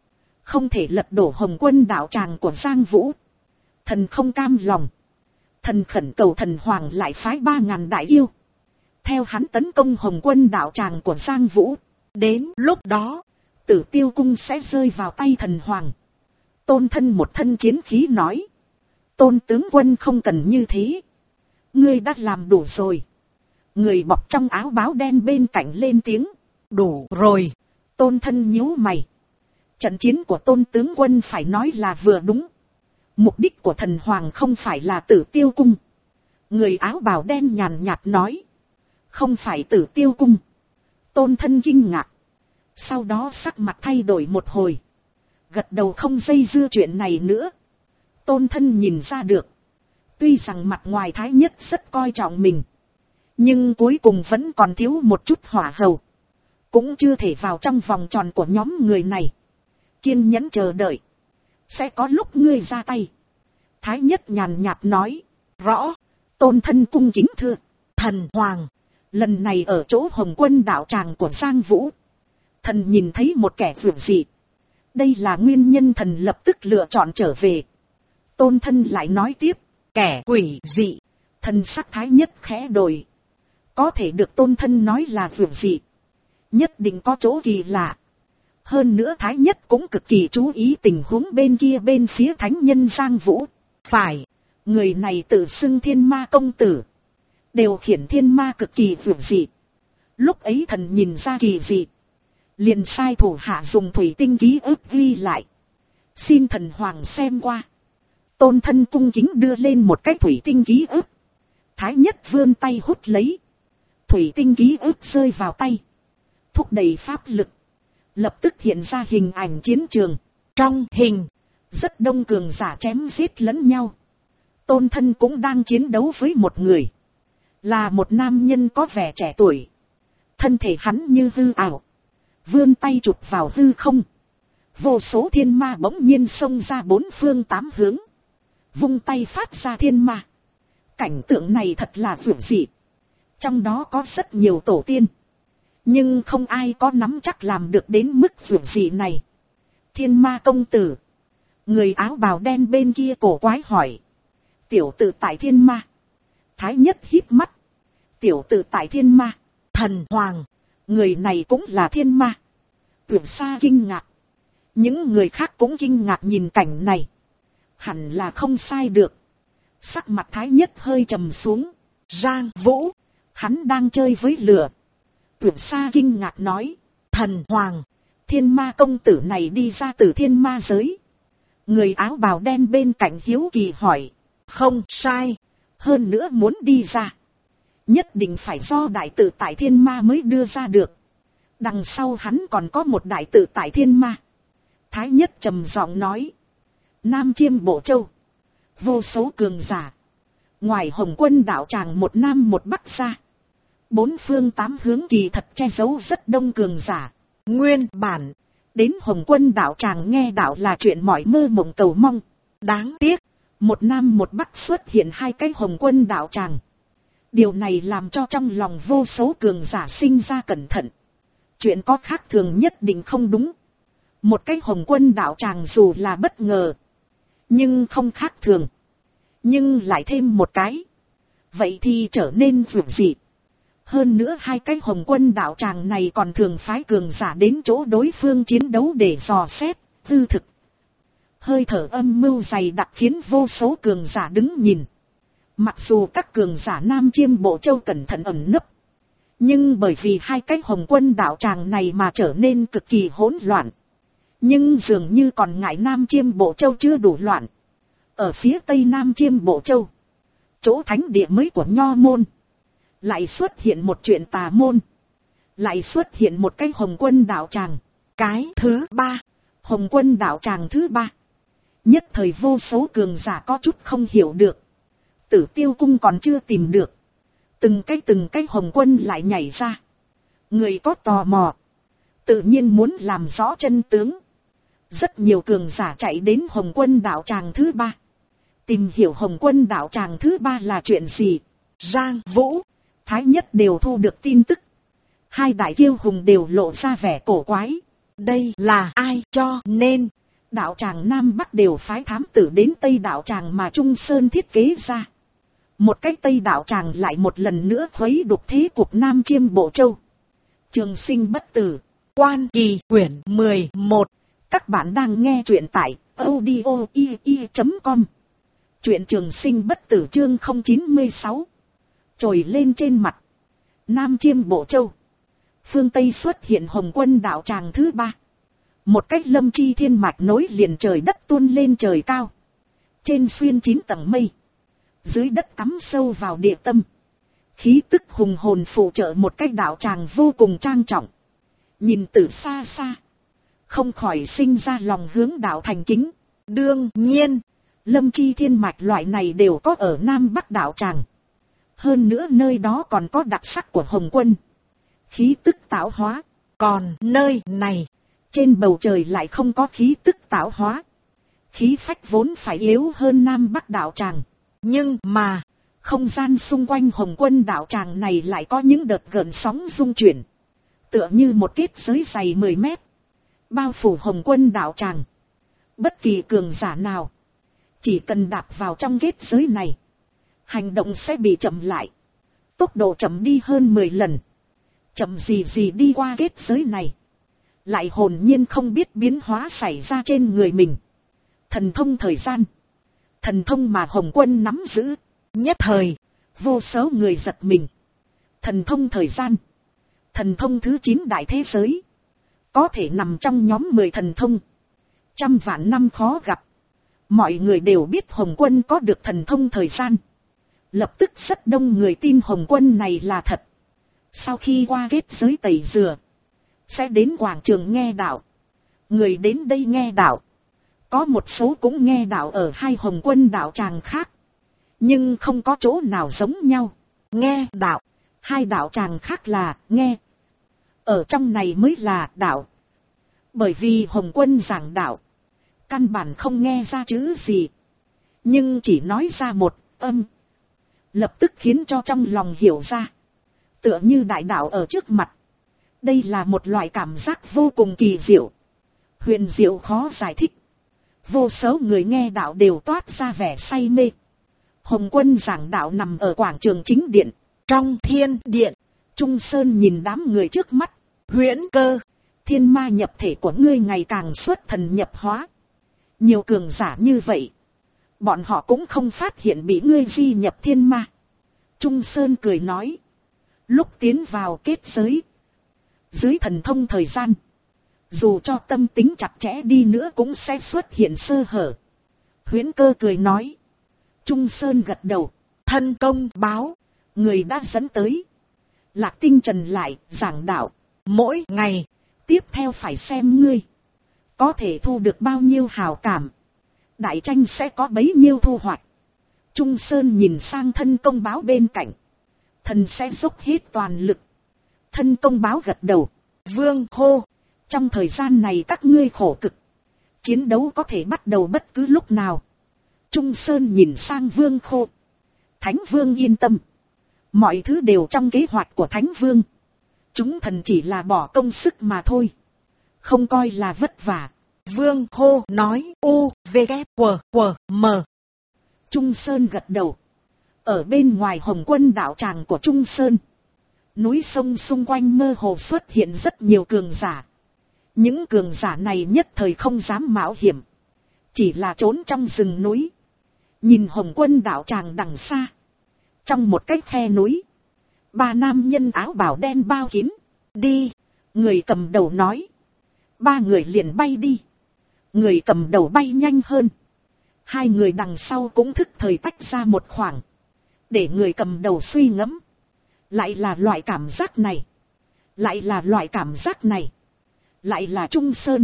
không thể lật đổ Hồng Quân đạo tràng của Giang Vũ. Thần không cam lòng. Thần khẩn cầu thần hoàng lại phái 3.000 đại yêu theo hắn tấn công Hồng Quân đạo tràng của Giang Vũ. Đến lúc đó, Tử Tiêu cung sẽ rơi vào tay thần hoàng. Tôn Thân một thân chiến khí nói. Tôn tướng quân không cần như thế. Ngươi đã làm đủ rồi. Người bọc trong áo báo đen bên cạnh lên tiếng. Đủ rồi. Tôn Thân nhíu mày. Trận chiến của Tôn tướng quân phải nói là vừa đúng. Mục đích của thần hoàng không phải là Tử Tiêu cung. Người áo bào đen nhàn nhạt nói. Không phải Tử Tiêu cung. Tôn Thân kinh ngạc. Sau đó sắc mặt thay đổi một hồi. Gật đầu không dây dưa chuyện này nữa. Tôn Thân nhìn ra được. Tuy rằng mặt ngoài Thái Nhất rất coi trọng mình. Nhưng cuối cùng vẫn còn thiếu một chút hỏa hầu. Cũng chưa thể vào trong vòng tròn của nhóm người này. Kiên nhẫn chờ đợi. Sẽ có lúc ngươi ra tay. Thái Nhất nhàn nhạt nói. Rõ. Tôn Thân cung kính thưa. Thần hoàng. Lần này ở chỗ Hồng Quân đạo tràng của Giang Vũ. Thần nhìn thấy một kẻ vượt dị. Đây là nguyên nhân thần lập tức lựa chọn trở về. Tôn Thân lại nói tiếp. Kẻ quỷ dị. Thần sắc Thái Nhất khẽ đổi. Có thể được Tôn Thân nói là vượt dị. Nhất định có chỗ kỳ lạ. Hơn nữa Thái Nhất cũng cực kỳ chú ý tình huống bên kia bên phía thánh nhân Giang Vũ. Phải. Người này tự xưng Thiên Ma công tử. Điều khiển thiên ma cực kỳ vượt dị. Lúc ấy thần nhìn ra kỳ dị. Liền sai thủ hạ dùng thủy tinh ký ức ghi lại. Xin thần hoàng xem qua. Tôn Thân cung kính đưa lên một cái thủy tinh ký ức. Thái Nhất vươn tay hút lấy. Thủy tinh ký ức rơi vào tay. Thúc đẩy pháp lực. Lập tức hiện ra hình ảnh chiến trường. Trong hình, rất đông cường giả chém giết lẫn nhau. Tôn Thân cũng đang chiến đấu với một người. Là một nam nhân có vẻ trẻ tuổi. Thân thể hắn như hư ảo. Vươn tay chụp vào hư không. Vô số thiên ma bỗng nhiên xông ra bốn phương tám hướng. Vung tay phát ra thiên ma. Cảnh tượng này thật là vượt dị. Trong đó có rất nhiều tổ tiên. Nhưng không ai có nắm chắc làm được đến mức vượt dị này. Thiên ma công tử. Người áo bào đen bên kia cổ quái hỏi. Tiểu tử tại thiên ma. Thái Nhất híp mắt. Tiểu tử tại thiên ma. Thần hoàng. Người này cũng là thiên ma. Tưởng Sa kinh ngạc. Những người khác cũng kinh ngạc nhìn cảnh này. Hẳn là không sai được. Sắc mặt Thái Nhất hơi trầm xuống. Giang Vũ. Hắn đang chơi với lửa. Tưởng Sa kinh ngạc nói. Thần hoàng. Thiên ma công tử này đi ra từ thiên ma giới. Người áo bào đen bên cạnh hiếu kỳ hỏi. Không sai. Hơn nữa muốn đi ra. Nhất định phải do đại tự tại thiên ma mới đưa ra được. Đằng sau hắn còn có một đại tự tại thiên ma. Thái Nhất trầm giọng nói. Nam Chiêm Bộ Châu. Vô số cường giả. Ngoài Hồng Quân đạo tràng một nam một bắc ra. Bốn phương tám hướng kỳ thật che giấu rất đông cường giả. Nguyên bản. Đến Hồng Quân đạo tràng nghe đạo là chuyện mọi mơ mộng cầu mong. Đáng tiếc. Một nam một bắc xuất hiện hai cái Hồng Quân đạo tràng. Điều này làm cho trong lòng vô số cường giả sinh ra cẩn thận. Chuyện có khác thường nhất định không đúng. Một cái Hồng Quân đạo tràng dù là bất ngờ. Nhưng không khác thường. Nhưng lại thêm một cái. Vậy thì trở nên vượt dị. Hơn nữa hai cái Hồng Quân đạo tràng này còn thường phái cường giả đến chỗ đối phương chiến đấu để dò xét, hư thực. Hơi thở âm mưu dày đặc khiến vô số cường giả đứng nhìn. Mặc dù các cường giả Nam Chiêm Bộ Châu cẩn thận ẩn nấp. Nhưng bởi vì hai cái Hồng Quân đạo tràng này mà trở nên cực kỳ hỗn loạn. Nhưng dường như còn ngại Nam Chiêm Bộ Châu chưa đủ loạn. Ở phía tây Nam Chiêm Bộ Châu. Chỗ thánh địa mới của Nho Môn. Lại xuất hiện một chuyện tà môn. Lại xuất hiện một cái Hồng Quân đạo tràng. Cái thứ ba. Hồng Quân đạo tràng thứ ba. Nhất thời vô số cường giả có chút không hiểu được. Tử Tiêu cung còn chưa tìm được. Từng cái Hồng Quân lại nhảy ra. Người có tò mò. Tự nhiên muốn làm rõ chân tướng. Rất nhiều cường giả chạy đến Hồng Quân đạo tràng thứ ba. Tìm hiểu Hồng Quân đạo tràng thứ ba là chuyện gì. Giang Vũ, Thái Nhất đều thu được tin tức. Hai đại kiêu hùng đều lộ ra vẻ cổ quái. Đây là ai cho nên. Đạo tràng Nam Bắc đều phái thám tử đến Tây đạo tràng mà Trung Sơn thiết kế ra. Một cách Tây đạo tràng lại một lần nữa khuấy đục thế cuộc Nam Chiêm Bộ Châu. Trường sinh bất tử. Quan Kỳ quyển 11. Các bạn đang nghe truyện tại audio.com. Truyện Trường sinh bất tử chương 096. Trồi lên trên mặt. Nam Chiêm Bộ Châu. Phương Tây xuất hiện Hồng Quân đạo tràng thứ 3. Một cách lâm chi thiên mạch nối liền trời đất tuôn lên trời cao. Trên xuyên 9 tầng mây. Dưới đất cắm sâu vào địa tâm. Khí tức hùng hồn phụ trợ một cách đạo tràng vô cùng trang trọng. Nhìn từ xa xa. Không khỏi sinh ra lòng hướng đạo thành kính. Đương nhiên, lâm chi thiên mạch loại này đều có ở Nam Bắc đạo tràng. Hơn nữa nơi đó còn có đặc sắc của Hồng Quân. Khí tức tạo hóa. Còn nơi này, trên bầu trời lại không có khí tức tạo hóa. Khí phách vốn phải yếu hơn Nam Bắc đạo tràng. nhưng mà, không gian xung quanh Hồng Quân đạo tràng này lại có những đợt gợn sóng rung chuyển. Tựa như một kết giới dày 10 mét. Bao phủ Hồng Quân đạo tràng. Bất kỳ cường giả nào. Chỉ cần đạp vào trong kết giới này. Hành động sẽ bị chậm lại. Tốc độ chậm đi hơn 10 lần. Chậm gì đi qua kết giới này. Lại hồn nhiên không biết biến hóa xảy ra trên người mình. Thần thông thời gian. Thần thông mà Hồng Quân nắm giữ. nhất thời, vô số người giật mình. Thần thông thời gian. Thần thông thứ 9 đại thế giới. Có thể nằm trong nhóm 10 thần thông. Trăm vạn năm khó gặp. Mọi người đều biết Hồng Quân có được thần thông thời gian. Lập tức rất đông người tin Hồng Quân này là thật. Sau khi qua kết giới tẩy rửa. Sẽ đến quảng trường nghe đạo. Người đến đây nghe đạo. Có một số cũng nghe đạo ở hai Hồng Quân đạo tràng khác. Nhưng không có chỗ nào giống nhau. nghe đạo, Hai đạo tràng khác là nghe. Ở trong này mới là đạo. Bởi vì Hồng Quân giảng đạo. Căn bản không nghe ra chữ gì. Nhưng chỉ nói ra một âm. Lập tức khiến cho trong lòng hiểu ra. Tựa như đại đạo ở trước mặt. Đây là một loại cảm giác vô cùng kỳ diệu. Huyền diệu khó giải thích. Vô số người nghe đạo đều toát ra vẻ say mê. Hồng Quân giảng đạo nằm ở quảng trường chính điện. trong thiên điện, Trung Sơn nhìn đám người trước mắt. Huyễn Cơ, Thiên ma nhập thể của ngươi ngày càng xuất thần nhập hóa. Nhiều cường giả như vậy. Bọn họ cũng không phát hiện bị ngươi di nhập thiên ma. Trung Sơn cười nói. Lúc tiến vào kết giới. Dưới thần thông thời gian. Dù cho tâm tính chặt chẽ đi nữa cũng sẽ xuất hiện sơ hở. Huyễn Cơ cười nói. Trung Sơn gật đầu. thân công báo, Người đã dẫn tới. Lạc Tinh Trần lại giảng đạo. mỗi ngày, Tiếp theo phải xem ngươi. Có thể thu được bao nhiêu hào cảm. Đại tranh sẽ có bấy nhiêu thu hoạch. Trung Sơn nhìn sang thân công báo bên cạnh. Thần sẽ dốc hết toàn lực. Thân công báo gật đầu. Vương Khô, Trong thời gian này các ngươi khổ cực. Chiến đấu có thể bắt đầu bất cứ lúc nào. Trung Sơn nhìn sang Vương Khô. Thánh Vương yên tâm. Mọi thứ đều trong kế hoạch của Thánh Vương. Chúng thần chỉ là bỏ công sức mà thôi. Không coi là vất vả. Vương Khô nói u, v, k, w, m. Trung Sơn gật đầu. Ở bên ngoài Hồng Quân đạo tràng của Trung Sơn. Núi sông xung quanh mơ hồ xuất hiện rất nhiều cường giả. Những cường giả này nhất thời không dám mạo hiểm. Chỉ là trốn trong rừng núi. Nhìn Hồng Quân đạo tràng đằng xa. Trong một cái khe núi. 3 nam nhân áo bào đen bao kín. Đi. Người cầm đầu nói. 3 người liền bay đi. Người cầm đầu bay nhanh hơn. 2 người đằng sau cũng thức thời tách ra một khoảng. Để người cầm đầu suy ngẫm. Lại là loại cảm giác này. Lại là loại cảm giác này. Lại là Trung Sơn.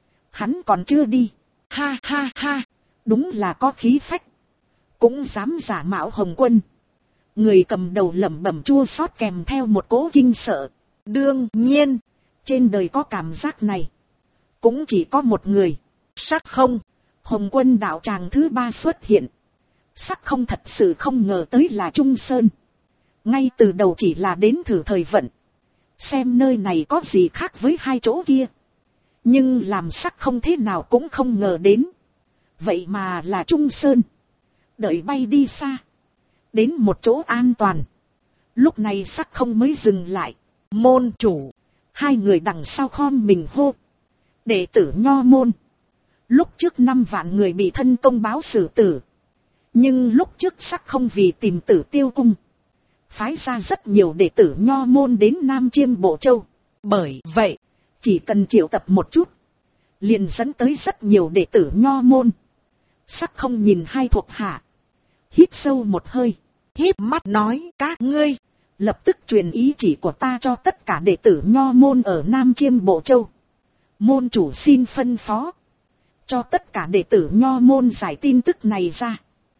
Hắn còn chưa đi. Ha ha ha. Đúng là có khí phách. Cũng dám giả mạo Hồng Quân. Người cầm đầu lẩm bẩm chua xót kèm theo một cỗ kinh sợ. đương nhiên, Trên đời có cảm giác này. Cũng chỉ có một người. sắc không, Hồng Quân đạo tràng thứ 3 xuất hiện. Sắc không thật sự không ngờ tới là Trung Sơn. Ngay từ đầu chỉ là đến thử thời vận. Xem nơi này có gì khác với 2 chỗ kia. Nhưng làm sắc không thế nào cũng không ngờ đến. Vậy mà là Trung Sơn. Đợi bay đi xa. Đến một chỗ an toàn. Lúc này sắc không mới dừng lại. Môn chủ. Hai người đằng sau khom mình hô. Đệ tử Nho môn. Lúc trước 5 vạn người bị thân công báo xử tử. Nhưng lúc trước sắc không vì tìm Tử Tiêu cung. Phái ra rất nhiều đệ tử Nho môn đến Nam Chiêm Bộ Châu. Bởi vậy, chỉ cần triệu tập một chút. Liền dẫn tới rất nhiều đệ tử Nho môn. Sắc không nhìn hai thuộc hạ. Hít sâu một hơi. híp mắt nói các ngươi. Lập tức truyền ý chỉ của ta cho tất cả đệ tử Nho môn ở Nam Chiêm Bộ Châu. Môn chủ xin phân phó. Cho tất cả đệ tử Nho môn giải tin tức này ra.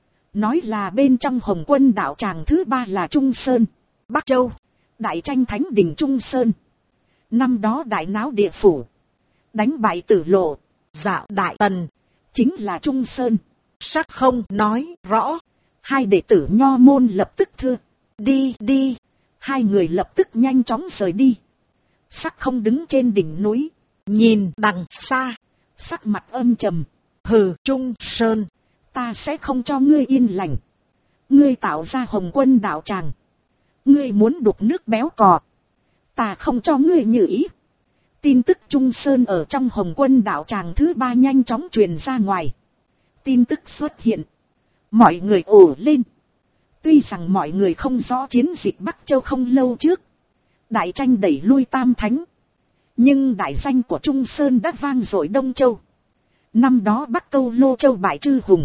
Nói là bên trong Hồng Quân đạo tràng thứ 3 là Trung Sơn, Bắc Châu, đại tranh thánh đình Trung Sơn. Năm đó đại náo địa phủ, đánh bại Tử Lộ, Dạo Đại Tần, chính là Trung Sơn. sắc không nói rõ. Hai đệ tử Nho môn lập tức thưa. Đi đi. Hai người lập tức nhanh chóng rời đi. Sắc không đứng trên đỉnh núi. Nhìn đằng xa. Sắc mặt âm trầm. Hừ, Trung Sơn. Ta sẽ không cho ngươi yên lành. Ngươi tạo ra Hồng Quân đạo tràng. Ngươi muốn đục nước béo cò. Ta không cho ngươi như ý. Tin tức Trung Sơn ở trong Hồng Quân đạo tràng thứ 3 nhanh chóng truyền ra ngoài. Tin tức xuất hiện. Mọi người ồ lên. Tuy rằng mọi người không rõ chiến dịch Bắc Châu không lâu trước. Đại tranh đẩy lui Tam Thánh. Nhưng đại danh của Trung Sơn đã vang dội Đông Châu. Năm đó Bắc Câu Lô Châu bại Trư Hùng.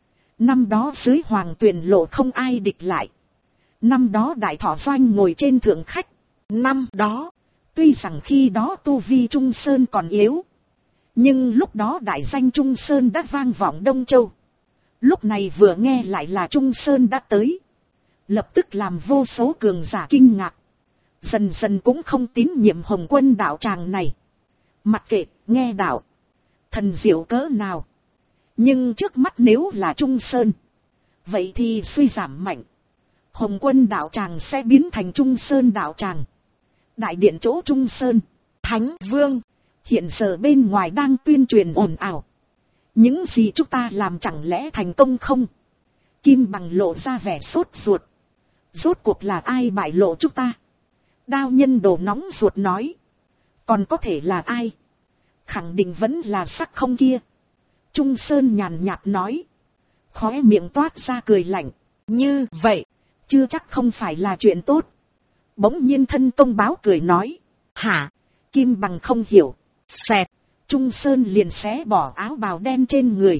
Năm đó dưới Hoàng Tuyền Lộ không ai địch lại. Năm đó Đại Thọ Doanh ngồi trên thượng khách. Năm đó, tuy rằng khi đó tu vi Trung Sơn còn yếu. Nhưng lúc đó đại danh Trung Sơn đã vang vọng Đông Châu. Lúc này vừa nghe lại là Trung Sơn đã tới. Lập tức làm vô số cường giả kinh ngạc. Dần dần cũng không tín nhiệm Hồng Quân đạo tràng này. Mặc kệ, nghe đạo. Thần diệu cỡ nào. Nhưng trước mắt nếu là Trung Sơn. Vậy thì suy giảm mạnh. Hồng Quân đạo tràng sẽ biến thành Trung Sơn đạo tràng. Đại điện chỗ Trung Sơn. Thánh Vương. Hiện giờ bên ngoài đang tuyên truyền ồn ào. Những gì chúng ta làm chẳng lẽ thành công không? Kim Bằng lộ ra vẻ sốt ruột. Rốt cuộc là ai bại lộ chúng ta? Đao Nhân Đồ nóng ruột nói. Còn có thể là ai? Khẳng định vẫn là sắc không kia. Trung Sơn nhàn nhạt nói. Khóe miệng toát ra cười lạnh. Như vậy, chưa chắc không phải là chuyện tốt. Bỗng nhiên thân công báo cười nói. hả? Kim Bằng không hiểu. Xẹt. Trung Sơn liền xé bỏ áo bào đen trên người.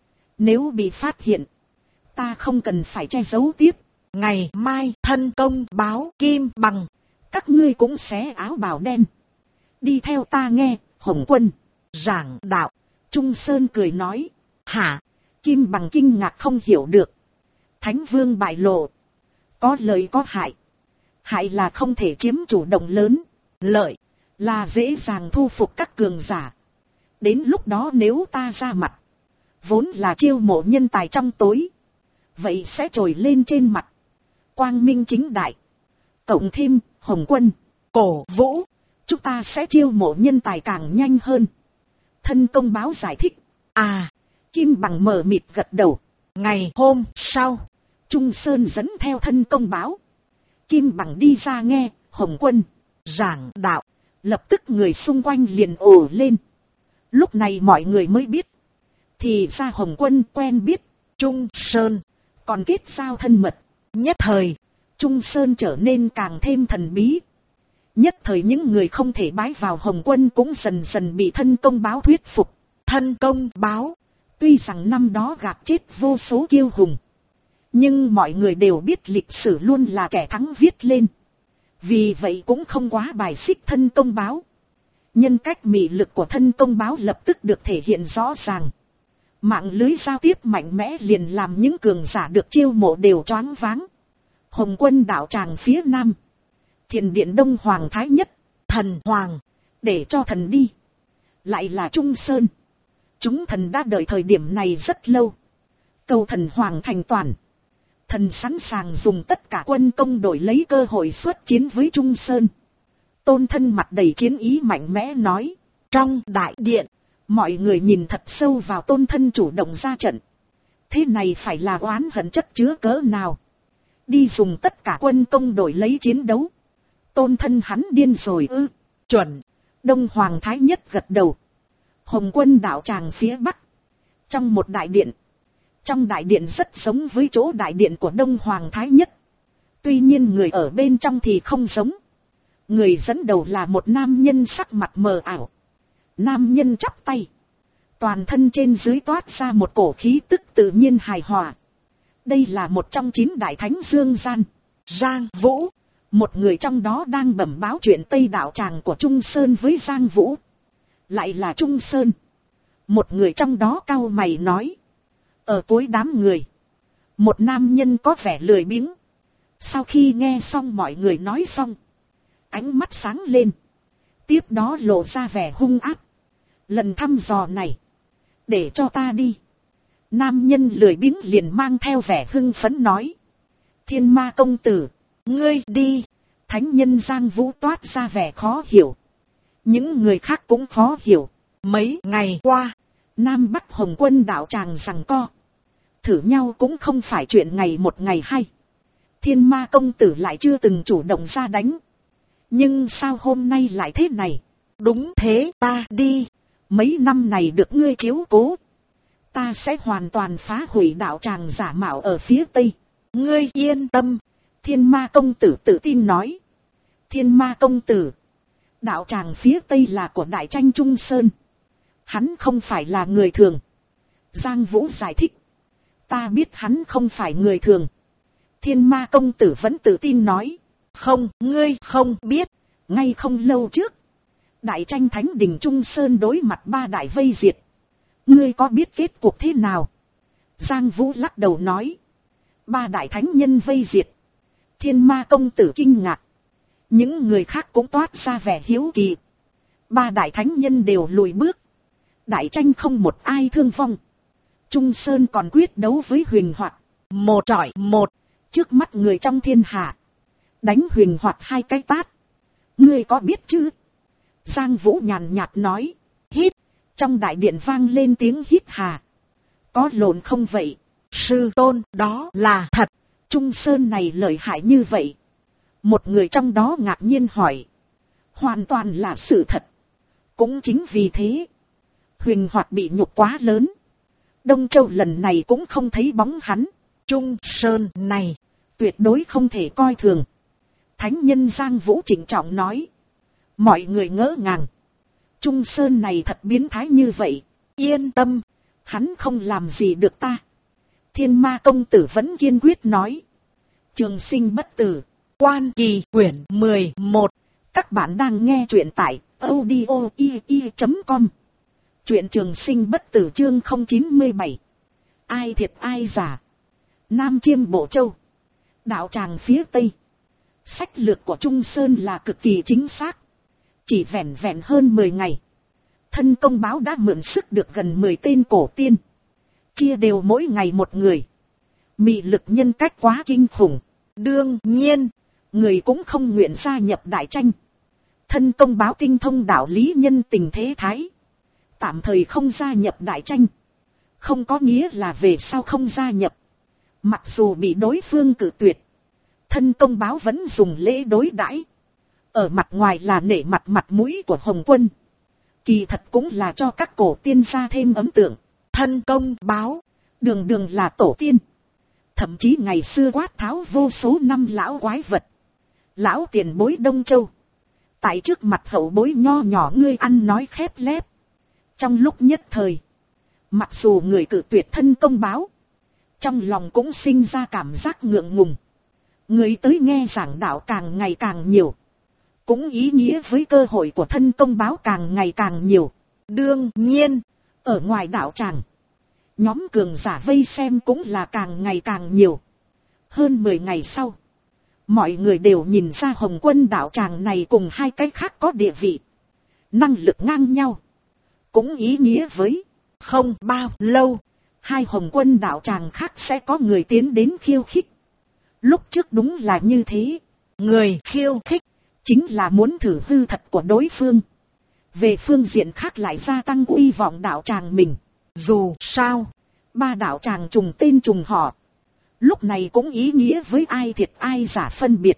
Nếu bị phát hiện, ta không cần phải che giấu tiếp. Ngày mai thân công báo Kim Bằng. Các ngươi cũng xé áo bào đen. Đi theo ta nghe, Hồng Quân. Giảng đạo. Trung Sơn cười nói. Hả? Kim Bằng kinh ngạc không hiểu được. Thánh Vương bại lộ. Có lợi có hại. Hại là không thể chiếm chủ động lớn. Lợi là dễ dàng thu phục các cường giả. Đến lúc đó nếu ta ra mặt. Vốn là chiêu mộ nhân tài trong tối. Vậy sẽ trồi lên trên mặt. Quang minh chính đại. Cộng thêm Hồng Quân, cổ vũ. Chúng ta sẽ chiêu mộ nhân tài càng nhanh hơn. Thân công báo giải thích. À. Kim Bằng mờ mịt gật đầu. Ngày hôm sau, Trung Sơn dẫn theo thân công báo. Kim Bằng đi ra nghe, Hồng Quân giảng đạo. Lập tức người xung quanh liền ồ lên. Lúc này mọi người mới biết. Thì ra Hồng Quân quen biết Trung Sơn. Còn kết giao thân mật. Nhất thời, Trung Sơn trở nên càng thêm thần bí. Nhất thời những người không thể bái vào Hồng Quân cũng dần dần bị thân công báo thuyết phục. Thân công báo, tuy rằng năm đó gạt chết vô số kiêu hùng. Nhưng mọi người đều biết lịch sử luôn là kẻ thắng viết lên. Vì vậy cũng không quá bài xích thân công báo. Nhân cách mị lực của thân công báo lập tức được thể hiện rõ ràng. Mạng lưới giao tiếp mạnh mẽ liền làm những cường giả được chiêu mộ đều choáng váng. Hồng Quân đạo tràng phía nam. Thiền điện Đông Hoàng Thái Nhất. Thần Hoàng. Để cho thần đi. Lại là Trung Sơn. Chúng thần đã đợi thời điểm này rất lâu. Cầu thần Hoàng thành toàn. Thần sẵn sàng dùng tất cả quân công đổi lấy cơ hội xuất chiến với Trung Sơn. Tôn Thân mặt đầy chiến ý mạnh mẽ nói. Trong đại điện, mọi người nhìn thật sâu vào tôn thân chủ động ra trận. Thế này phải là oán hận chất chứa cỡ nào. Đi dùng tất cả quân công đổi lấy chiến đấu. Tôn thân hắn điên rồi ư? chuẩn. Đông Hoàng Thái Nhất gật đầu. Hồng quân đạo tràng phía bắc. Trong một đại điện. Trong đại điện rất giống với chỗ đại điện của Đông Hoàng Thái Nhất. Tuy nhiên người ở bên trong thì không giống. Người dẫn đầu là một nam nhân sắc mặt mờ ảo. Nam nhân chắp tay. Toàn thân trên dưới toát ra một cổ khí tức tự nhiên hài hòa. Đây là một trong 9 đại thánh dương gian. Giang Vũ. Một người trong đó đang bẩm báo chuyện Tây đạo tràng của Trung Sơn với Giang Vũ. Lại là Trung Sơn. Một người trong đó cau mày nói. Ở cuối đám người. Một nam nhân có vẻ lười biếng. Sau khi nghe xong mọi người nói xong. Ánh mắt sáng lên. Tiếp đó lộ ra vẻ hung ác. Lần thăm dò này. Để cho ta đi. Nam nhân lười biếng liền mang theo vẻ hưng phấn nói. Thiên Ma công tử. Ngươi đi. Thánh nhân Giang Vũ toát ra vẻ khó hiểu. Những người khác cũng khó hiểu. Mấy ngày qua, Nam Bắc Hồng quân đạo tràng giằng co. Thử nhau cũng không phải chuyện ngày một ngày hay. Thiên Ma công tử lại chưa từng chủ động ra đánh. Nhưng sao hôm nay lại thế này? Đúng thế, ta đi. Mấy năm này được ngươi chiếu cố. Ta sẽ hoàn toàn phá hủy đạo tràng giả mạo ở phía Tây. Ngươi yên tâm. Thiên Ma công tử tự tin nói. Thiên Ma công tử. Đạo tràng phía Tây là của Đại Tranh Trung Sơn. Hắn không phải là người thường. Giang Vũ giải thích. Ta biết hắn không phải người thường. Thiên Ma công tử vẫn tự tin nói. Không, ngươi không biết. Ngay không lâu trước. Đại Tranh Thánh Đình Trung Sơn đối mặt 3 đại vây diệt. Ngươi có biết kết cuộc thế nào? Giang Vũ lắc đầu nói. 3 đại thánh nhân vây diệt. Thiên Ma công tử kinh ngạc. Những người khác cũng toát ra vẻ hiếu kỳ. 3 đại thánh nhân đều lùi bước. Đại Tranh không một ai thương vong. Trung Sơn còn quyết đấu với Huyền Hoạt. 1 chọi 1. Trước mắt người trong thiên hạ. Đánh Huyền Hoạt 2 cái tát. Ngươi có biết chứ? Giang Vũ nhàn nhạt nói. Hít. Trong đại điện vang lên tiếng hít hà. Có lộn không vậy? Sư tôn, đó là thật. Trung Sơn này lợi hại như vậy. Một người trong đó ngạc nhiên hỏi. Hoàn toàn là sự thật. Cũng chính vì thế. Huyền Hoạt bị nhục quá lớn. Đông Châu lần này cũng không thấy bóng hắn. Trung Sơn này. Tuyệt đối không thể coi thường. Thánh nhân Giang Vũ trịnh trọng nói. Mọi người ngỡ ngàng. Trung Sơn này thật biến thái như vậy. Yên tâm. Hắn không làm gì được ta. Thiên Ma công tử vẫn kiên quyết nói. Trường sinh bất tử. Quan Kỳ quyển 11. Các bạn đang nghe truyện tại audio.com. Truyện Trường Sinh bất tử chương 097. Ai thiệt ai giả. Nam Chiêm Bộ Châu. Đạo tràng phía Tây. Sách lược của Trung Sơn là cực kỳ chính xác. Chỉ vẹn vẹn hơn 10 ngày. Thân công báo đã mượn sức được gần 10 tên cổ tiên. Chia đều mỗi ngày một người. Mị lực nhân cách quá kinh khủng. Đương nhiên, người cũng không nguyện gia nhập Đại Tranh. Thân công báo tinh thông đạo lý nhân tình thế thái. Tạm thời không gia nhập Đại Tranh. Không có nghĩa là về sau không gia nhập. Mặc dù bị đối phương cự tuyệt. Thân công báo vẫn dùng lễ đối đãi. Ở mặt ngoài là nể mặt mũi của Hồng Quân. Kỳ thật cũng là cho các cổ tiên gia thêm ấn tượng. thân công báo, đường đường là tổ tiên. Thậm chí ngày xưa quát tháo vô số năm lão quái vật. Lão tiền bối Đông Châu. Tại trước mặt hậu bối nho nhỏ ngươi ăn nói khép lép. Trong lúc nhất thời. Mặc dù người cự tuyệt thân công báo. Trong lòng cũng sinh ra cảm giác ngượng ngùng. Người tới nghe giảng đạo càng ngày càng nhiều. Cũng ý nghĩa với cơ hội của thân công báo càng ngày càng nhiều. Đương nhiên, ở ngoài đạo tràng. Nhóm cường giả vây xem cũng là càng ngày càng nhiều. Hơn 10 ngày sau. Mọi người đều nhìn ra Hồng Quân đạo tràng này cùng hai cái khác có địa vị. Năng lực ngang nhau. Cũng ý nghĩa với. Không bao lâu. Hai Hồng Quân đạo tràng khác sẽ có người tiến đến khiêu khích. Lúc trước đúng là như thế. Người khiêu khích. Chính là muốn thử hư thật của đối phương. Về phương diện khác lại gia tăng uy vọng đạo tràng mình. Dù sao, 3 đạo tràng trùng tên trùng họ. Lúc này cũng ý nghĩa với ai thiệt ai giả phân biệt.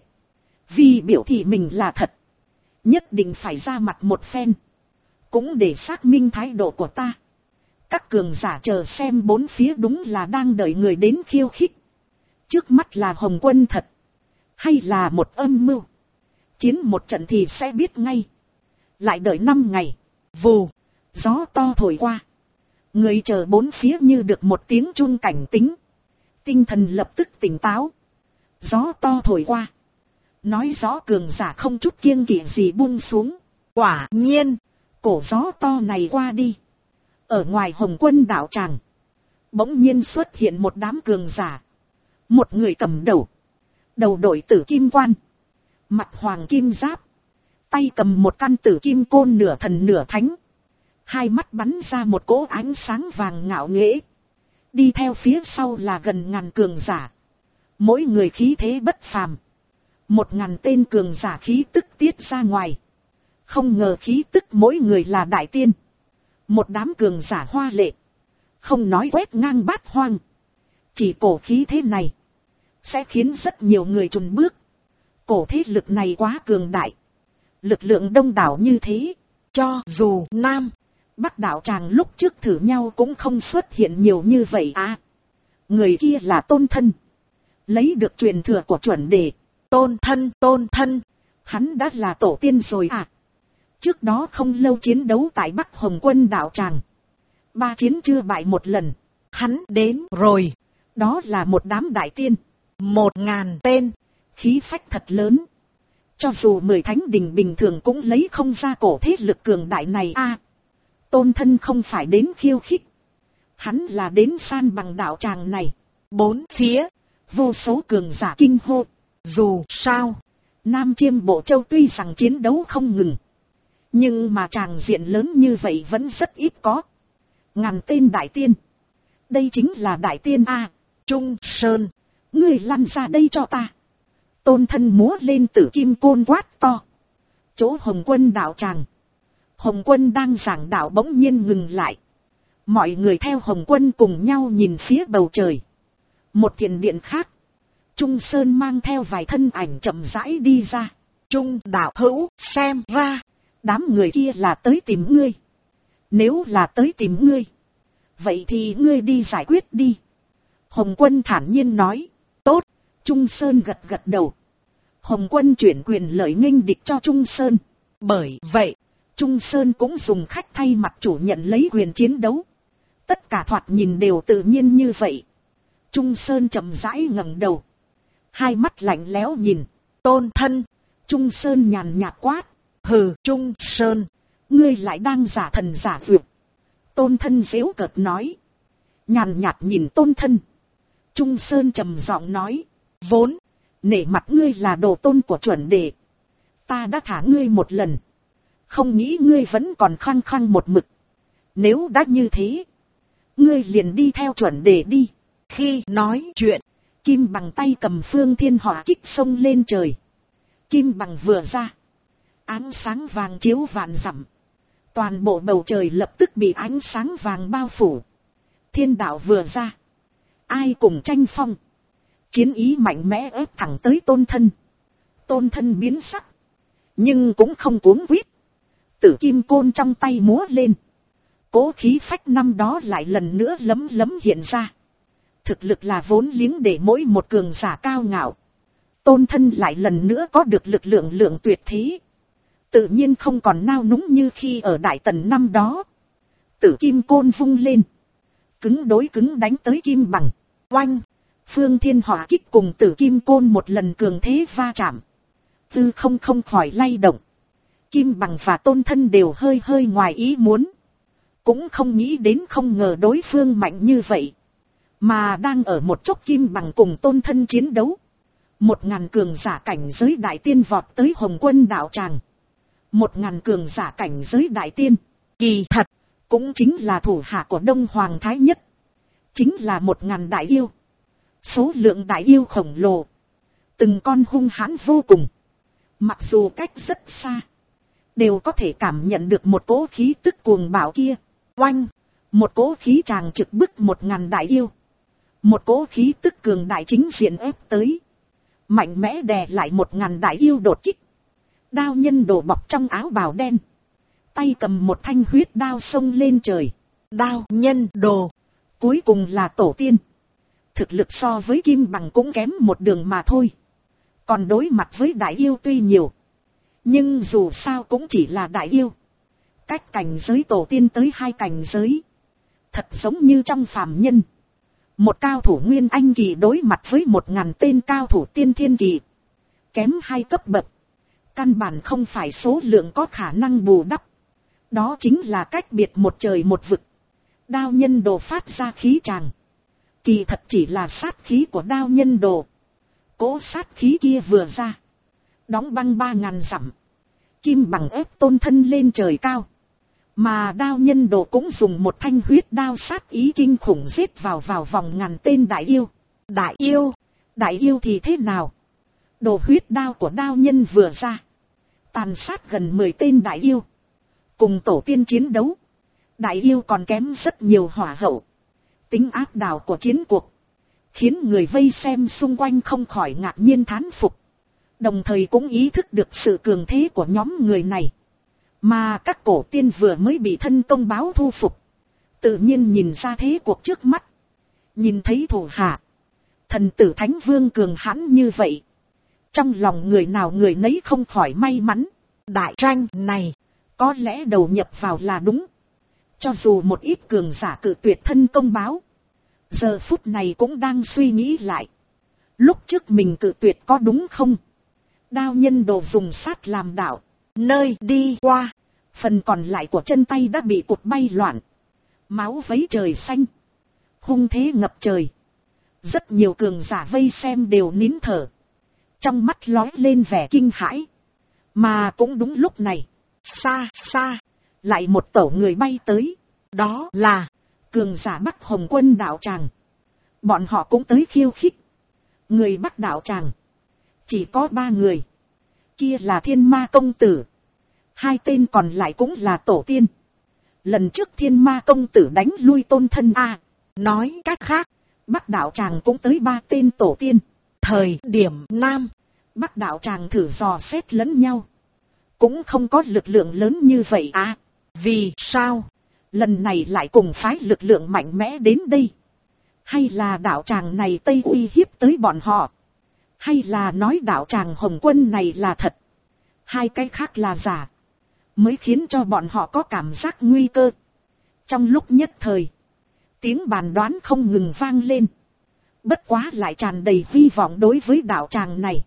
Vì biểu thị mình là thật. Nhất định phải ra mặt một phen. Cũng để xác minh thái độ của ta. Các cường giả chờ xem bốn phía đúng là đang đợi người đến khiêu khích. Trước mắt là Hồng Quân thật. Hay là một âm mưu. Chiến một trận thì sẽ biết ngay. Lại đợi 5 ngày. Vù. Gió to thổi qua. Người chờ bốn phía như được một tiếng chuông cảnh tính. Tinh thần lập tức tỉnh táo. Gió to thổi qua. Nói rõ cường giả không chút kiêng kỵ gì buông xuống. quả nhiên, Cổ gió to này qua đi. Ở ngoài Hồng Quân đạo tràng. Bỗng nhiên xuất hiện một đám cường giả. Một người cầm đầu. Đầu đội tử kim quan. Mặt hoàng kim giáp. Tay cầm một căn tử kim côn nửa thần nửa thánh. Hai mắt bắn ra một cỗ ánh sáng vàng ngạo nghễ. Đi theo phía sau là gần ngàn cường giả. Mỗi người khí thế bất phàm. 1000 tên cường giả khí tức tiết ra ngoài. Không ngờ khí tức mỗi người là đại tiên. Một đám cường giả hoa lệ. Không nói quét ngang bát hoang. Chỉ cổ khí thế này. Sẽ khiến rất nhiều người chùn bước. Cổ thế lực này quá cường đại. Lực lượng đông đảo như thế. cho dù Nam, Bắc đạo tràng lúc trước thử nhau cũng không xuất hiện nhiều như vậy à. Người kia là Tôn Thân. Lấy được truyền thừa của chuẩn đề. Tôn Thân, Hắn đã là tổ tiên rồi à. Trước đó không lâu chiến đấu tại Bắc Hồng Quân đạo tràng. 3 chiến chưa bại một lần. hắn đến rồi. Đó là một đám đại tiên. 1000 tên, Khí phách thật lớn. Cho dù 10 thánh đình bình thường cũng lấy không ra cổ thế lực cường đại này a. Tôn Thân không phải đến khiêu khích. Hắn là đến san bằng đạo tràng này. bốn phía, Vô số cường giả kinh hô. dù sao, Nam Chiêm Bộ Châu tuy rằng chiến đấu không ngừng. Nhưng mà tràng diện lớn như vậy vẫn rất ít có. Ngàn tên đại tiên. Đây chính là đại tiên a. Trung Sơn, Ngươi lăn ra đây cho ta. Tôn Thân múa lên tử kim côn quát to. Chỗ Hồng Quân đạo tràng. Hồng Quân đang giảng đạo bỗng nhiên ngừng lại. Mọi người theo Hồng Quân cùng nhau nhìn phía bầu trời. Một thiền điện khác. Trung Sơn mang theo vài thân ảnh chậm rãi đi ra. Trung đạo hữu, xem ra, Đám người kia là tới tìm ngươi. Nếu là tới tìm ngươi, vậy thì ngươi đi giải quyết đi. Hồng Quân thản nhiên nói. Tốt. Trung Sơn gật gật đầu. Hồng Quân chuyển quyền lợi nghênh địch cho Trung Sơn. bởi vậy, Trung Sơn cũng dùng khách thay mặt chủ nhận lấy quyền chiến đấu. Tất cả thoạt nhìn đều tự nhiên như vậy. Trung Sơn chậm rãi ngẩng đầu. Hai mắt lạnh lẽo nhìn. Tôn Thân, Trung Sơn nhàn nhạt quát. hừ, Trung Sơn, Ngươi lại đang giả thần giả vượt. Tôn Thân giễu cợt nói. Nhàn nhạt nhìn Tôn Thân. Trung Sơn trầm giọng nói. vốn, Nể mặt ngươi là đồ tôn của chuẩn đề. Ta đã thả ngươi một lần. Không nghĩ ngươi vẫn còn khăng khăng một mực. Nếu đã như thế, ngươi liền đi theo chuẩn đề đi. khi nói chuyện, Kim Bằng tay cầm phương thiên hỏa kích xông lên trời. Kim Bằng vừa ra, ánh sáng vàng chiếu vạn dặm. Toàn bộ bầu trời lập tức bị ánh sáng vàng bao phủ. Thiên đạo vừa ra, ai cùng tranh phong. Chiến ý mạnh mẽ ép thẳng tới Tôn Thân. Tôn Thân biến sắc, nhưng cũng không cuống quýt. Tử kim côn trong tay múa lên. Cố khí phách năm đó lại lần nữa lấm lấm hiện ra. Thực lực là vốn liếng để mỗi một cường giả cao ngạo. Tôn Thân lại lần nữa có được lực lượng tuyệt thế. Tự nhiên không còn nao núng như khi ở Đại Tần năm đó. Tử kim côn vung lên. Cứng đối cứng đánh tới Kim Bằng. Oanh! Phương thiên hỏa kích cùng tử kim côn một lần cường thế va chạm. Tư không khỏi lay động. Kim Bằng và Tôn Thân đều hơi ngoài ý muốn. Cũng không nghĩ đến không ngờ đối phương mạnh như vậy. Mà đang ở một chốc Kim Bằng cùng Tôn Thân chiến đấu. 1000 cường giả cảnh giới đại tiên vọt tới Hồng Quân đạo tràng. 1000 cường giả cảnh giới đại tiên. Kỳ thật, cũng chính là thủ hạ của Đông Hoàng Thái Nhất. Chính là 1000 đại yêu. Số lượng đại yêu khổng lồ. Từng con hung hãn vô cùng. Mặc dù cách rất xa. đều có thể cảm nhận được một cỗ khí tức cuồng bạo kia. Oanh, một cỗ khí tràng trực bức 1000 đại yêu. Một cỗ khí tức cường đại chính diện ép tới. Mạnh mẽ đè lại 1000 đại yêu đột kích. Đao nhân đồ bọc trong áo bào đen. Tay cầm một thanh huyết đao xông lên trời. Đao nhân đồ. Cuối cùng là tổ tiên. Thực lực so với Kim Bằng cũng kém một đường mà thôi. Còn đối mặt với đại yêu tuy nhiều. Nhưng dù sao cũng chỉ là đại yêu. Cách cảnh giới tổ tiên tới 2 cảnh giới. Thật giống như trong phàm nhân. Một cao thủ nguyên anh kỳ đối mặt với 1000 tên cao thủ tiên thiên kỳ. Kém 2 cấp bậc. Căn bản không phải số lượng có khả năng bù đắp. Đó chính là cách biệt một trời một vực. Đao nhân đồ phát ra khí tràng. Kỳ thật chỉ là sát khí của đao nhân đồ. Cỗ sát khí kia vừa ra. Đóng băng 3000 dặm. Kim Bằng ép tôn thân lên trời cao. Mà đao nhân đồ cũng dùng một thanh huyết đao sát ý kinh khủng giết vào vòng ngàn tên đại yêu. Đại yêu thì thế nào? Đồ huyết đao của đao nhân vừa ra. Tàn sát gần 10 tên đại yêu. Cùng tổ tiên chiến đấu. Đại yêu còn kém rất nhiều hỏa hậu. Tính áp đảo của chiến cuộc. Khiến người vây xem xung quanh không khỏi ngạc nhiên thán phục. Đồng thời cũng ý thức được sự cường thế của nhóm người này. Mà các cổ tiên vừa mới bị thân công báo thu phục. Tự nhiên nhìn ra thế cuộc trước mắt. Nhìn thấy thủ hạ. Thần tử Thánh Vương cường hãn như vậy. Trong lòng người nào người nấy không khỏi may mắn. Đại tranh này. Có lẽ đầu nhập vào là đúng. Cho dù một ít cường giả cự tuyệt thân công báo. Giờ phút này cũng đang suy nghĩ lại. Lúc trước mình cự tuyệt có đúng không? Đao nhân đồ dùng sát làm đạo. Nơi đi qua. Phần còn lại của chân tay đã bị cụt bay loạn. Máu vấy trời xanh. Hung thế ngập trời. Rất nhiều cường giả vây xem đều nín thở. Trong mắt lóe lên vẻ kinh hãi. Mà cũng đúng lúc này. Xa xa. Lại một tổ người bay tới. Đó là cường giả Bắc Hồng Quân đạo tràng. Bọn họ cũng tới khiêu khích. Người Bắc đạo tràng. Chỉ có 3 người. Kia là Thiên Ma Công Tử. 2 tên còn lại cũng là tổ tiên. Lần trước Thiên Ma Công Tử đánh lui tôn thân A. Nói cách khác. Bắc đạo tràng cũng tới 3 tên tổ tiên. Thời điểm Nam. Bắc đạo tràng thử dò xét lẫn nhau. Cũng không có lực lượng lớn như vậy à. Vì sao? Lần này lại cùng phái lực lượng mạnh mẽ đến đây. Hay là đạo tràng này Tây uy hiếp tới bọn họ? Hay là nói đạo tràng Hồng Quân này là thật? 2 cái khác là giả. Mới khiến cho bọn họ có cảm giác nguy cơ. Trong lúc nhất thời. Tiếng bàn đoán không ngừng vang lên. Bất quá lại tràn đầy hy vọng đối với đạo tràng này.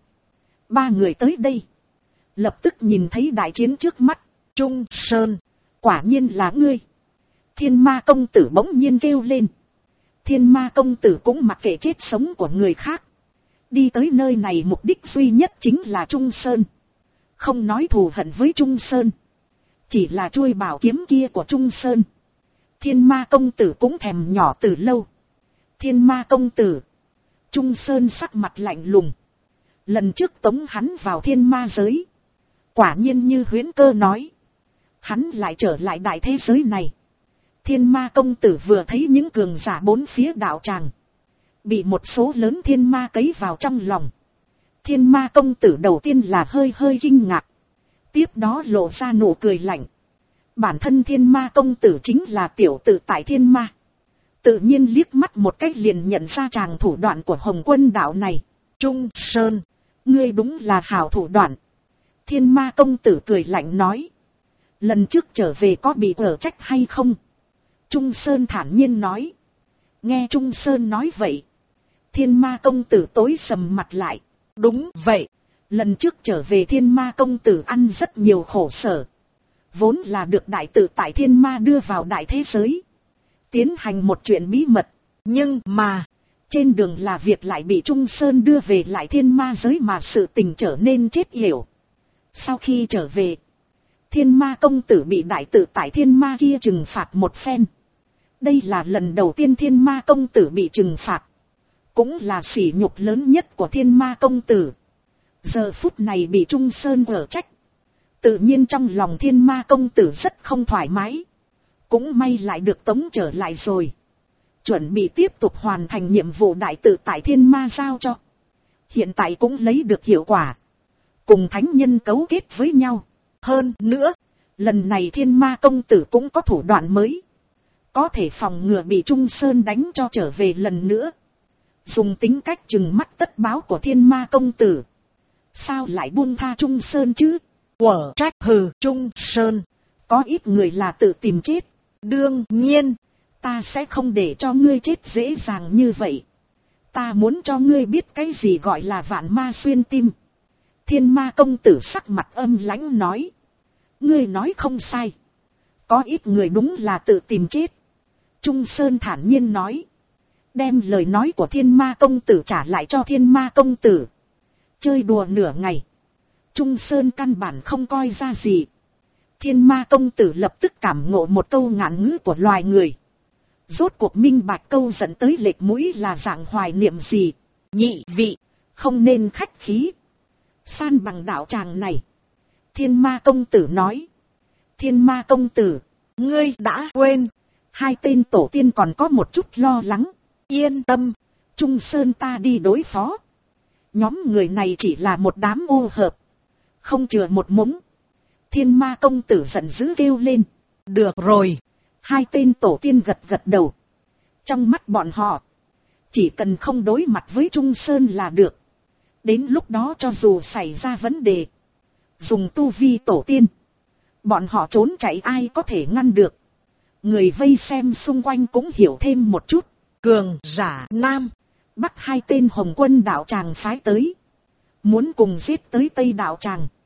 3 người tới đây. Lập tức nhìn thấy đại chiến trước mắt. Trung Sơn. Quả nhiên là ngươi. Thiên Ma Công Tử bỗng nhiên kêu lên. Thiên Ma Công Tử cũng mặc kệ chết sống của người khác. Đi tới nơi này mục đích duy nhất chính là Trung Sơn. Không nói thù hận với Trung Sơn. Chỉ là chuôi bảo kiếm kia của Trung Sơn. Thiên Ma Công Tử cũng thèm nhỏ từ lâu. Thiên Ma Công Tử. Trung Sơn sắc mặt lạnh lùng. Lần trước tống hắn vào thiên ma giới. Quả nhiên như huyễn cơ nói. Hắn lại trở lại đại thế giới này. Thiên Ma Công Tử vừa thấy những cường giả 4 phía đạo tràng. Bị một số lớn thiên ma cấy vào trong lòng. Thiên Ma Công Tử đầu tiên là hơi kinh ngạc. Tiếp đó lộ ra nụ cười lạnh. Bản thân Thiên Ma Công Tử chính là tiểu tử tại thiên ma. Tự nhiên liếc mắt một cách liền nhận ra chàng thủ đoạn của Hồng Quân đạo này. Trung Sơn, ngươi đúng là hảo thủ đoạn. Thiên Ma Công Tử cười lạnh nói. Lần trước trở về có bị ở trách hay không? Trung Sơn thản nhiên nói. Nghe Trung Sơn nói vậy. Thiên Ma Công Tử tối sầm mặt lại. Đúng vậy. Lần trước trở về Thiên Ma Công Tử ăn rất nhiều khổ sở. Vốn là được đại tử tại thiên ma đưa vào đại thế giới. Tiến hành một chuyện bí mật. Nhưng mà. Trên đường là việc lại bị Trung Sơn đưa về lại thiên ma giới mà sự tình trở nên chết yểu. Sau khi trở về. Thiên Ma Công Tử bị đại tử tại thiên ma kia trừng phạt một phen. Đây là lần đầu tiên Thiên Ma Công Tử bị trừng phạt. Cũng là sỉ nhục lớn nhất của Thiên Ma Công Tử. Giờ phút này bị Trung Sơn ở trách. Tự nhiên trong lòng Thiên Ma công tử rất không thoải mái. Cũng may lại được tống trở lại rồi. Chuẩn bị tiếp tục hoàn thành nhiệm vụ đại tự tại Thiên Ma giao cho. Hiện tại cũng lấy được hiệu quả. Cùng thánh nhân cấu kết với nhau. Hơn nữa, lần này Thiên Ma công tử cũng có thủ đoạn mới. Có thể phòng ngừa bị Trung Sơn đánh cho trở về lần nữa. Dùng tính cách trừng mắt tất báo của Thiên Ma công tử. Sao lại buông tha Trung Sơn chứ? Quở trách hừ Trung Sơn. Có ít người là tự tìm chết. Đương nhiên, ta sẽ không để cho ngươi chết dễ dàng như vậy. Ta muốn cho ngươi biết cái gì gọi là vạn ma xuyên tim. Thiên Ma công tử sắc mặt âm lãnh nói. Ngươi nói không sai. Có ít người đúng là tự tìm chết. Trung Sơn thản nhiên nói. Đem lời nói của Thiên Ma công tử trả lại cho Thiên Ma công tử. Chơi đùa nửa ngày. Trung Sơn căn bản không coi ra gì. Thiên Ma công tử lập tức cảm ngộ một câu ngạn ngữ của loài người. Rốt cuộc minh bạch câu dẫn tới lệch mũi là dạng hoài niệm gì. Nhị vị, không nên khách khí. San bằng đạo tràng này. Thiên Ma công tử nói. Thiên Ma công tử, ngươi đã quên. Hai tên tổ tiên còn có một chút lo lắng. Yên tâm, Trung Sơn ta đi đối phó. Nhóm người này chỉ là một đám ô hợp. Không chừa một mống. Thiên Ma công tử giận dữ kêu lên. Được rồi. Hai tên tổ tiên gật gật đầu. Trong mắt bọn họ, chỉ cần không đối mặt với Trung Sơn là được. Đến lúc đó cho dù xảy ra vấn đề, dùng tu vi tổ tiên, bọn họ trốn chạy ai có thể ngăn được. Người vây xem xung quanh cũng hiểu thêm một chút. Cường giả Nam Bắc hai tên Hồng Quân đạo tràng phái tới, muốn cùng giết tới Tây đạo tràng.